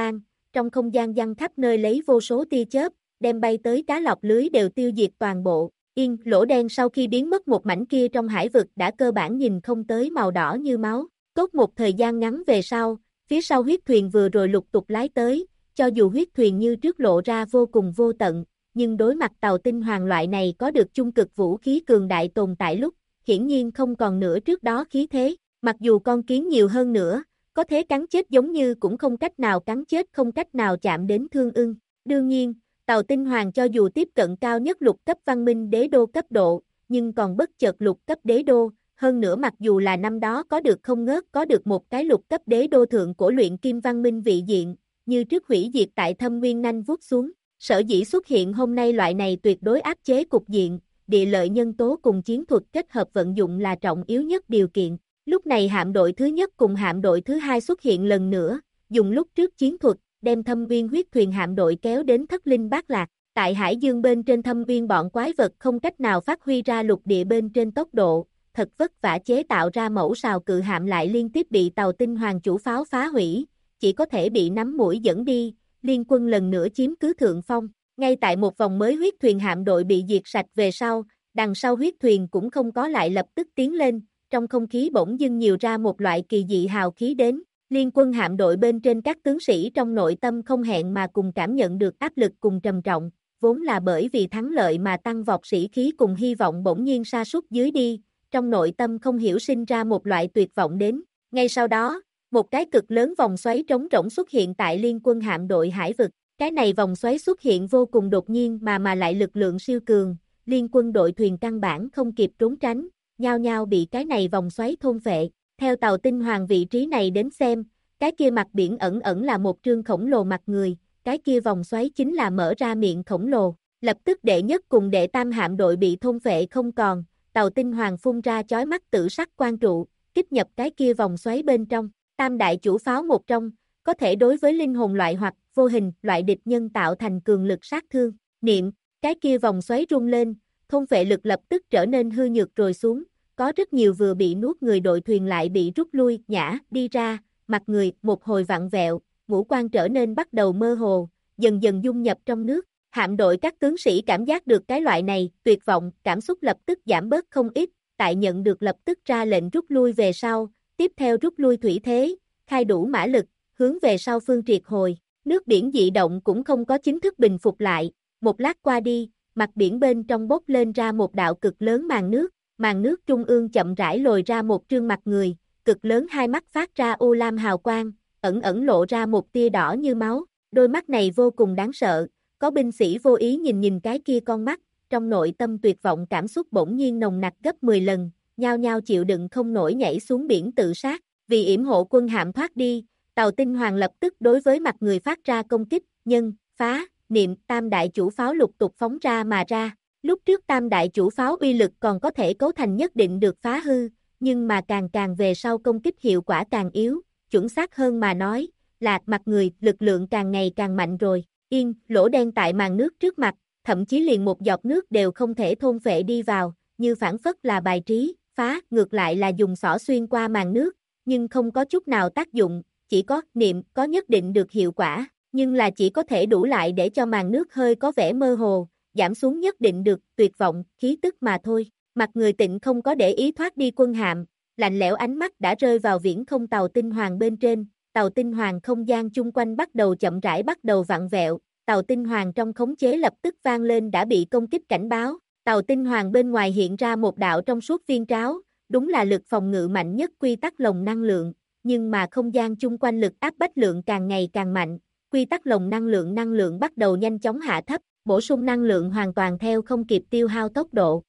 trong không gian giăng khắp nơi lấy vô số tia chớp, đem bay tới cá lọc lưới đều tiêu diệt toàn bộ. Lỗ đen sau khi biến mất một mảnh kia trong hải vực đã cơ bản nhìn không tới màu đỏ như máu. Cốt một thời gian ngắn về sau, phía sau huyết thuyền vừa rồi lục tục lái tới, cho dù huyết thuyền như trước lộ ra vô cùng vô tận, nhưng đối mặt tàu tinh hoàng loại này có được chung cực vũ khí cường đại tồn tại lúc, hiển nhiên không còn nữa trước đó khí thế, mặc dù con kiến nhiều hơn nữa, có thế cắn chết giống như cũng không cách nào cắn chết, không cách nào chạm đến thương ưng. Đương nhiên, tàu tinh hoàng cho dù tiếp cận cao nhất lục cấp văn minh đế đô cấp độ, nhưng còn bất chợt lục cấp đế đô, hơn nữa mặc dù là năm đó có được không ngớt có được một cái lục cấp đế đô thượng cổ luyện kim văn minh vị diện, như trước hủy diệt tại thâm nguyên nanh vuốt xuống. Sở dĩ xuất hiện hôm nay loại này tuyệt đối áp chế cục diện, địa lợi nhân tố cùng chiến thuật kết hợp vận dụng là trọng yếu nhất điều kiện. Lúc này hạm đội thứ nhất cùng hạm đội thứ hai xuất hiện lần nữa, dùng lúc trước chiến thuật, đem thâm uyên huyết thuyền hạm đội kéo đến thất linh bát lạc. Tại hải dương bên trên thâm uyên bọn quái vật không cách nào phát huy ra lục địa bên trên tốc độ, thật vất vả chế tạo ra mẫu sào cự hạm lại liên tiếp bị tàu tinh hoàng chủ pháo phá hủy, chỉ có thể bị nắm mũi dẫn đi, liên quân lần nữa chiếm cứ thượng phong. Ngay tại một vòng mới huyết thuyền hạm đội bị diệt sạch về sau, đằng sau huyết thuyền cũng không có lại lập tức tiến lên, trong không khí bỗng dưng nhiều ra một loại kỳ dị hào khí đến. Liên quân hạm đội bên trên các tướng sĩ trong nội tâm không hẹn mà cùng cảm nhận được áp lực cùng trầm trọng, vốn là bởi vì thắng lợi mà tăng vọt sĩ khí cùng hy vọng bỗng nhiên sa sút dưới đi, trong nội tâm không hiểu sinh ra một loại tuyệt vọng đến. Ngay sau đó, một cái cực lớn vòng xoáy trống rỗng xuất hiện tại liên quân hạm đội hải vực. Cái này vòng xoáy xuất hiện vô cùng đột nhiên mà lại lực lượng siêu cường, liên quân đội thuyền căn bản không kịp trốn tránh, nhao nhao bị cái này vòng xoáy thôn phệ. Theo tàu tinh hoàng vị trí này đến xem, cái kia mặt biển ẩn ẩn là một trương khổng lồ mặt người, cái kia vòng xoáy chính là mở ra miệng khổng lồ. Lập tức đệ nhất cùng đệ tam hạm đội bị thôn phệ không còn, tàu tinh hoàng phun ra chói mắt tử sắc quang trụ, kích nhập cái kia vòng xoáy bên trong. Tam đại chủ pháo một trong, có thể đối với linh hồn loại hoặc vô hình loại địch nhân tạo thành cường lực sát thương. Niệm, cái kia vòng xoáy rung lên, thôn phệ lực lập tức trở nên hư nhược rồi xuống, có rất nhiều vừa bị nuốt người đội thuyền lại bị rút lui, nhả, đi ra, mặt người một hồi vặn vẹo, ngũ quan trở nên bắt đầu mơ hồ, dần dần dung nhập trong nước. Hạm đội các tướng sĩ cảm giác được cái loại này, tuyệt vọng, cảm xúc lập tức giảm bớt không ít, tại nhận được lập tức ra lệnh rút lui về sau, tiếp theo rút lui thủy thế, khai đủ mã lực, hướng về sau phương triệt hồi. Nước biển dị động cũng không có chính thức bình phục lại, một lát qua đi, mặt biển bên trong bốc lên ra một đạo cực lớn màn nước trung ương chậm rãi lồi ra một trương mặt người, cực lớn hai mắt phát ra u lam hào quang, ẩn ẩn lộ ra một tia đỏ như máu, đôi mắt này vô cùng đáng sợ, có binh sĩ vô ý nhìn cái kia con mắt, trong nội tâm tuyệt vọng cảm xúc bỗng nhiên nồng nặc gấp 10 lần, nhao nhao chịu đựng không nổi nhảy xuống biển tự sát, vì yểm hộ quân hạm thoát đi. Tàu tinh hoàng lập tức đối với mặt người phát ra công kích, nhân, phá, niệm, tam đại chủ pháo lục tục phóng ra mà ra. Lúc trước tam đại chủ pháo uy lực còn có thể cấu thành nhất định được phá hư, nhưng mà càng về sau công kích hiệu quả càng yếu, chuẩn xác hơn mà nói, là mặt người lực lượng càng ngày càng mạnh rồi. Lỗ đen tại màn nước trước mặt, thậm chí liền một giọt nước đều không thể thôn phệ đi vào, như phản phất là bài trí, phá, ngược lại là dùng xỏ xuyên qua màn nước, nhưng không có chút nào tác dụng. Chỉ có niệm có nhất định được hiệu quả, nhưng là chỉ có thể đủ lại để cho màn nước hơi có vẻ mơ hồ, giảm xuống nhất định được tuyệt vọng, khí tức mà thôi. Mặt người Tịnh không có để ý thoát đi quân hạm, lạnh lẽo ánh mắt đã rơi vào viễn không tàu tinh hoàng bên trên, tàu tinh hoàng không gian chung quanh bắt đầu chậm rãi bắt đầu vặn vẹo, tàu tinh hoàng trong khống chế lập tức vang lên đã bị công kích cảnh báo, tàu tinh hoàng bên ngoài hiện ra một đạo trong suốt viên tráo, đúng là lực phòng ngự mạnh nhất quy tắc lồng năng lượng. Nhưng mà không gian chung quanh lực áp bách lượng càng ngày càng mạnh, quy tắc lồng năng lượng bắt đầu nhanh chóng hạ thấp, bổ sung năng lượng hoàn toàn theo không kịp tiêu hao tốc độ.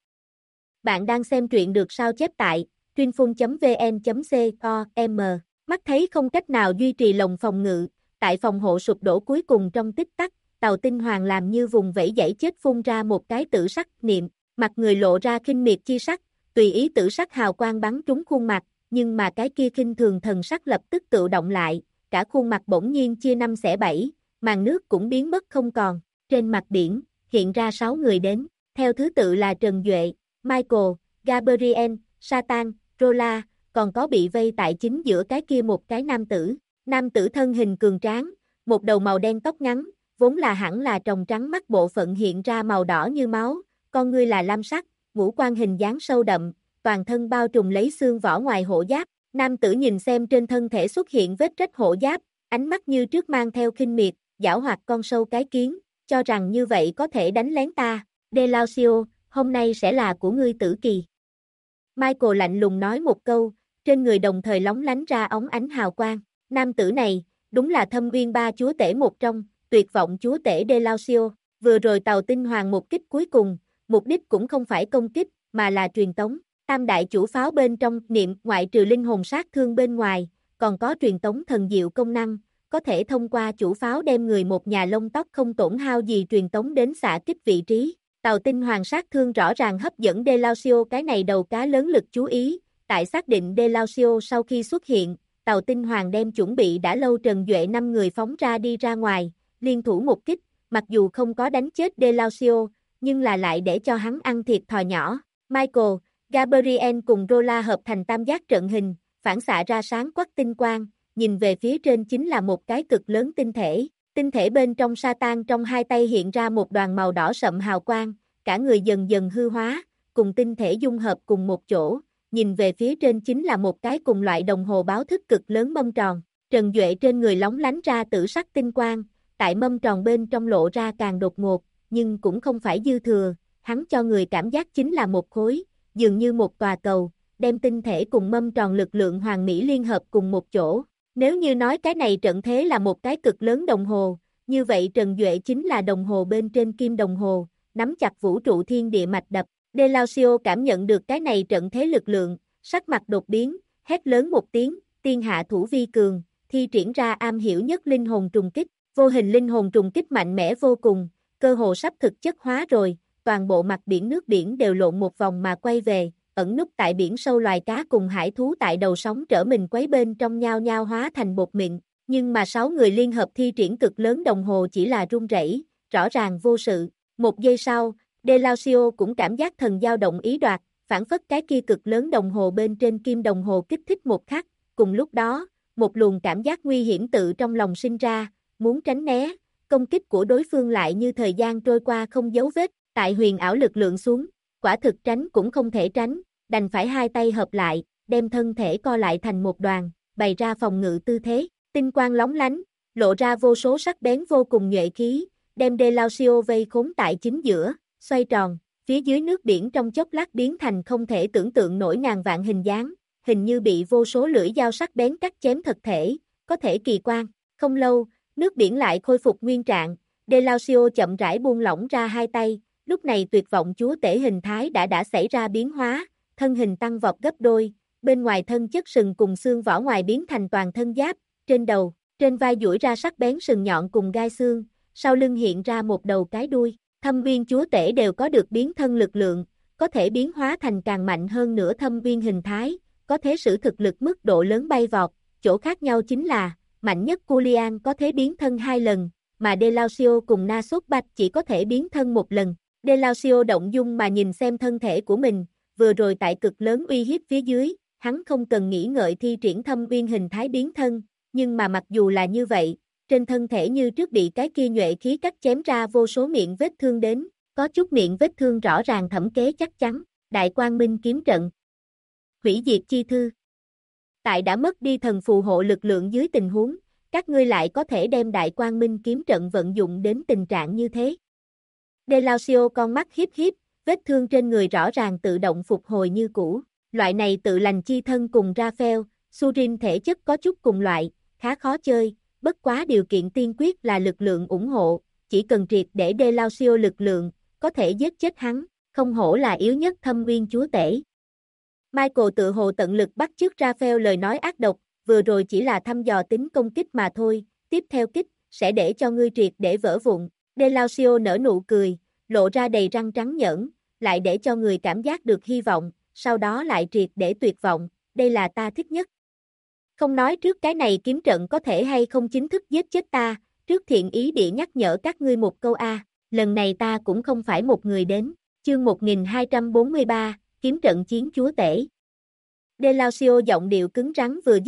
Bạn đang xem truyện được sao chép tại truyênphun.vn.com. Mắt thấy không cách nào duy trì lồng phòng ngự, tại phòng hộ sụp đổ cuối cùng trong tích tắc, tàu tinh hoàng làm như vùng vẫy dãy chết phun ra một cái tử sắc niệm, mặt người lộ ra khinh miệt chi sắc, tùy ý tử sắc hào quang bắn trúng khuôn mặt. Nhưng mà cái kia khinh thường thần sắc lập tức tự động lại, cả khuôn mặt bỗng nhiên chia 5 xẻ 7, màn nước cũng biến mất không còn. Trên mặt biển, hiện ra 6 người đến, theo thứ tự là Trần Duệ, Michael, Gabriel, Satan, Rola, còn có bị vây tại chính giữa cái kia một cái nam tử. Nam tử thân hình cường tráng, một đầu màu đen tóc ngắn, vốn là hẳn là tròng trắng mắt bộ phận hiện ra màu đỏ như máu, con ngươi là lam sắc, ngũ quan hình dáng sâu đậm, toàn thân bao trùm lấy xương vỏ ngoài hổ giáp. Nam tử nhìn xem trên thân thể xuất hiện vết rách hổ giáp, ánh mắt như trước mang theo khinh miệt, giảo hoạt con sâu cái kiến, cho rằng như vậy có thể đánh lén ta. Delacio, hôm nay sẽ là của ngươi tử kỳ. Michael lạnh lùng nói một câu, trên người đồng thời lóng lánh ra óng ánh hào quang. Nam tử này, đúng là Thâm Uyên ba chúa tể một trong, tuyệt vọng chúa tể Delacio. Vừa rồi tàu tinh hoàng một kích cuối cùng, mục đích cũng không phải công kích, mà là truyền tống. Tam đại chủ pháo bên trong niệm ngoại trừ linh hồn sát thương bên ngoài, còn có truyền tống thần diệu công năng, có thể thông qua chủ pháo đem người một nhà lông tóc không tổn hao gì truyền tống đến xạ kích vị trí. Tàu tinh hoàng sát thương rõ ràng hấp dẫn Delacio cái này đầu cá lớn lực chú ý, tại xác định Delacio sau khi xuất hiện, tàu tinh hoàng đem chuẩn bị đã lâu Trần Duệ 5 người phóng ra đi ra ngoài, liên thủ một kích, mặc dù không có đánh chết Delacio, nhưng là lại để cho hắn ăn thiệt thòi nhỏ. Michael, Gabriel cùng Rola hợp thành tam giác trận hình, phản xạ ra sáng quắc tinh quang, nhìn về phía trên chính là một cái cực lớn tinh thể bên trong Satan trong hai tay hiện ra một đoàn màu đỏ sậm hào quang, cả người dần dần hư hóa, cùng tinh thể dung hợp cùng một chỗ, nhìn về phía trên chính là một cái cùng loại đồng hồ báo thức cực lớn mâm tròn, Trần Duệ trên người lóng lánh ra tử sắc tinh quang, tại mâm tròn bên trong lộ ra càng đột ngột, nhưng cũng không phải dư thừa, hắn cho người cảm giác chính là một khối, dường như một tòa cầu, đem tinh thể cùng mâm tròn lực lượng hoàn mỹ liên hợp cùng một chỗ. Nếu như nói cái này trận thế là một cái cực lớn đồng hồ, như vậy Trần Duệ chính là đồng hồ bên trên kim đồng hồ, nắm chặt vũ trụ thiên địa mạch đập. Delacio cảm nhận được cái này trận thế lực lượng, sắc mặt đột biến, hét lớn một tiếng, tiên hạ thủ vi cường, thi triển ra am hiểu nhất linh hồn trùng kích, vô hình linh hồn trùng kích mạnh mẽ vô cùng, cơ hồ sắp thực chất hóa rồi, toàn bộ mặt biển nước biển đều lộn một vòng mà quay về, ẩn núp tại biển sâu loài cá cùng hải thú tại đầu sóng trở mình quấy bên trong nhao nhao hóa thành bột mịn, nhưng mà 6 người liên hợp thi triển cực lớn đồng hồ chỉ là run rẩy, rõ ràng vô sự. Một giây sau, Delacio cũng cảm giác thần dao động ý đoạt, phản phất cái kia cực lớn đồng hồ bên trên kim đồng hồ kích thích một khắc, cùng lúc đó, một luồng cảm giác nguy hiểm tự trong lòng sinh ra, muốn tránh né, công kích của đối phương lại như thời gian trôi qua không dấu vết, tại huyền ảo lực lượng xuống, quả thực tránh cũng không thể tránh, đành phải hai tay hợp lại, đem thân thể co lại thành một đoàn, bày ra phòng ngự tư thế, tinh quang lóng lánh, lộ ra vô số sắc bén vô cùng nhuệ khí, đem Delacio vây khốn tại chính giữa, xoay tròn, phía dưới nước biển trong chốc lát biến thành không thể tưởng tượng nổi ngàn vạn hình dáng, hình như bị vô số lưỡi dao sắc bén cắt chém thật thể, có thể kỳ quan. Không lâu, nước biển lại khôi phục nguyên trạng, Delacio chậm rãi buông lỏng ra hai tay, lúc này tuyệt vọng chúa tể hình thái đã xảy ra biến hóa, thân hình tăng vọt gấp đôi, bên ngoài thân chất sừng cùng xương vỏ ngoài biến thành toàn thân giáp, trên đầu, trên vai duỗi ra sắc bén sừng nhọn cùng gai xương, sau lưng hiện ra một đầu cái đuôi. Thâm Uyên chúa tể đều có được biến thân lực lượng, có thể biến hóa thành càng mạnh hơn nữa Thâm Uyên hình thái, có thể sử thực lực mức độ lớn bay vọt, chỗ khác nhau chính là, mạnh nhất Julian có thể biến thân 2 lần, mà Delacio cùng Nasobat chỉ có thể biến thân 1 lần. Delacio động dung mà nhìn xem thân thể của mình, vừa rồi tại cực lớn uy hiếp phía dưới, hắn không cần nghĩ ngợi thi triển Thâm Uyên hình thái biến thân, nhưng mà mặc dù là như vậy, trên thân thể như trước bị cái kia nhuệ khí cắt chém ra vô số miệng vết thương đến, có chút miệng vết thương rõ ràng thẩm kế chắc chắn, Đại Quang Minh kiếm trận. Hủy diệt chi thư. Tại đã mất đi thần phù hộ lực lượng dưới tình huống, các ngươi lại có thể đem Đại Quang Minh kiếm trận vận dụng đến tình trạng như thế. Delacio con mắt hiếp hiếp, vết thương trên người rõ ràng tự động phục hồi như cũ. Loại này tự lành chi thân cùng Raphael, Surin thể chất có chút cùng loại, khá khó chơi, bất quá điều kiện tiên quyết là lực lượng ủng hộ, chỉ cần triệt để Delacio lực lượng, có thể giết chết hắn, không hổ là yếu nhất Thâm Uyên chúa tể. Michael tự hồ tận lực bắt chước Raphael lời nói ác độc, vừa rồi chỉ là thăm dò tính công kích mà thôi, tiếp theo kích, sẽ để cho ngươi triệt để vỡ vụn. Delacio nở nụ cười, lộ ra đầy răng trắng nhởn, lại để cho người cảm giác được hy vọng, sau đó lại triệt để tuyệt vọng, đây là ta thích nhất. Không nói trước cái này kiếm trận có thể hay không chính thức giết chết ta, trước thiện ý địa nhắc nhở các ngươi một câu a, lần này ta cũng không phải một người đến, chương 1243, kiếm trận chiến chúa tể. Delacio giọng điệu cứng rắn vừa dứt,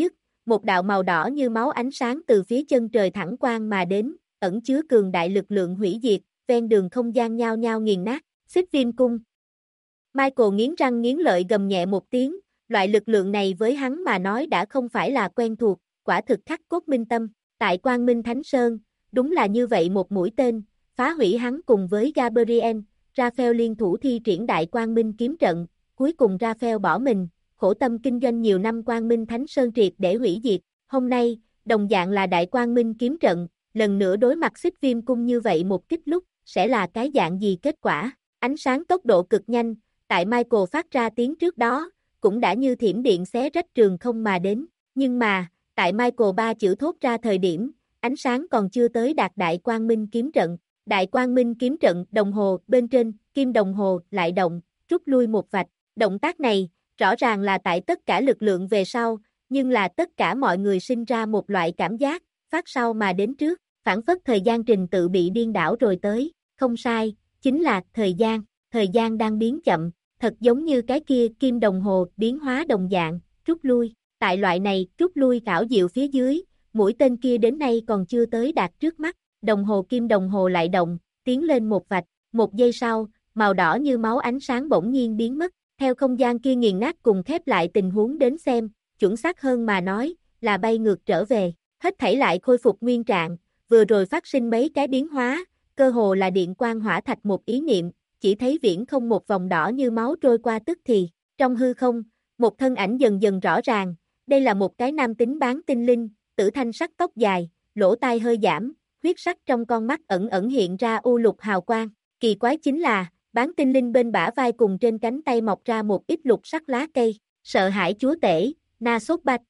một đạo màu đỏ như máu ánh sáng từ phía chân trời thẳng quang mà đến, ẩn chứa cường đại lực lượng hủy diệt, ven đường không gian nhao nhao nghiền nát, Xích Viêm Cung. Michael nghiến răng nghiến lợi gầm nhẹ một tiếng, loại lực lượng này với hắn mà nói đã không phải là quen thuộc, quả thực khắc cốt minh tâm, tại Quang Minh Thánh Sơn, đúng là như vậy một mũi tên, phá hủy hắn cùng với Gabriel, Raphael liên thủ thi triển đại Quang Minh kiếm trận, cuối cùng Raphael bỏ mình, khổ tâm kinh doanh nhiều năm Quang Minh Thánh Sơn triệt để hủy diệt, hôm nay, đồng dạng là đại Quang Minh kiếm trận, lần nữa đối mặt Xích Viêm Cung như vậy một kích lúc, sẽ là cái dạng gì kết quả, ánh sáng tốc độ cực nhanh, tại Michael phát ra tiếng trước đó, cũng đã như thiểm điện xé rách trường không mà đến, nhưng mà, tại Michael ba chữ thốt ra thời điểm, ánh sáng còn chưa tới đạt đại Quang Minh kiếm trận, đại Quang Minh kiếm trận đồng hồ bên trên, kim đồng hồ lại động, rút lui một vạch, động tác này, rõ ràng là tại tất cả lực lượng về sau, nhưng là tất cả mọi người sinh ra một loại cảm giác, phát sau mà đến trước, phản phất thời gian trình tự bị điên đảo rồi tới, không sai, chính là thời gian đang biến chậm, thật giống như cái kia kim đồng hồ biến hóa đồng dạng, rút lui, tại loại này rút lui ảo diệu phía dưới, mũi tên kia đến nay còn chưa tới đạt trước mắt, kim đồng hồ lại động, tiến lên một vạch, một giây sau, màu đỏ như máu ánh sáng bỗng nhiên biến mất, theo không gian kia nghiền nát cùng khép lại tình huống đến xem, chuẩn xác hơn mà nói, là bay ngược trở về, hết thảy lại khôi phục nguyên trạng, vừa rồi phát sinh mấy cái biến hóa, cơ hồ là điện quang hỏa thạch một ý niệm, chỉ thấy viễn không một vòng đỏ như máu trôi qua tức thì, trong hư không, một thân ảnh dần dần rõ ràng, đây là một cái nam tính bán tinh linh, tử thanh sắc tóc dài, lỗ tai hơi giảm, huyết sắc trong con mắt ẩn ẩn hiện ra u lục hào quang, kỳ quái chính là, bán tinh linh bên bả vai cùng trên cánh tay mọc ra một ít lục sắc lá cây, sợ hãi chúa tể, Na-sốt-bách.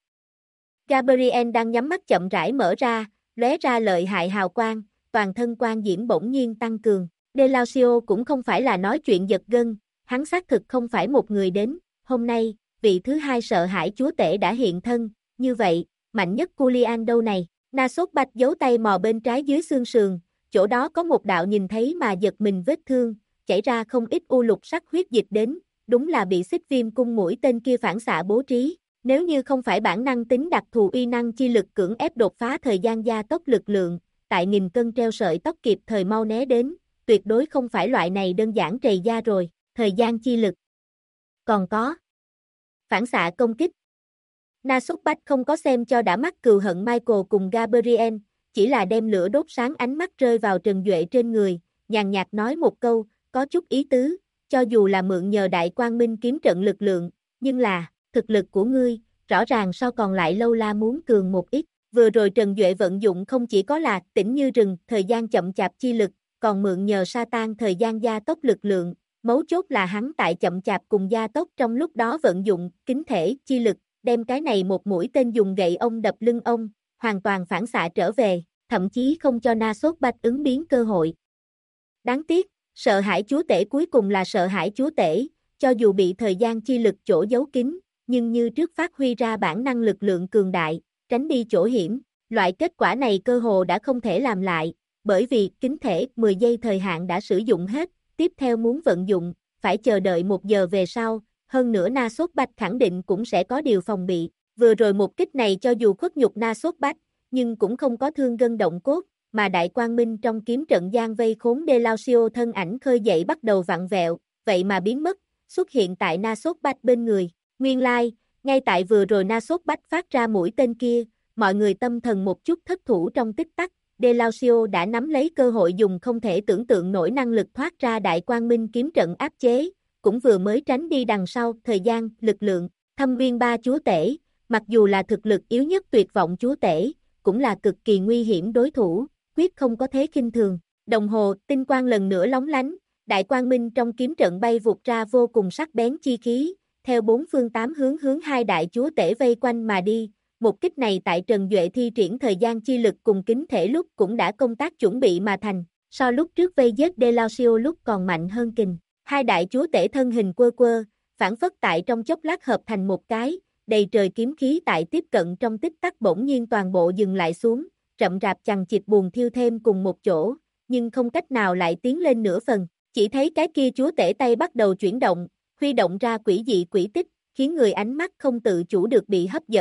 Gabriel đang nhắm mắt chậm rãi mở ra, lóe ra lợi hại hào quang, toàn thân quang diễm bỗng nhiên tăng cường. Delacio cũng không phải là nói chuyện giật gân, hắn xác thực không phải một người đến, hôm nay, vị thứ hai sợ hãi chúa tể đã hiện thân, như vậy, mạnh nhất Culian đâu này, Na-sốt-bách giấu tay mò bên trái dưới xương sườn, chỗ đó có một đạo nhìn thấy mà giật mình vết thương, chảy ra không ít u lục sắc huyết dịch đến, đúng là bị Xích Viêm Cung mũi tên kia phản xạ bố trí, nếu như không phải bản năng tính đặc thù uy năng chi lực cưỡng ép đột phá thời gian gia tốc lực lượng, tại nghìn cân treo sợi tóc kịp thời mau né đến, tuyệt đối không phải loại này đơn giản trầy da rồi, thời gian chi lực. Còn có phản xạ công kích. Na-sốt-bách không có xem cho đã mắt cừu hận Michael cùng Gabriel, chỉ là đem lửa đốt sáng ánh mắt rơi vào Trần Duệ trên người, nhàn nhạt nói một câu, có chút ý tứ, cho dù là mượn nhờ đại quang minh kiếm trận lực lượng, nhưng là, thực lực của ngươi, rõ ràng so còn lại lâu la muốn cường một ít, vừa rồi Trần Duệ vận dụng không chỉ có là tĩnh như rừng, thời gian chậm chạp chi lực, còn mượn nhờ sa tan thời gian gia tốc lực lượng, mấu chốt là hắn tại chậm chạp cùng gia tốc trong lúc đó vận dụng kính thể chi lực, đem cái này một mũi tên dùng gậy ông đập lưng ông, hoàn toàn phản xạ trở về, thậm chí không cho Na-sốt-bách ứng biến cơ hội. Đáng tiếc, sợ hãi chúa tể cuối cùng là sợ hãi chúa tể, cho dù bị thời gian chi lực chỗ giấu kín, nhưng như trước phát huy ra bản năng lực lượng cường đại, tránh đi chỗ hiểm, loại kết quả này cơ hồ đã không thể làm lại, bởi vì kính thể 10 giây thời hạn đã sử dụng hết, tiếp theo muốn vận dụng, phải chờ đợi 1 giờ về sau, hơn nữa Na-sốt-bách khẳng định cũng sẽ có điều phòng bị, vừa rồi một kích này cho dù khuất nhục Na-sốt-bách, nhưng cũng không có thương gân động cốt, mà đại quang minh trong kiếm trận gian vây khốn Delacio thân ảnh khơi dậy bắt đầu vặn vẹo, vậy mà biến mất, xuất hiện tại Na-sốt-bách bên người, nguyên lai, ngay tại vừa rồi Na-sốt-bách phát ra mũi tên kia, mọi người tâm thần một chút thất thủ trong tích tắc, Delacio đã nắm lấy cơ hội dùng không thể tưởng tượng nổi năng lực thoát ra đại quang minh kiếm trận áp chế, cũng vừa mới tránh đi đằng sau thời gian, lực lượng, thâm viên ba chúa tể, mặc dù là thực lực yếu nhất tuyệt vọng chúa tể, cũng là cực kỳ nguy hiểm đối thủ, quyết không có thế khinh thường. Đồng hồ, tinh quang lần nữa lóng lánh, đại quang minh trong kiếm trận bay vụt ra vô cùng sắc bén chi khí, theo 4 phương 8 hướng hai đại chúa tể vây quanh mà đi. Một kích này tại Trần Duệ thi triển thời gian chi lực cùng kính thể lúc cũng đã công tác chuẩn bị mà thành, so lúc trước vây giết Delacio lúc còn mạnh hơn kình. Hai đại chúa tể thân hình quơ quơ, phản phất tại trong chốc lát hợp thành một cái, đầy trời kiếm khí tại tiếp cận trong tích tắc bỗng nhiên toàn bộ dừng lại xuống, rậm rạp chằng chịt buồn thiêu thêm cùng một chỗ, nhưng không cách nào lại tiến lên nửa phần, chỉ thấy cái kia chúa tể tay bắt đầu chuyển động, huy động ra quỷ dị quỷ tích, khiến người ánh mắt không tự chủ được bị hấp dẫn,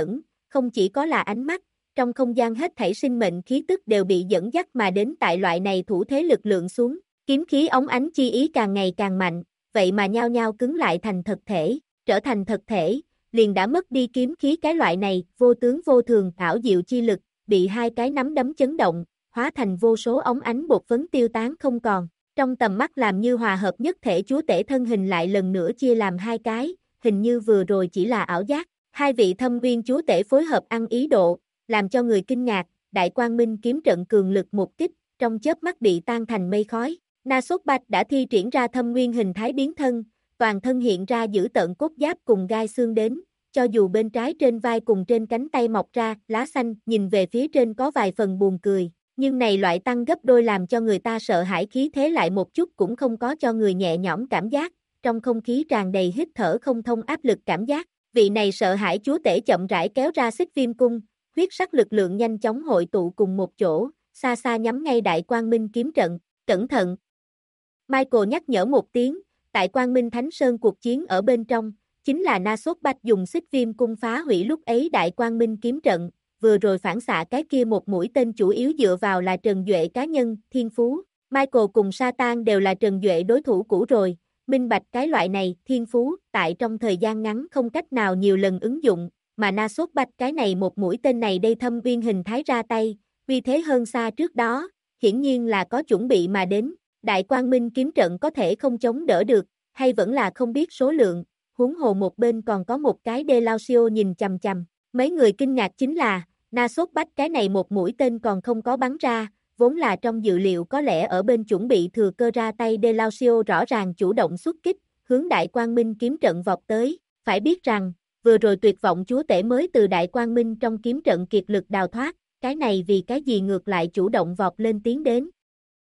không chỉ có là ánh mắt, trong không gian hết thảy sinh mệnh khí tức đều bị dẫn dắt mà đến tại loại này thủ thế lực lượng xuống, kiếm khí óng ánh chi ý càng ngày càng mạnh, vậy mà nhao nhao cứng lại thành thật thể, trở thành thật thể, liền đã mất đi kiếm khí cái loại này, vô tướng vô thường ảo diệu chi lực, bị hai cái nắm đấm chấn động, hóa thành vô số óng ánh bột phấn tiêu tán không còn. Trong tầm mắt làm như hòa hợp nhất thể chúa tể thân hình lại lần nữa chia làm hai cái, hình như vừa rồi chỉ là ảo giác. Hai vị thâm uyên chúa tể phối hợp ăn ý độ, làm cho người kinh ngạc, đại quang minh kiếm trận cường lực một kích, trong chớp mắt bị tan thành mây khói. Na Sốt Bạch đã thi triển ra thâm nguyên hình thái biến thân, toàn thân hiện ra dữ tợn cốt giáp cùng gai xương đến, cho dù bên trái trên vai cùng trên cánh tay mọc ra lá xanh, nhìn về phía trên có vài phần buồn cười, nhưng này loại tăng gấp đôi làm cho người ta sợ hãi khí thế lại một chút cũng không có cho người nhẹ nhõm cảm giác, trong không khí tràn đầy hít thở không thông áp lực cảm giác. Vị này sợ hãi chúa tể chậm rãi kéo ra xích viêm cung, huyết sắc lực lượng nhanh chóng hội tụ cùng một chỗ, xa xa nhắm ngay đại quang minh kiếm trận, cẩn thận. Michael nhắc nhở một tiếng, tại Quang Minh Thánh Sơn cuộc chiến ở bên trong, chính là Na Sốt Bạch dùng xích viêm cung phá hủy lúc ấy đại quang minh kiếm trận, vừa rồi phản xạ cái kia một mũi tên chủ yếu dựa vào là Trần Duệ cá nhân, thiên phú. Michael cùng Satan đều là Trần Duệ đối thủ cũ rồi, minh bạch cái loại này, thiên phú, tại trong thời gian ngắn không cách nào nhiều lần ứng dụng, mà Na Sốt Bạch cái này một mũi tên này đây thâm uyên hình thái ra tay, vì thế hơn xa trước đó, hiển nhiên là có chuẩn bị mà đến. Đại quang minh kiếm trận có thể không chống đỡ được, hay vẫn là không biết số lượng, huống hồ một bên còn có một cái Delacio nhìn chằm chằm. Mấy người kinh ngạc chính là, Na Sốt Bách cái này một mũi tên còn không có bắn ra, vốn là trong dự liệu có lẽ ở bên chuẩn bị thừa cơ ra tay Delacio rõ ràng chủ động xuất kích, hướng đại quang minh kiếm trận vọt tới. Phải biết rằng, vừa rồi tuyệt vọng chúa tể mới từ đại quang minh trong kiếm trận kiệt lực đào thoát, cái này vì cái gì ngược lại chủ động vọt lên tiến đến.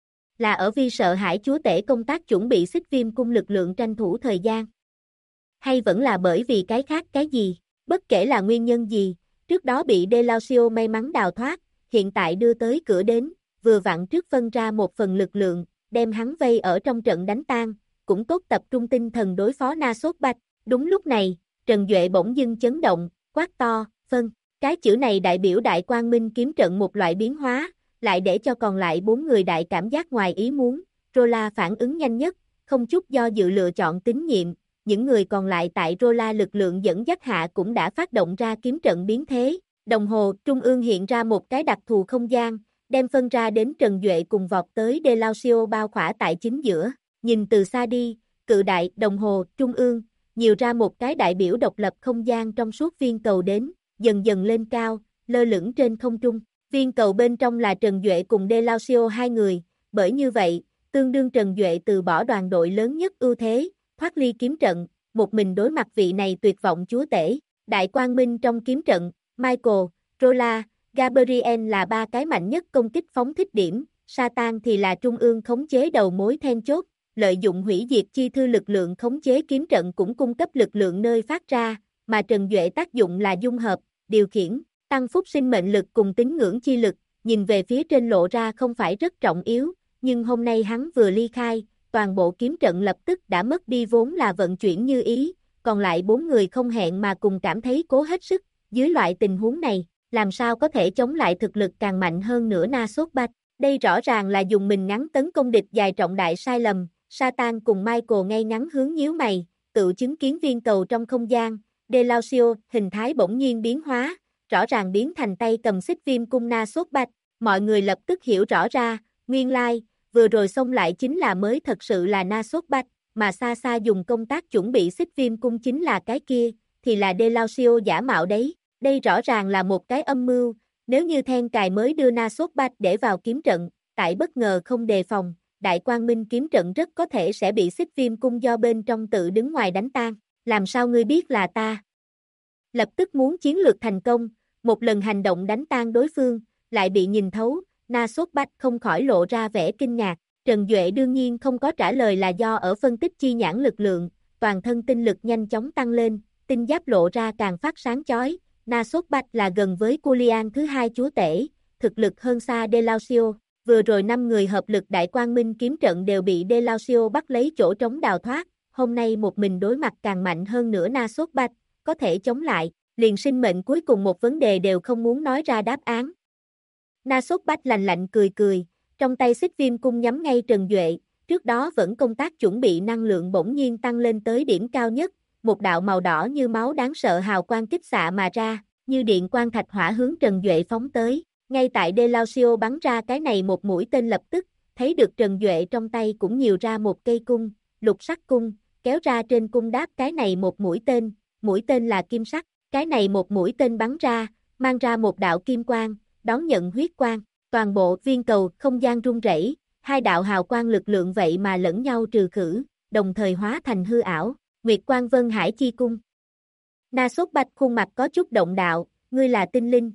Là ở vì sợ hãi chúa tể công tác chuẩn bị xích viêm cung lực lượng tranh thủ thời gian. Hay vẫn là bởi vì cái khác cái gì, bất kể là nguyên nhân gì, trước đó bị Delacio may mắn đào thoát, hiện tại đưa tới cửa đến, vừa vặn trước phân ra một phần lực lượng, đem hắn vây ở trong trận đánh tan, cũng tốt tập trung tinh thần đối phó Na Sốt Bạch. Đúng lúc này, Trần Duệ bỗng dưng chấn động, quát to, phân, cái chữ này đại biểu đại quang minh kiếm trận một loại biến hóa, lại để cho còn lại 4 người đại cảm giác ngoài ý muốn, Rola phản ứng nhanh nhất, không chút do dự lựa chọn tín nhiệm, những người còn lại tại Rola lực lượng dẫn dắt hạ cũng đã phát động ra kiếm trận biến thế, đồng hồ trung ương hiện ra một cái đặc thù không gian, đem phân ra đến Trần Duệ cùng vọt tới Delacio bao khỏa tại chính giữa, nhìn từ xa đi, cự đại đồng hồ trung ương, nhiều ra một cái đại biểu độc lập không gian trong suốt viên cầu đến, dần dần lên cao, lơ lửng trên không trung. Viên cầu bên trong là Trần Duệ cùng Delacio hai người, bởi như vậy, tương đương Trần Duệ từ bỏ đoàn đội lớn nhất ưu thế, thoát ly kiếm trận, một mình đối mặt vị này tuyệt vọng chúa tể. Đại quang minh trong kiếm trận, Michael, Rola, Gabriel là ba cái mạnh nhất công kích phóng thích điểm, Satan thì là trung ương khống chế đầu mối then chốt, lợi dụng hủy diệt chi thư lực lượng khống chế kiếm trận cũng cung cấp lực lượng nơi phát ra, mà Trần Duệ tác dụng là dung hợp, điều khiển, tăng phúc sinh mệnh lực cùng tín ngưỡng chi lực, nhìn về phía trên lộ ra không phải rất trọng yếu, nhưng hôm nay hắn vừa ly khai, toàn bộ kiếm trận lập tức đã mất đi vốn là vận chuyển như ý, còn lại 4 người không hẹn mà cùng cảm thấy cố hết sức, dưới loại tình huống này, làm sao có thể chống lại thực lực càng mạnh hơn nữa Na Sốt Bạch, đây rõ ràng là dùng mình ngắn tấn công địch dài trọng đại sai lầm, Satan cùng Michael ngay ngắn hướng nhíu mày, tự chứng kiến viên cầu trong không gian, Delacio hình thái bỗng nhiên biến hóa, rõ ràng biến thành tay cầm xích viêm cung Na Sốt Bạch, mọi người lập tức hiểu rõ ra, nguyên lai, vừa rồi xông lại chính là mới thật sự là Na Sốt Bạch, mà xa xa dùng công tác chuẩn bị xích viêm cung chính là cái kia, thì là Delacio giả mạo đấy, đây rõ ràng là một cái âm mưu, nếu như then cài mới đưa Na Sốt Bạch để vào kiếm trận, tại bất ngờ không đề phòng, đại quang minh kiếm trận rất có thể sẽ bị xích viêm cung do bên trong tự đứng ngoài đánh tan, làm sao ngươi biết là ta? Lập tức muốn chiến lược thành công, một lần hành động đánh tan đối phương, lại bị nhìn thấu, Na Sốt Bạch không khỏi lộ ra vẻ kinh ngạc, Trần Duệ đương nhiên không có trả lời là do ở phân tích chi nhãn lực lượng, toàn thân tinh lực nhanh chóng tăng lên, tinh giáp lộ ra càng phát sáng chói, Na Sốt Bạch là gần với Culian thứ hai chúa tể, thực lực hơn xa Delacio, vừa rồi 5 người hợp lực đại quang minh kiếm trận đều bị Delacio bắt lấy chỗ trống đào thoát, hôm nay một mình đối mặt càng mạnh hơn nữa Na Sốt Bạch, có thể chống lại, liền sinh mệnh cuối cùng một vấn đề đều không muốn nói ra đáp án. Na Sốt Bách lạnh lạnh cười cười, trong tay xích viêm cung nhắm ngay Trần Duệ, trước đó vẫn công tác chuẩn bị năng lượng bỗng nhiên tăng lên tới điểm cao nhất, một đạo màu đỏ như máu đáng sợ hào quang kích xạ mà ra, như điện quang thạch hỏa hướng Trần Duệ phóng tới. Ngay tại Delausio bắn ra cái này một mũi tên lập tức, thấy được Trần Duệ trong tay cũng nhiều ra một cây cung, lục sắc cung, kéo ra trên cung đáp cái này một mũi tên là kim sắc, cái này một mũi tên bắn ra, mang ra một đạo kim quang, đón nhận huyết quang, toàn bộ viên cầu không gian rung rẩy, hai đạo hào quang lực lượng vậy mà lẫn nhau trừ khử, đồng thời hóa thành hư ảo, Nguyệt Quang Vân Hải Chi Cung. Na Sốt Bách khuôn mặt có chút động đạo, ngươi là tinh linh.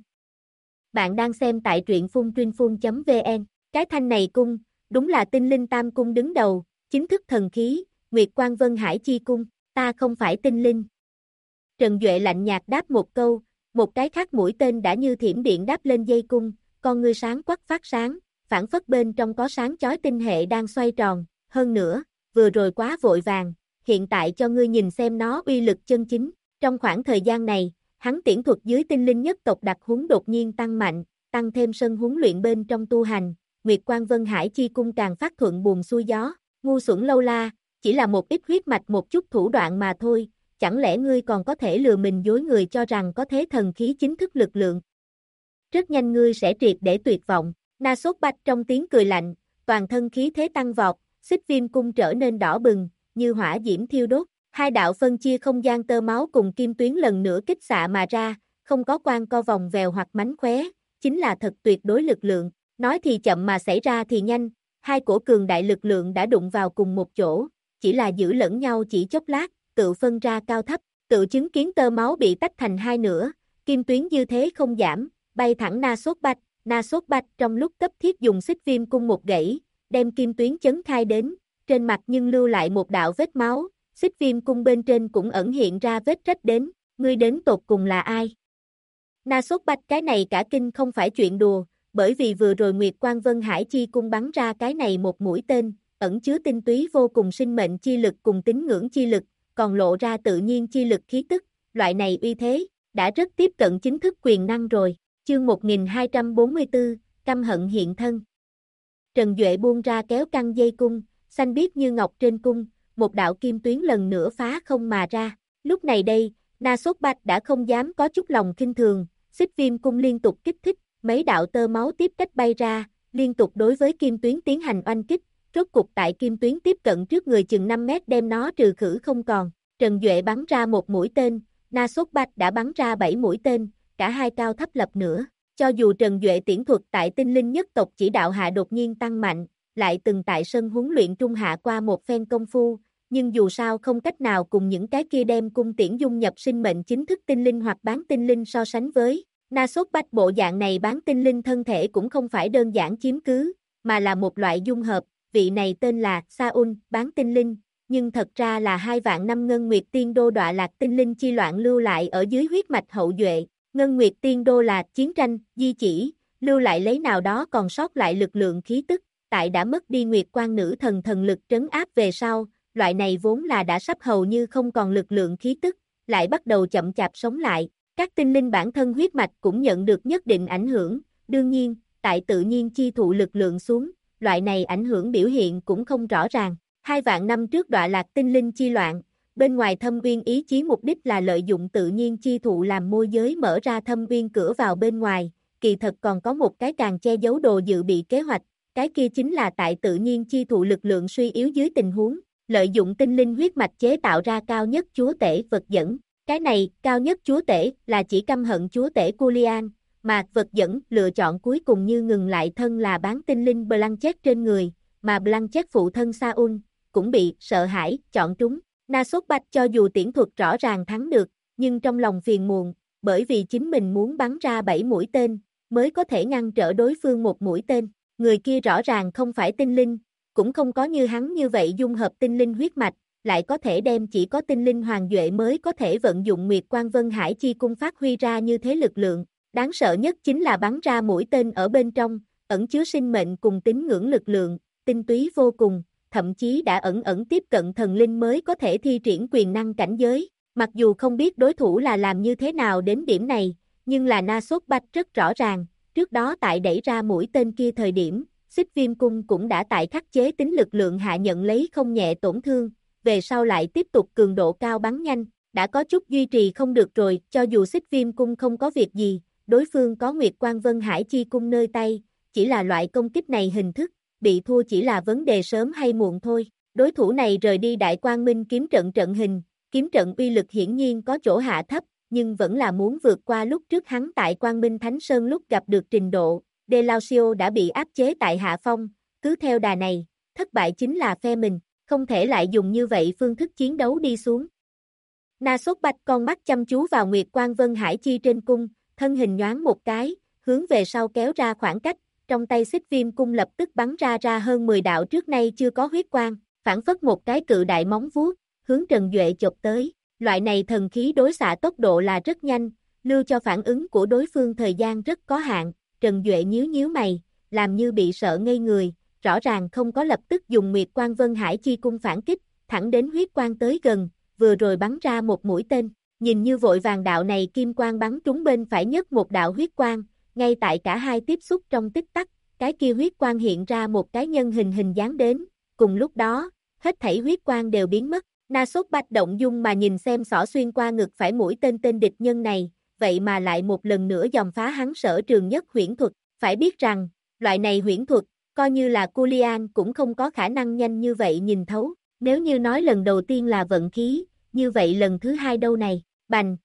Bạn đang xem tại truyện phun.vn, cái thanh này cung, đúng là tinh linh tam cung đứng đầu, chính thức thần khí, Nguyệt Quang Vân Hải Chi Cung, ta không phải tinh linh. Trần Duệ lạnh nhạt đáp một câu, một cái khác mũi tên đã như thiểm điện đáp lên dây cung, con ngươi sáng quắc phát sáng, phản phất bên trong có sáng chói tinh hệ đang xoay tròn, hơn nữa, vừa rồi quá vội vàng, hiện tại cho ngươi nhìn xem nó uy lực chân chính. Trong khoảng thời gian này, hắn tiễn thuật dưới tinh linh nhất tộc đặc huấn đột nhiên tăng mạnh, tăng thêm sân huấn luyện bên trong tu hành, Nguyệt Quang Vân Hải Chi Cung càng phát thuận buồm xuôi gió, ngu xuẩn lâu la, chỉ là một ít huyết mạch một chút thủ đoạn mà thôi, chẳng lẽ ngươi còn có thể lừa mình dối người cho rằng có thế thần khí chính thức lực lượng. Rất nhanh ngươi sẽ triệt để tuyệt vọng, Na Sốt Bách trong tiếng cười lạnh, toàn thân khí thế tăng vọt, xích viêm cung trở nên đỏ bừng, như hỏa diễm thiêu đốt, hai đạo phân chia không gian tơ máu cùng kim tuyến lần nữa kích xạ mà ra, không có quang co vòng vèo hoặc mánh khóe, chính là thật tuyệt đối lực lượng, nói thì chậm mà xảy ra thì nhanh, hai cổ cường đại lực lượng đã đụng vào cùng một chỗ, chỉ là giữ lẫn nhau chỉ chốc lát, tự phân ra cao thấp, tự chứng kiến tơ máu bị tách thành hai nửa, kim tuyến dư thế không giảm, bay thẳng Na Sốt Bách trong lúc cấp thiết dùng xích viêm cung một gãy, đem kim tuyến chấn khai đến, trên mặt nhưng lưu lại một đạo vết máu, xích viêm cung bên trên cũng ẩn hiện ra vết rách đến, ngươi đến tột cùng là ai? Na Sốt Bách cái này cả kinh không phải chuyện đùa, bởi vì vừa rồi Nguyệt Quang Vân Hải Chi Cung bắn ra cái này một mũi tên, ẩn chứa tinh túy vô cùng sinh mệnh chi lực cùng tín ngưỡng chi lực, còn lộ ra tự nhiên chi lực khí tức, loại này uy thế, đã rất tiếp cận chính thức quyền năng rồi. Chương 1244, căm hận hiện thân. Trần Duệ buông ra kéo căng dây cung, xanh biếc như ngọc trên cung, một đạo kim tuyến lần nữa phá không mà ra. Lúc này đây, Na Sốt Bách đã không dám có chút lòng khinh thường, xích viêm cung liên tục kích thích, mấy đạo tơ máu tiếp cách bay ra, liên tục đối với kim tuyến tiến hành oanh kích, rốt cục tại kim tuyến tiếp cận trước người chừng 5 mét đem nó trừ khử không còn. Trần Duệ bắn ra một mũi tên, Na Sốt Bách đã bắn ra 7 mũi tên, cả hai cao thấp lập nữa. Cho dù Trần Duệ tiễn thuật tại tinh linh nhất tộc chỉ đạo hạ đột nhiên tăng mạnh, lại từng tại sân huấn luyện trung hạ qua một phen công phu, nhưng dù sao không cách nào cùng những cái kia đem cung tiễn dung nhập sinh mệnh chính thức tinh linh hoặc bán tinh linh so sánh với. Na Sốt Bách bộ dạng này bán tinh linh thân thể cũng không phải đơn giản chiếm cứ, mà là một loại dung hợp, vị này tên là Saul, bán tinh linh, nhưng thật ra là 2 vạn năm Ngân Nguyệt Tiên Đô đọa lạc tinh linh chi loạn lưu lại ở dưới huyết mạch hậu duệ. Ngân Nguyệt Tiên Đô là chiến tranh, di chỉ, lưu lại lấy nào đó còn sót lại lực lượng khí tức, tại đã mất đi Nguyệt Quan nữ thần thần lực trấn áp về sau, loại này vốn là đã sắp hầu như không còn lực lượng khí tức, lại bắt đầu chậm chạp sống lại. Các tinh linh bản thân huyết mạch cũng nhận được nhất định ảnh hưởng, đương nhiên, tại tự nhiên chi thụ lực lượng xuống, loại này ảnh hưởng biểu hiện cũng không rõ ràng. 2 vạn năm trước đọa lạc tinh linh chi loạn, bên ngoài thâm uyên ý chí mục đích là lợi dụng tự nhiên chi thụ làm môi giới mở ra thâm uyên cửa vào bên ngoài, kỳ thật còn có một cái càng che giấu đồ dự bị kế hoạch, cái kia chính là tại tự nhiên chi thụ lực lượng suy yếu dưới tình huống, lợi dụng tinh linh huyết mạch chế tạo ra cao nhất chúa tể vật dẫn. Cái này, cao nhất chúa tể, là chỉ căm hận chúa tể Culian, mà vật dẫn lựa chọn cuối cùng như ngừng lại thân là bán tinh linh Blanchett trên người, mà Blanchett phụ thân Saul, cũng bị sợ hãi, chọn trúng. Na Sốt Bách cho dù tiễn thuật rõ ràng thắng được, nhưng trong lòng phiền muộn, bởi vì chính mình muốn bắn ra 7 mũi tên, mới có thể ngăn trở đối phương một mũi tên. Người kia rõ ràng không phải tinh linh, cũng không có như hắn như vậy dung hợp tinh linh huyết mạch, lại có thể đem chỉ có tinh linh hoàng duệ mới có thể vận dụng Nguyệt Quang Vân Hải Chi Cung phát huy ra như thế lực lượng. Đáng sợ nhất chính là bắn ra mũi tên ở bên trong, ẩn chứa sinh mệnh cùng tín ngưỡng lực lượng, tinh túy vô cùng, thậm chí đã ẩn tiếp cận thần linh mới có thể thi triển quyền năng cảnh giới. Mặc dù không biết đối thủ là làm như thế nào đến điểm này, nhưng là Na Sốt Bách rất rõ ràng, trước đó tại đẩy ra mũi tên kia thời điểm, Xích Viêm Cung cũng đã tại khắc chế tính lực lượng hạ nhận lấy không nhẹ tổn thương, về sau lại tiếp tục cường độ cao bắn nhanh, đã có chút duy trì không được rồi, cho dù Xích Viêm Cung không có việc gì, đối phương có Nguyệt Quang Vân Hải Chi Cung nơi tay, chỉ là loại công kích này hình thức, bị thua chỉ là vấn đề sớm hay muộn thôi. Đối thủ này rời đi Đại Quang Minh kiếm trận trận hình, kiếm trận uy lực hiển nhiên có chỗ hạ thấp, nhưng vẫn là muốn vượt qua lúc trước hắn tại Quang Minh Thánh Sơn lúc gặp được trình độ. Delausio đã bị áp chế tại hạ phong, cứ theo đà này, thất bại chính là phe mình, không thể lại dùng như vậy phương thức chiến đấu đi xuống. Na Sốt Bách con mắt chăm chú vào Nguyệt Quang Vân Hải Chi trên cung, thân hình nhoáng một cái, hướng về sau kéo ra khoảng cách, trong tay Xích Viêm Cung lập tức bắn ra hơn 10 đạo trước nay chưa có huyết quang, phản phất một cái cự đại móng vuốt, hướng Trần Duệ chộp tới. Loại này thần khí đối xạ tốc độ là rất nhanh, lưu cho phản ứng của đối phương thời gian rất có hạn. Trần Duệ nhíu mày, làm như bị sợ ngây người, rõ ràng không có lập tức dùng Nguyệt Quang Vân Hải Chi Cung phản kích, thẳng đến huyết quang tới gần, vừa rồi bắn ra một mũi tên, nhìn như vội vàng đạo này kim quang bắn trúng bên phải nhất một đạo huyết quang, ngay tại cả hai tiếp xúc trong tích tắc, cái kia huyết quang hiện ra một cái nhân hình dáng đến, cùng lúc đó, hết thảy huyết quang đều biến mất. Na Sốt Bách động dung mà nhìn xem xỏ xuyên qua ngực phải mũi tên địch nhân này, vậy mà lại một lần nữa dòm phá hắn sở trường nhất huyễn thuật, phải biết rằng, loại này huyễn thuật, coi như là Culian cũng không có khả năng nhanh như vậy nhìn thấu, nếu như nói lần đầu tiên là vận khí, như vậy lần thứ hai đâu này, bành.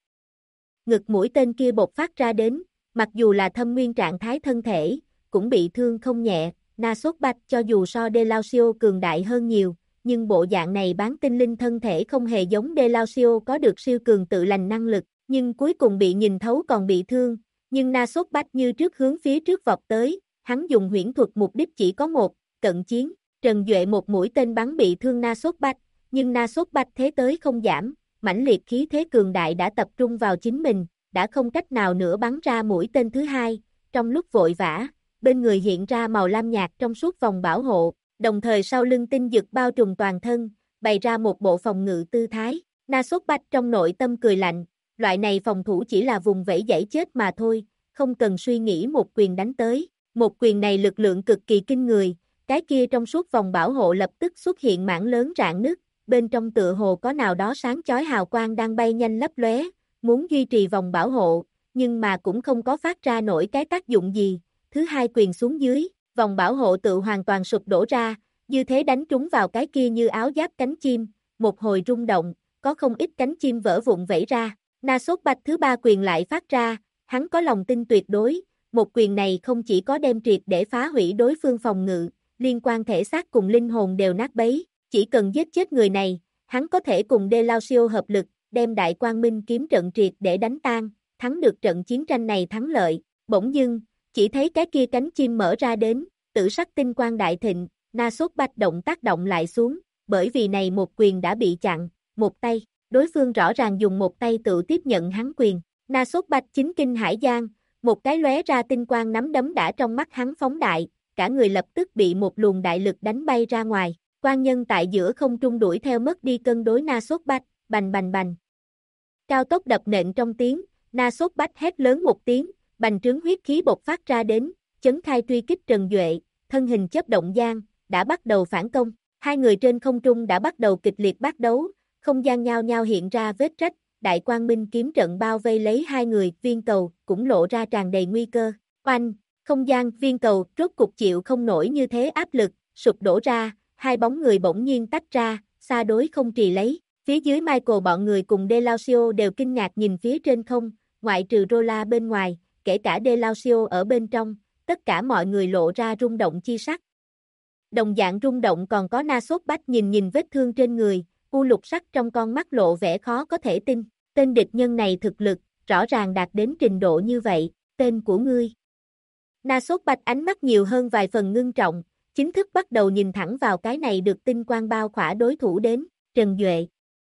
Ngực mũi tên kia bột phát ra đến, mặc dù là thâm nguyên trạng thái thân thể, cũng bị thương không nhẹ, Na Sốt Bách cho dù so Delausio cường đại hơn nhiều, nhưng bộ dạng này bán tinh linh thân thể không hề giống Delausio có được siêu cường tự lành năng lực, nhưng cuối cùng bị nhìn thấu còn bị thương, nhưng Na Sốt Bách như trước hướng phía trước vọt tới, hắn dùng huyễn thuật mục đích chỉ có một, cận chiến, Trần Duệ một mũi tên bắn bị thương Na Sốt Bách, nhưng Na Sốt Bách thế tới không giảm, mãnh liệt khí thế cường đại đã tập trung vào chính mình, đã không cách nào nữa bắn ra mũi tên thứ hai, trong lúc vội vã, bên người hiện ra màu lam nhạt trong suốt vòng bảo hộ, đồng thời sau lưng tinh dực bao trùm toàn thân, bày ra một bộ phòng ngự tư thái. Na Sốt Bách trong nội tâm cười lạnh, loại này phòng thủ chỉ là vùng vẫy dãy chết mà thôi, không cần suy nghĩ một quyền đánh tới. Một quyền này lực lượng cực kỳ kinh người, cái kia trong suốt vòng bảo hộ lập tức xuất hiện mảng lớn rạn nứt, bên trong tựa hồ có nào đó sáng chói hào quang đang bay nhanh lấp lóe, muốn duy trì vòng bảo hộ, nhưng mà cũng không có phát ra nổi cái tác dụng gì. Thứ hai quyền xuống dưới, vòng bảo hộ tự hoàn toàn sụp đổ ra, như thế đánh trúng vào cái kia như áo giáp cánh chim, một hồi rung động, có không ít cánh chim vỡ vụn vẩy ra. Na Sốt Bách thứ ba quyền lại phát ra, hắn có lòng tin tuyệt đối, một quyền này không chỉ có đem triệt để phá hủy đối phương phòng ngự, liên quan thể xác cùng linh hồn đều nát bấy, chỉ cần giết chết người này, hắn có thể cùng Delausio hợp lực, đem Đại Quang Minh kiếm trận triệt để đánh tan, thắng được trận chiến tranh này thắng lợi. Bỗng dưng, chỉ thấy cái kia cánh chim mở ra đến, tử sắc tinh quang đại thịnh, Na Sốt Bách động tác động lại xuống, bởi vì này một quyền đã bị chặn, một tay, đối phương rõ ràng dùng một tay tự tiếp nhận hắn quyền. Na Sốt Bách chính kinh hải giang, một cái lóe ra tinh quang nắm đấm đã trong mắt hắn phóng đại, cả người lập tức bị một luồng đại lực đánh bay ra ngoài. Quan nhân tại giữa không trung đuổi theo mất đi cân đối Na Sốt Bách, bành bành bành. Cao tốc đập nện trong tiếng, Na Sốt Bách hét lớn một tiếng, bành trướng huyết khí bộc phát ra đến, chấn khai truy kích Trần Duệ, thân hình chớp động gian, đã bắt đầu phản công. Hai người trên không trung đã bắt đầu kịch liệt bắt đấu, không gian nhao nhao hiện ra vết rách, Đại Quang Minh kiếm trận bao vây lấy hai người, viên cầu cũng lộ ra tràn đầy nguy cơ. Oanh, không gian viên cầu rốt cục chịu không nổi như thế áp lực, sụp đổ ra, hai bóng người bỗng nhiên tách ra, xa đối không trì lấy. Phía dưới Michael bọn người cùng Delausio đều kinh ngạc nhìn phía trên không, ngoại trừ Rola bên ngoài, kể cả Delausio ở bên trong, tất cả mọi người lộ ra rung động chi sắc. Đồng dạng rung động còn có Na Sốt Bách nhìn vết thương trên người, u lục sắc trong con mắt lộ vẻ khó có thể tin, tên địch nhân này thực lực, rõ ràng đạt đến trình độ như vậy, tên của ngươi. Na Sốt Bách ánh mắt nhiều hơn vài phần ngưng trọng, chính thức bắt đầu nhìn thẳng vào cái này được tinh quang bao khỏa đối thủ đến, Trần Duệ.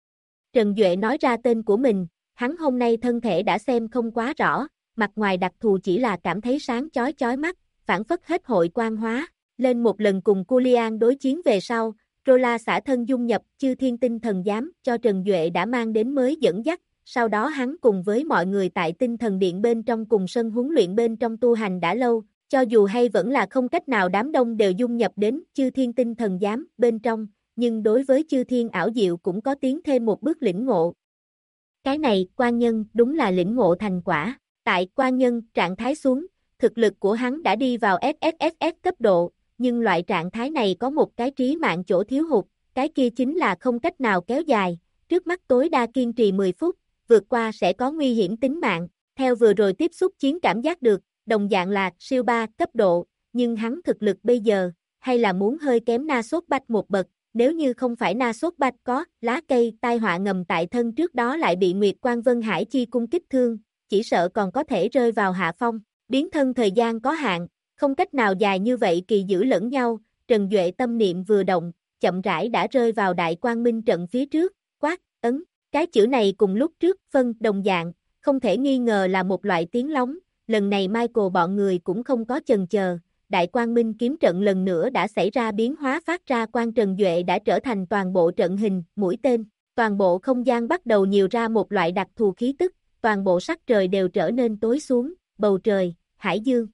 Trần Duệ nói ra tên của mình, hắn hôm nay thân thể đã xem không quá rõ, mặt ngoài đặc thù chỉ là cảm thấy sáng chói mắt, phản phất hết hội quang hóa, lên một lần cùng Culian đối chiến về sau, Rola xả thân dung nhập chư thiên tinh thần giám cho Trần Duệ đã mang đến mới dẫn dắt, sau đó hắn cùng với mọi người tại tinh thần điện bên trong cùng sân huấn luyện bên trong tu hành đã lâu, cho dù hay vẫn là không cách nào đám đông đều dung nhập đến chư thiên tinh thần giám bên trong, nhưng đối với chư thiên ảo diệu cũng có tiến thêm một bước lĩnh ngộ. Cái này, Quan Nhân đúng là lĩnh ngộ thành quả, tại Quan Nhân trạng thái xuống, thực lực của hắn đã đi vào SSSS cấp độ, nhưng loại trạng thái này có một cái trí mạng chỗ thiếu hụt, cái kia chính là không cách nào kéo dài, trước mắt tối đa kiên trì 10 phút, vượt qua sẽ có nguy hiểm tính mạng, theo vừa rồi tiếp xúc chiến cảm giác được, đồng dạng là siêu 3 cấp độ, nhưng hắn thực lực bây giờ, hay là muốn hơi kém Na Sốt Bách một bậc, nếu như không phải Na Sốt Bách có lá cây tai họa ngầm tại thân trước đó lại bị Nguyệt Quang Vân Hải chi cung kích thương, chỉ sợ còn có thể rơi vào hạ phong, biến thân thời gian có hạn, không cách nào dài như vậy kỳ giữ lẫn nhau, Trần Duệ tâm niệm vừa động, chậm rãi đã rơi vào đại quang minh trận phía trước, quát, ấn, cái chữ này cùng lúc trước phân đồng dạng, không thể nghi ngờ là một loại tiếng lóng, lần này Michael bọn người cũng không có chần chờ, đại quang minh kiếm trận lần nữa đã xảy ra biến hóa phát ra quang Trần Duệ đã trở thành toàn bộ trận hình, mũi tên, toàn bộ không gian bắt đầu nhiều ra một loại đặc thù khí tức, toàn bộ sắc trời đều trở nên tối xuống, bầu trời, hải dương.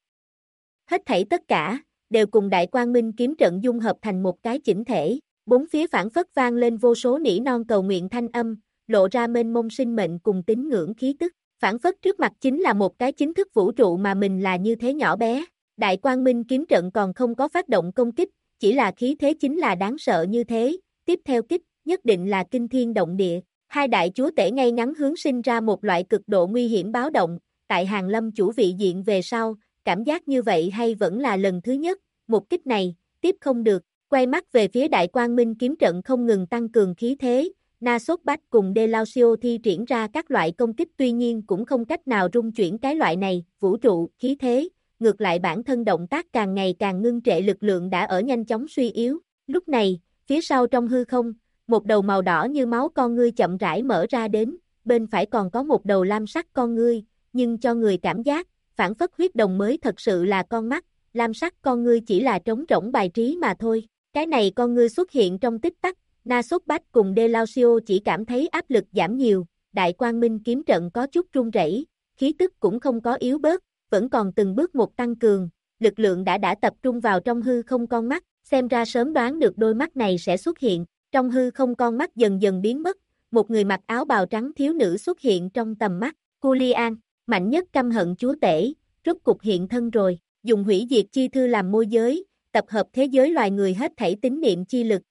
Hết thảy tất cả, đều cùng đại quang minh kiếm trận dung hợp thành một cái chỉnh thể, bốn phía phản phất vang lên vô số nỉ non cầu nguyện thanh âm, lộ ra mênh mông sinh mệnh cùng tín ngưỡng khí tức, phản phất trước mặt chính là một cái chính thức vũ trụ mà mình là như thế nhỏ bé, đại quang minh kiếm trận còn không có phát động công kích, chỉ là khí thế chính là đáng sợ như thế, tiếp theo kích, nhất định là kinh thiên động địa, hai đại chúa tể ngay ngắn hướng sinh ra một loại cực độ nguy hiểm báo động, tại Hàng Lâm chủ vị diện về sau, cảm giác như vậy hay vẫn là lần thứ nhất, một kích này, tiếp không được, quay mắt về phía đại quang minh kiếm trận không ngừng tăng cường khí thế, Na Sốt Bách cùng Delausio thi triển ra các loại công kích tuy nhiên cũng không cách nào rung chuyển cái loại này, vũ trụ, khí thế, ngược lại bản thân động tác càng ngày càng ngưng trệ lực lượng đã ở nhanh chóng suy yếu, lúc này, phía sau trong hư không, một đầu màu đỏ như máu con ngươi chậm rãi mở ra đến, bên phải còn có một đầu lam sắc con ngươi, nhưng cho người cảm giác, phản phất huyết đồng mới thật sự là con mắt, lam sắc con ngươi chỉ là trống rỗng bài trí mà thôi. Cái này con ngươi xuất hiện trong tích tắc, Na Sốt Bách cùng Delausio chỉ cảm thấy áp lực giảm nhiều, đại quang minh kiếm trận có chút run rẩy, khí tức cũng không có yếu bớt, vẫn còn từng bước một tăng cường, lực lượng đã tập trung vào trong hư không con mắt, xem ra sớm đoán được đôi mắt này sẽ xuất hiện, trong hư không con mắt dần dần biến mất, một người mặc áo bào trắng thiếu nữ xuất hiện trong tầm mắt, Julian, mạnh nhất căm hận chúa tể, rốt cục hiện thân rồi, dùng hủy diệt chi thư làm môi giới, tập hợp thế giới loài người hết thảy tín niệm chi lực.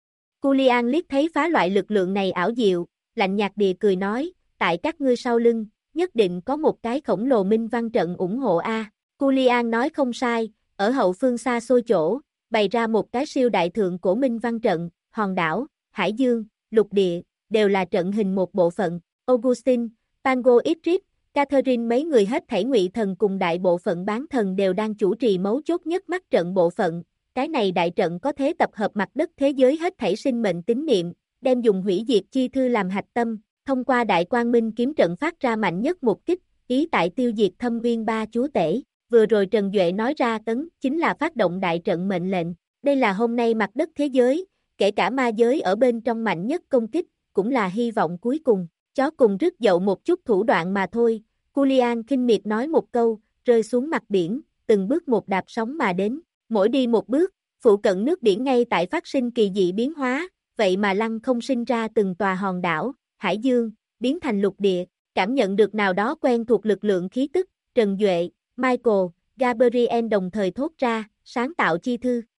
Julian liếc thấy phá loại lực lượng này ảo diệu, lạnh nhạt địa cười nói, tại các ngươi sau lưng, nhất định có một cái khổng lồ minh văn trận ủng hộ a. Julian nói không sai, ở hậu phương xa xôi chỗ, bày ra một cái siêu đại thượng cổ minh văn trận, hòn đảo, hải dương, lục địa, đều là trận hình một bộ phận. Augustine, Pango Idris, Catherine mấy người hết thảy ngụy thần cùng đại bộ phận bán thần đều đang chủ trì mấu chốt nhất mắt trận bộ phận. Cái này đại trận có thế tập hợp mặt đất thế giới hết thảy sinh mệnh tín niệm, đem dùng hủy diệt chi thư làm hạch tâm, thông qua đại quang minh kiếm trận phát ra mạnh nhất một kích, ý tại tiêu diệt thâm viên ba chúa tể. Vừa rồi Trần Duệ nói ra tấn chính là phát động đại trận mệnh lệnh. Đây là hôm nay mặt đất thế giới, kể cả ma giới ở bên trong mạnh nhất công kích, cũng là hy vọng cuối cùng. Chó cùng rứt dậu một chút thủ đoạn mà thôi. Julian khinh miệt nói một câu, rơi xuống mặt biển, từng bước một đạp sóng mà đến. Mỗi đi một bước, phụ cận nước biển ngay tại phát sinh kỳ dị biến hóa, vậy mà lăng không sinh ra từng tòa hòn đảo, hải dương, biến thành lục địa, cảm nhận được nào đó quen thuộc lực lượng khí tức, Trần Duệ, Michael, Gabriel đồng thời thốt ra, sáng tạo chi thư.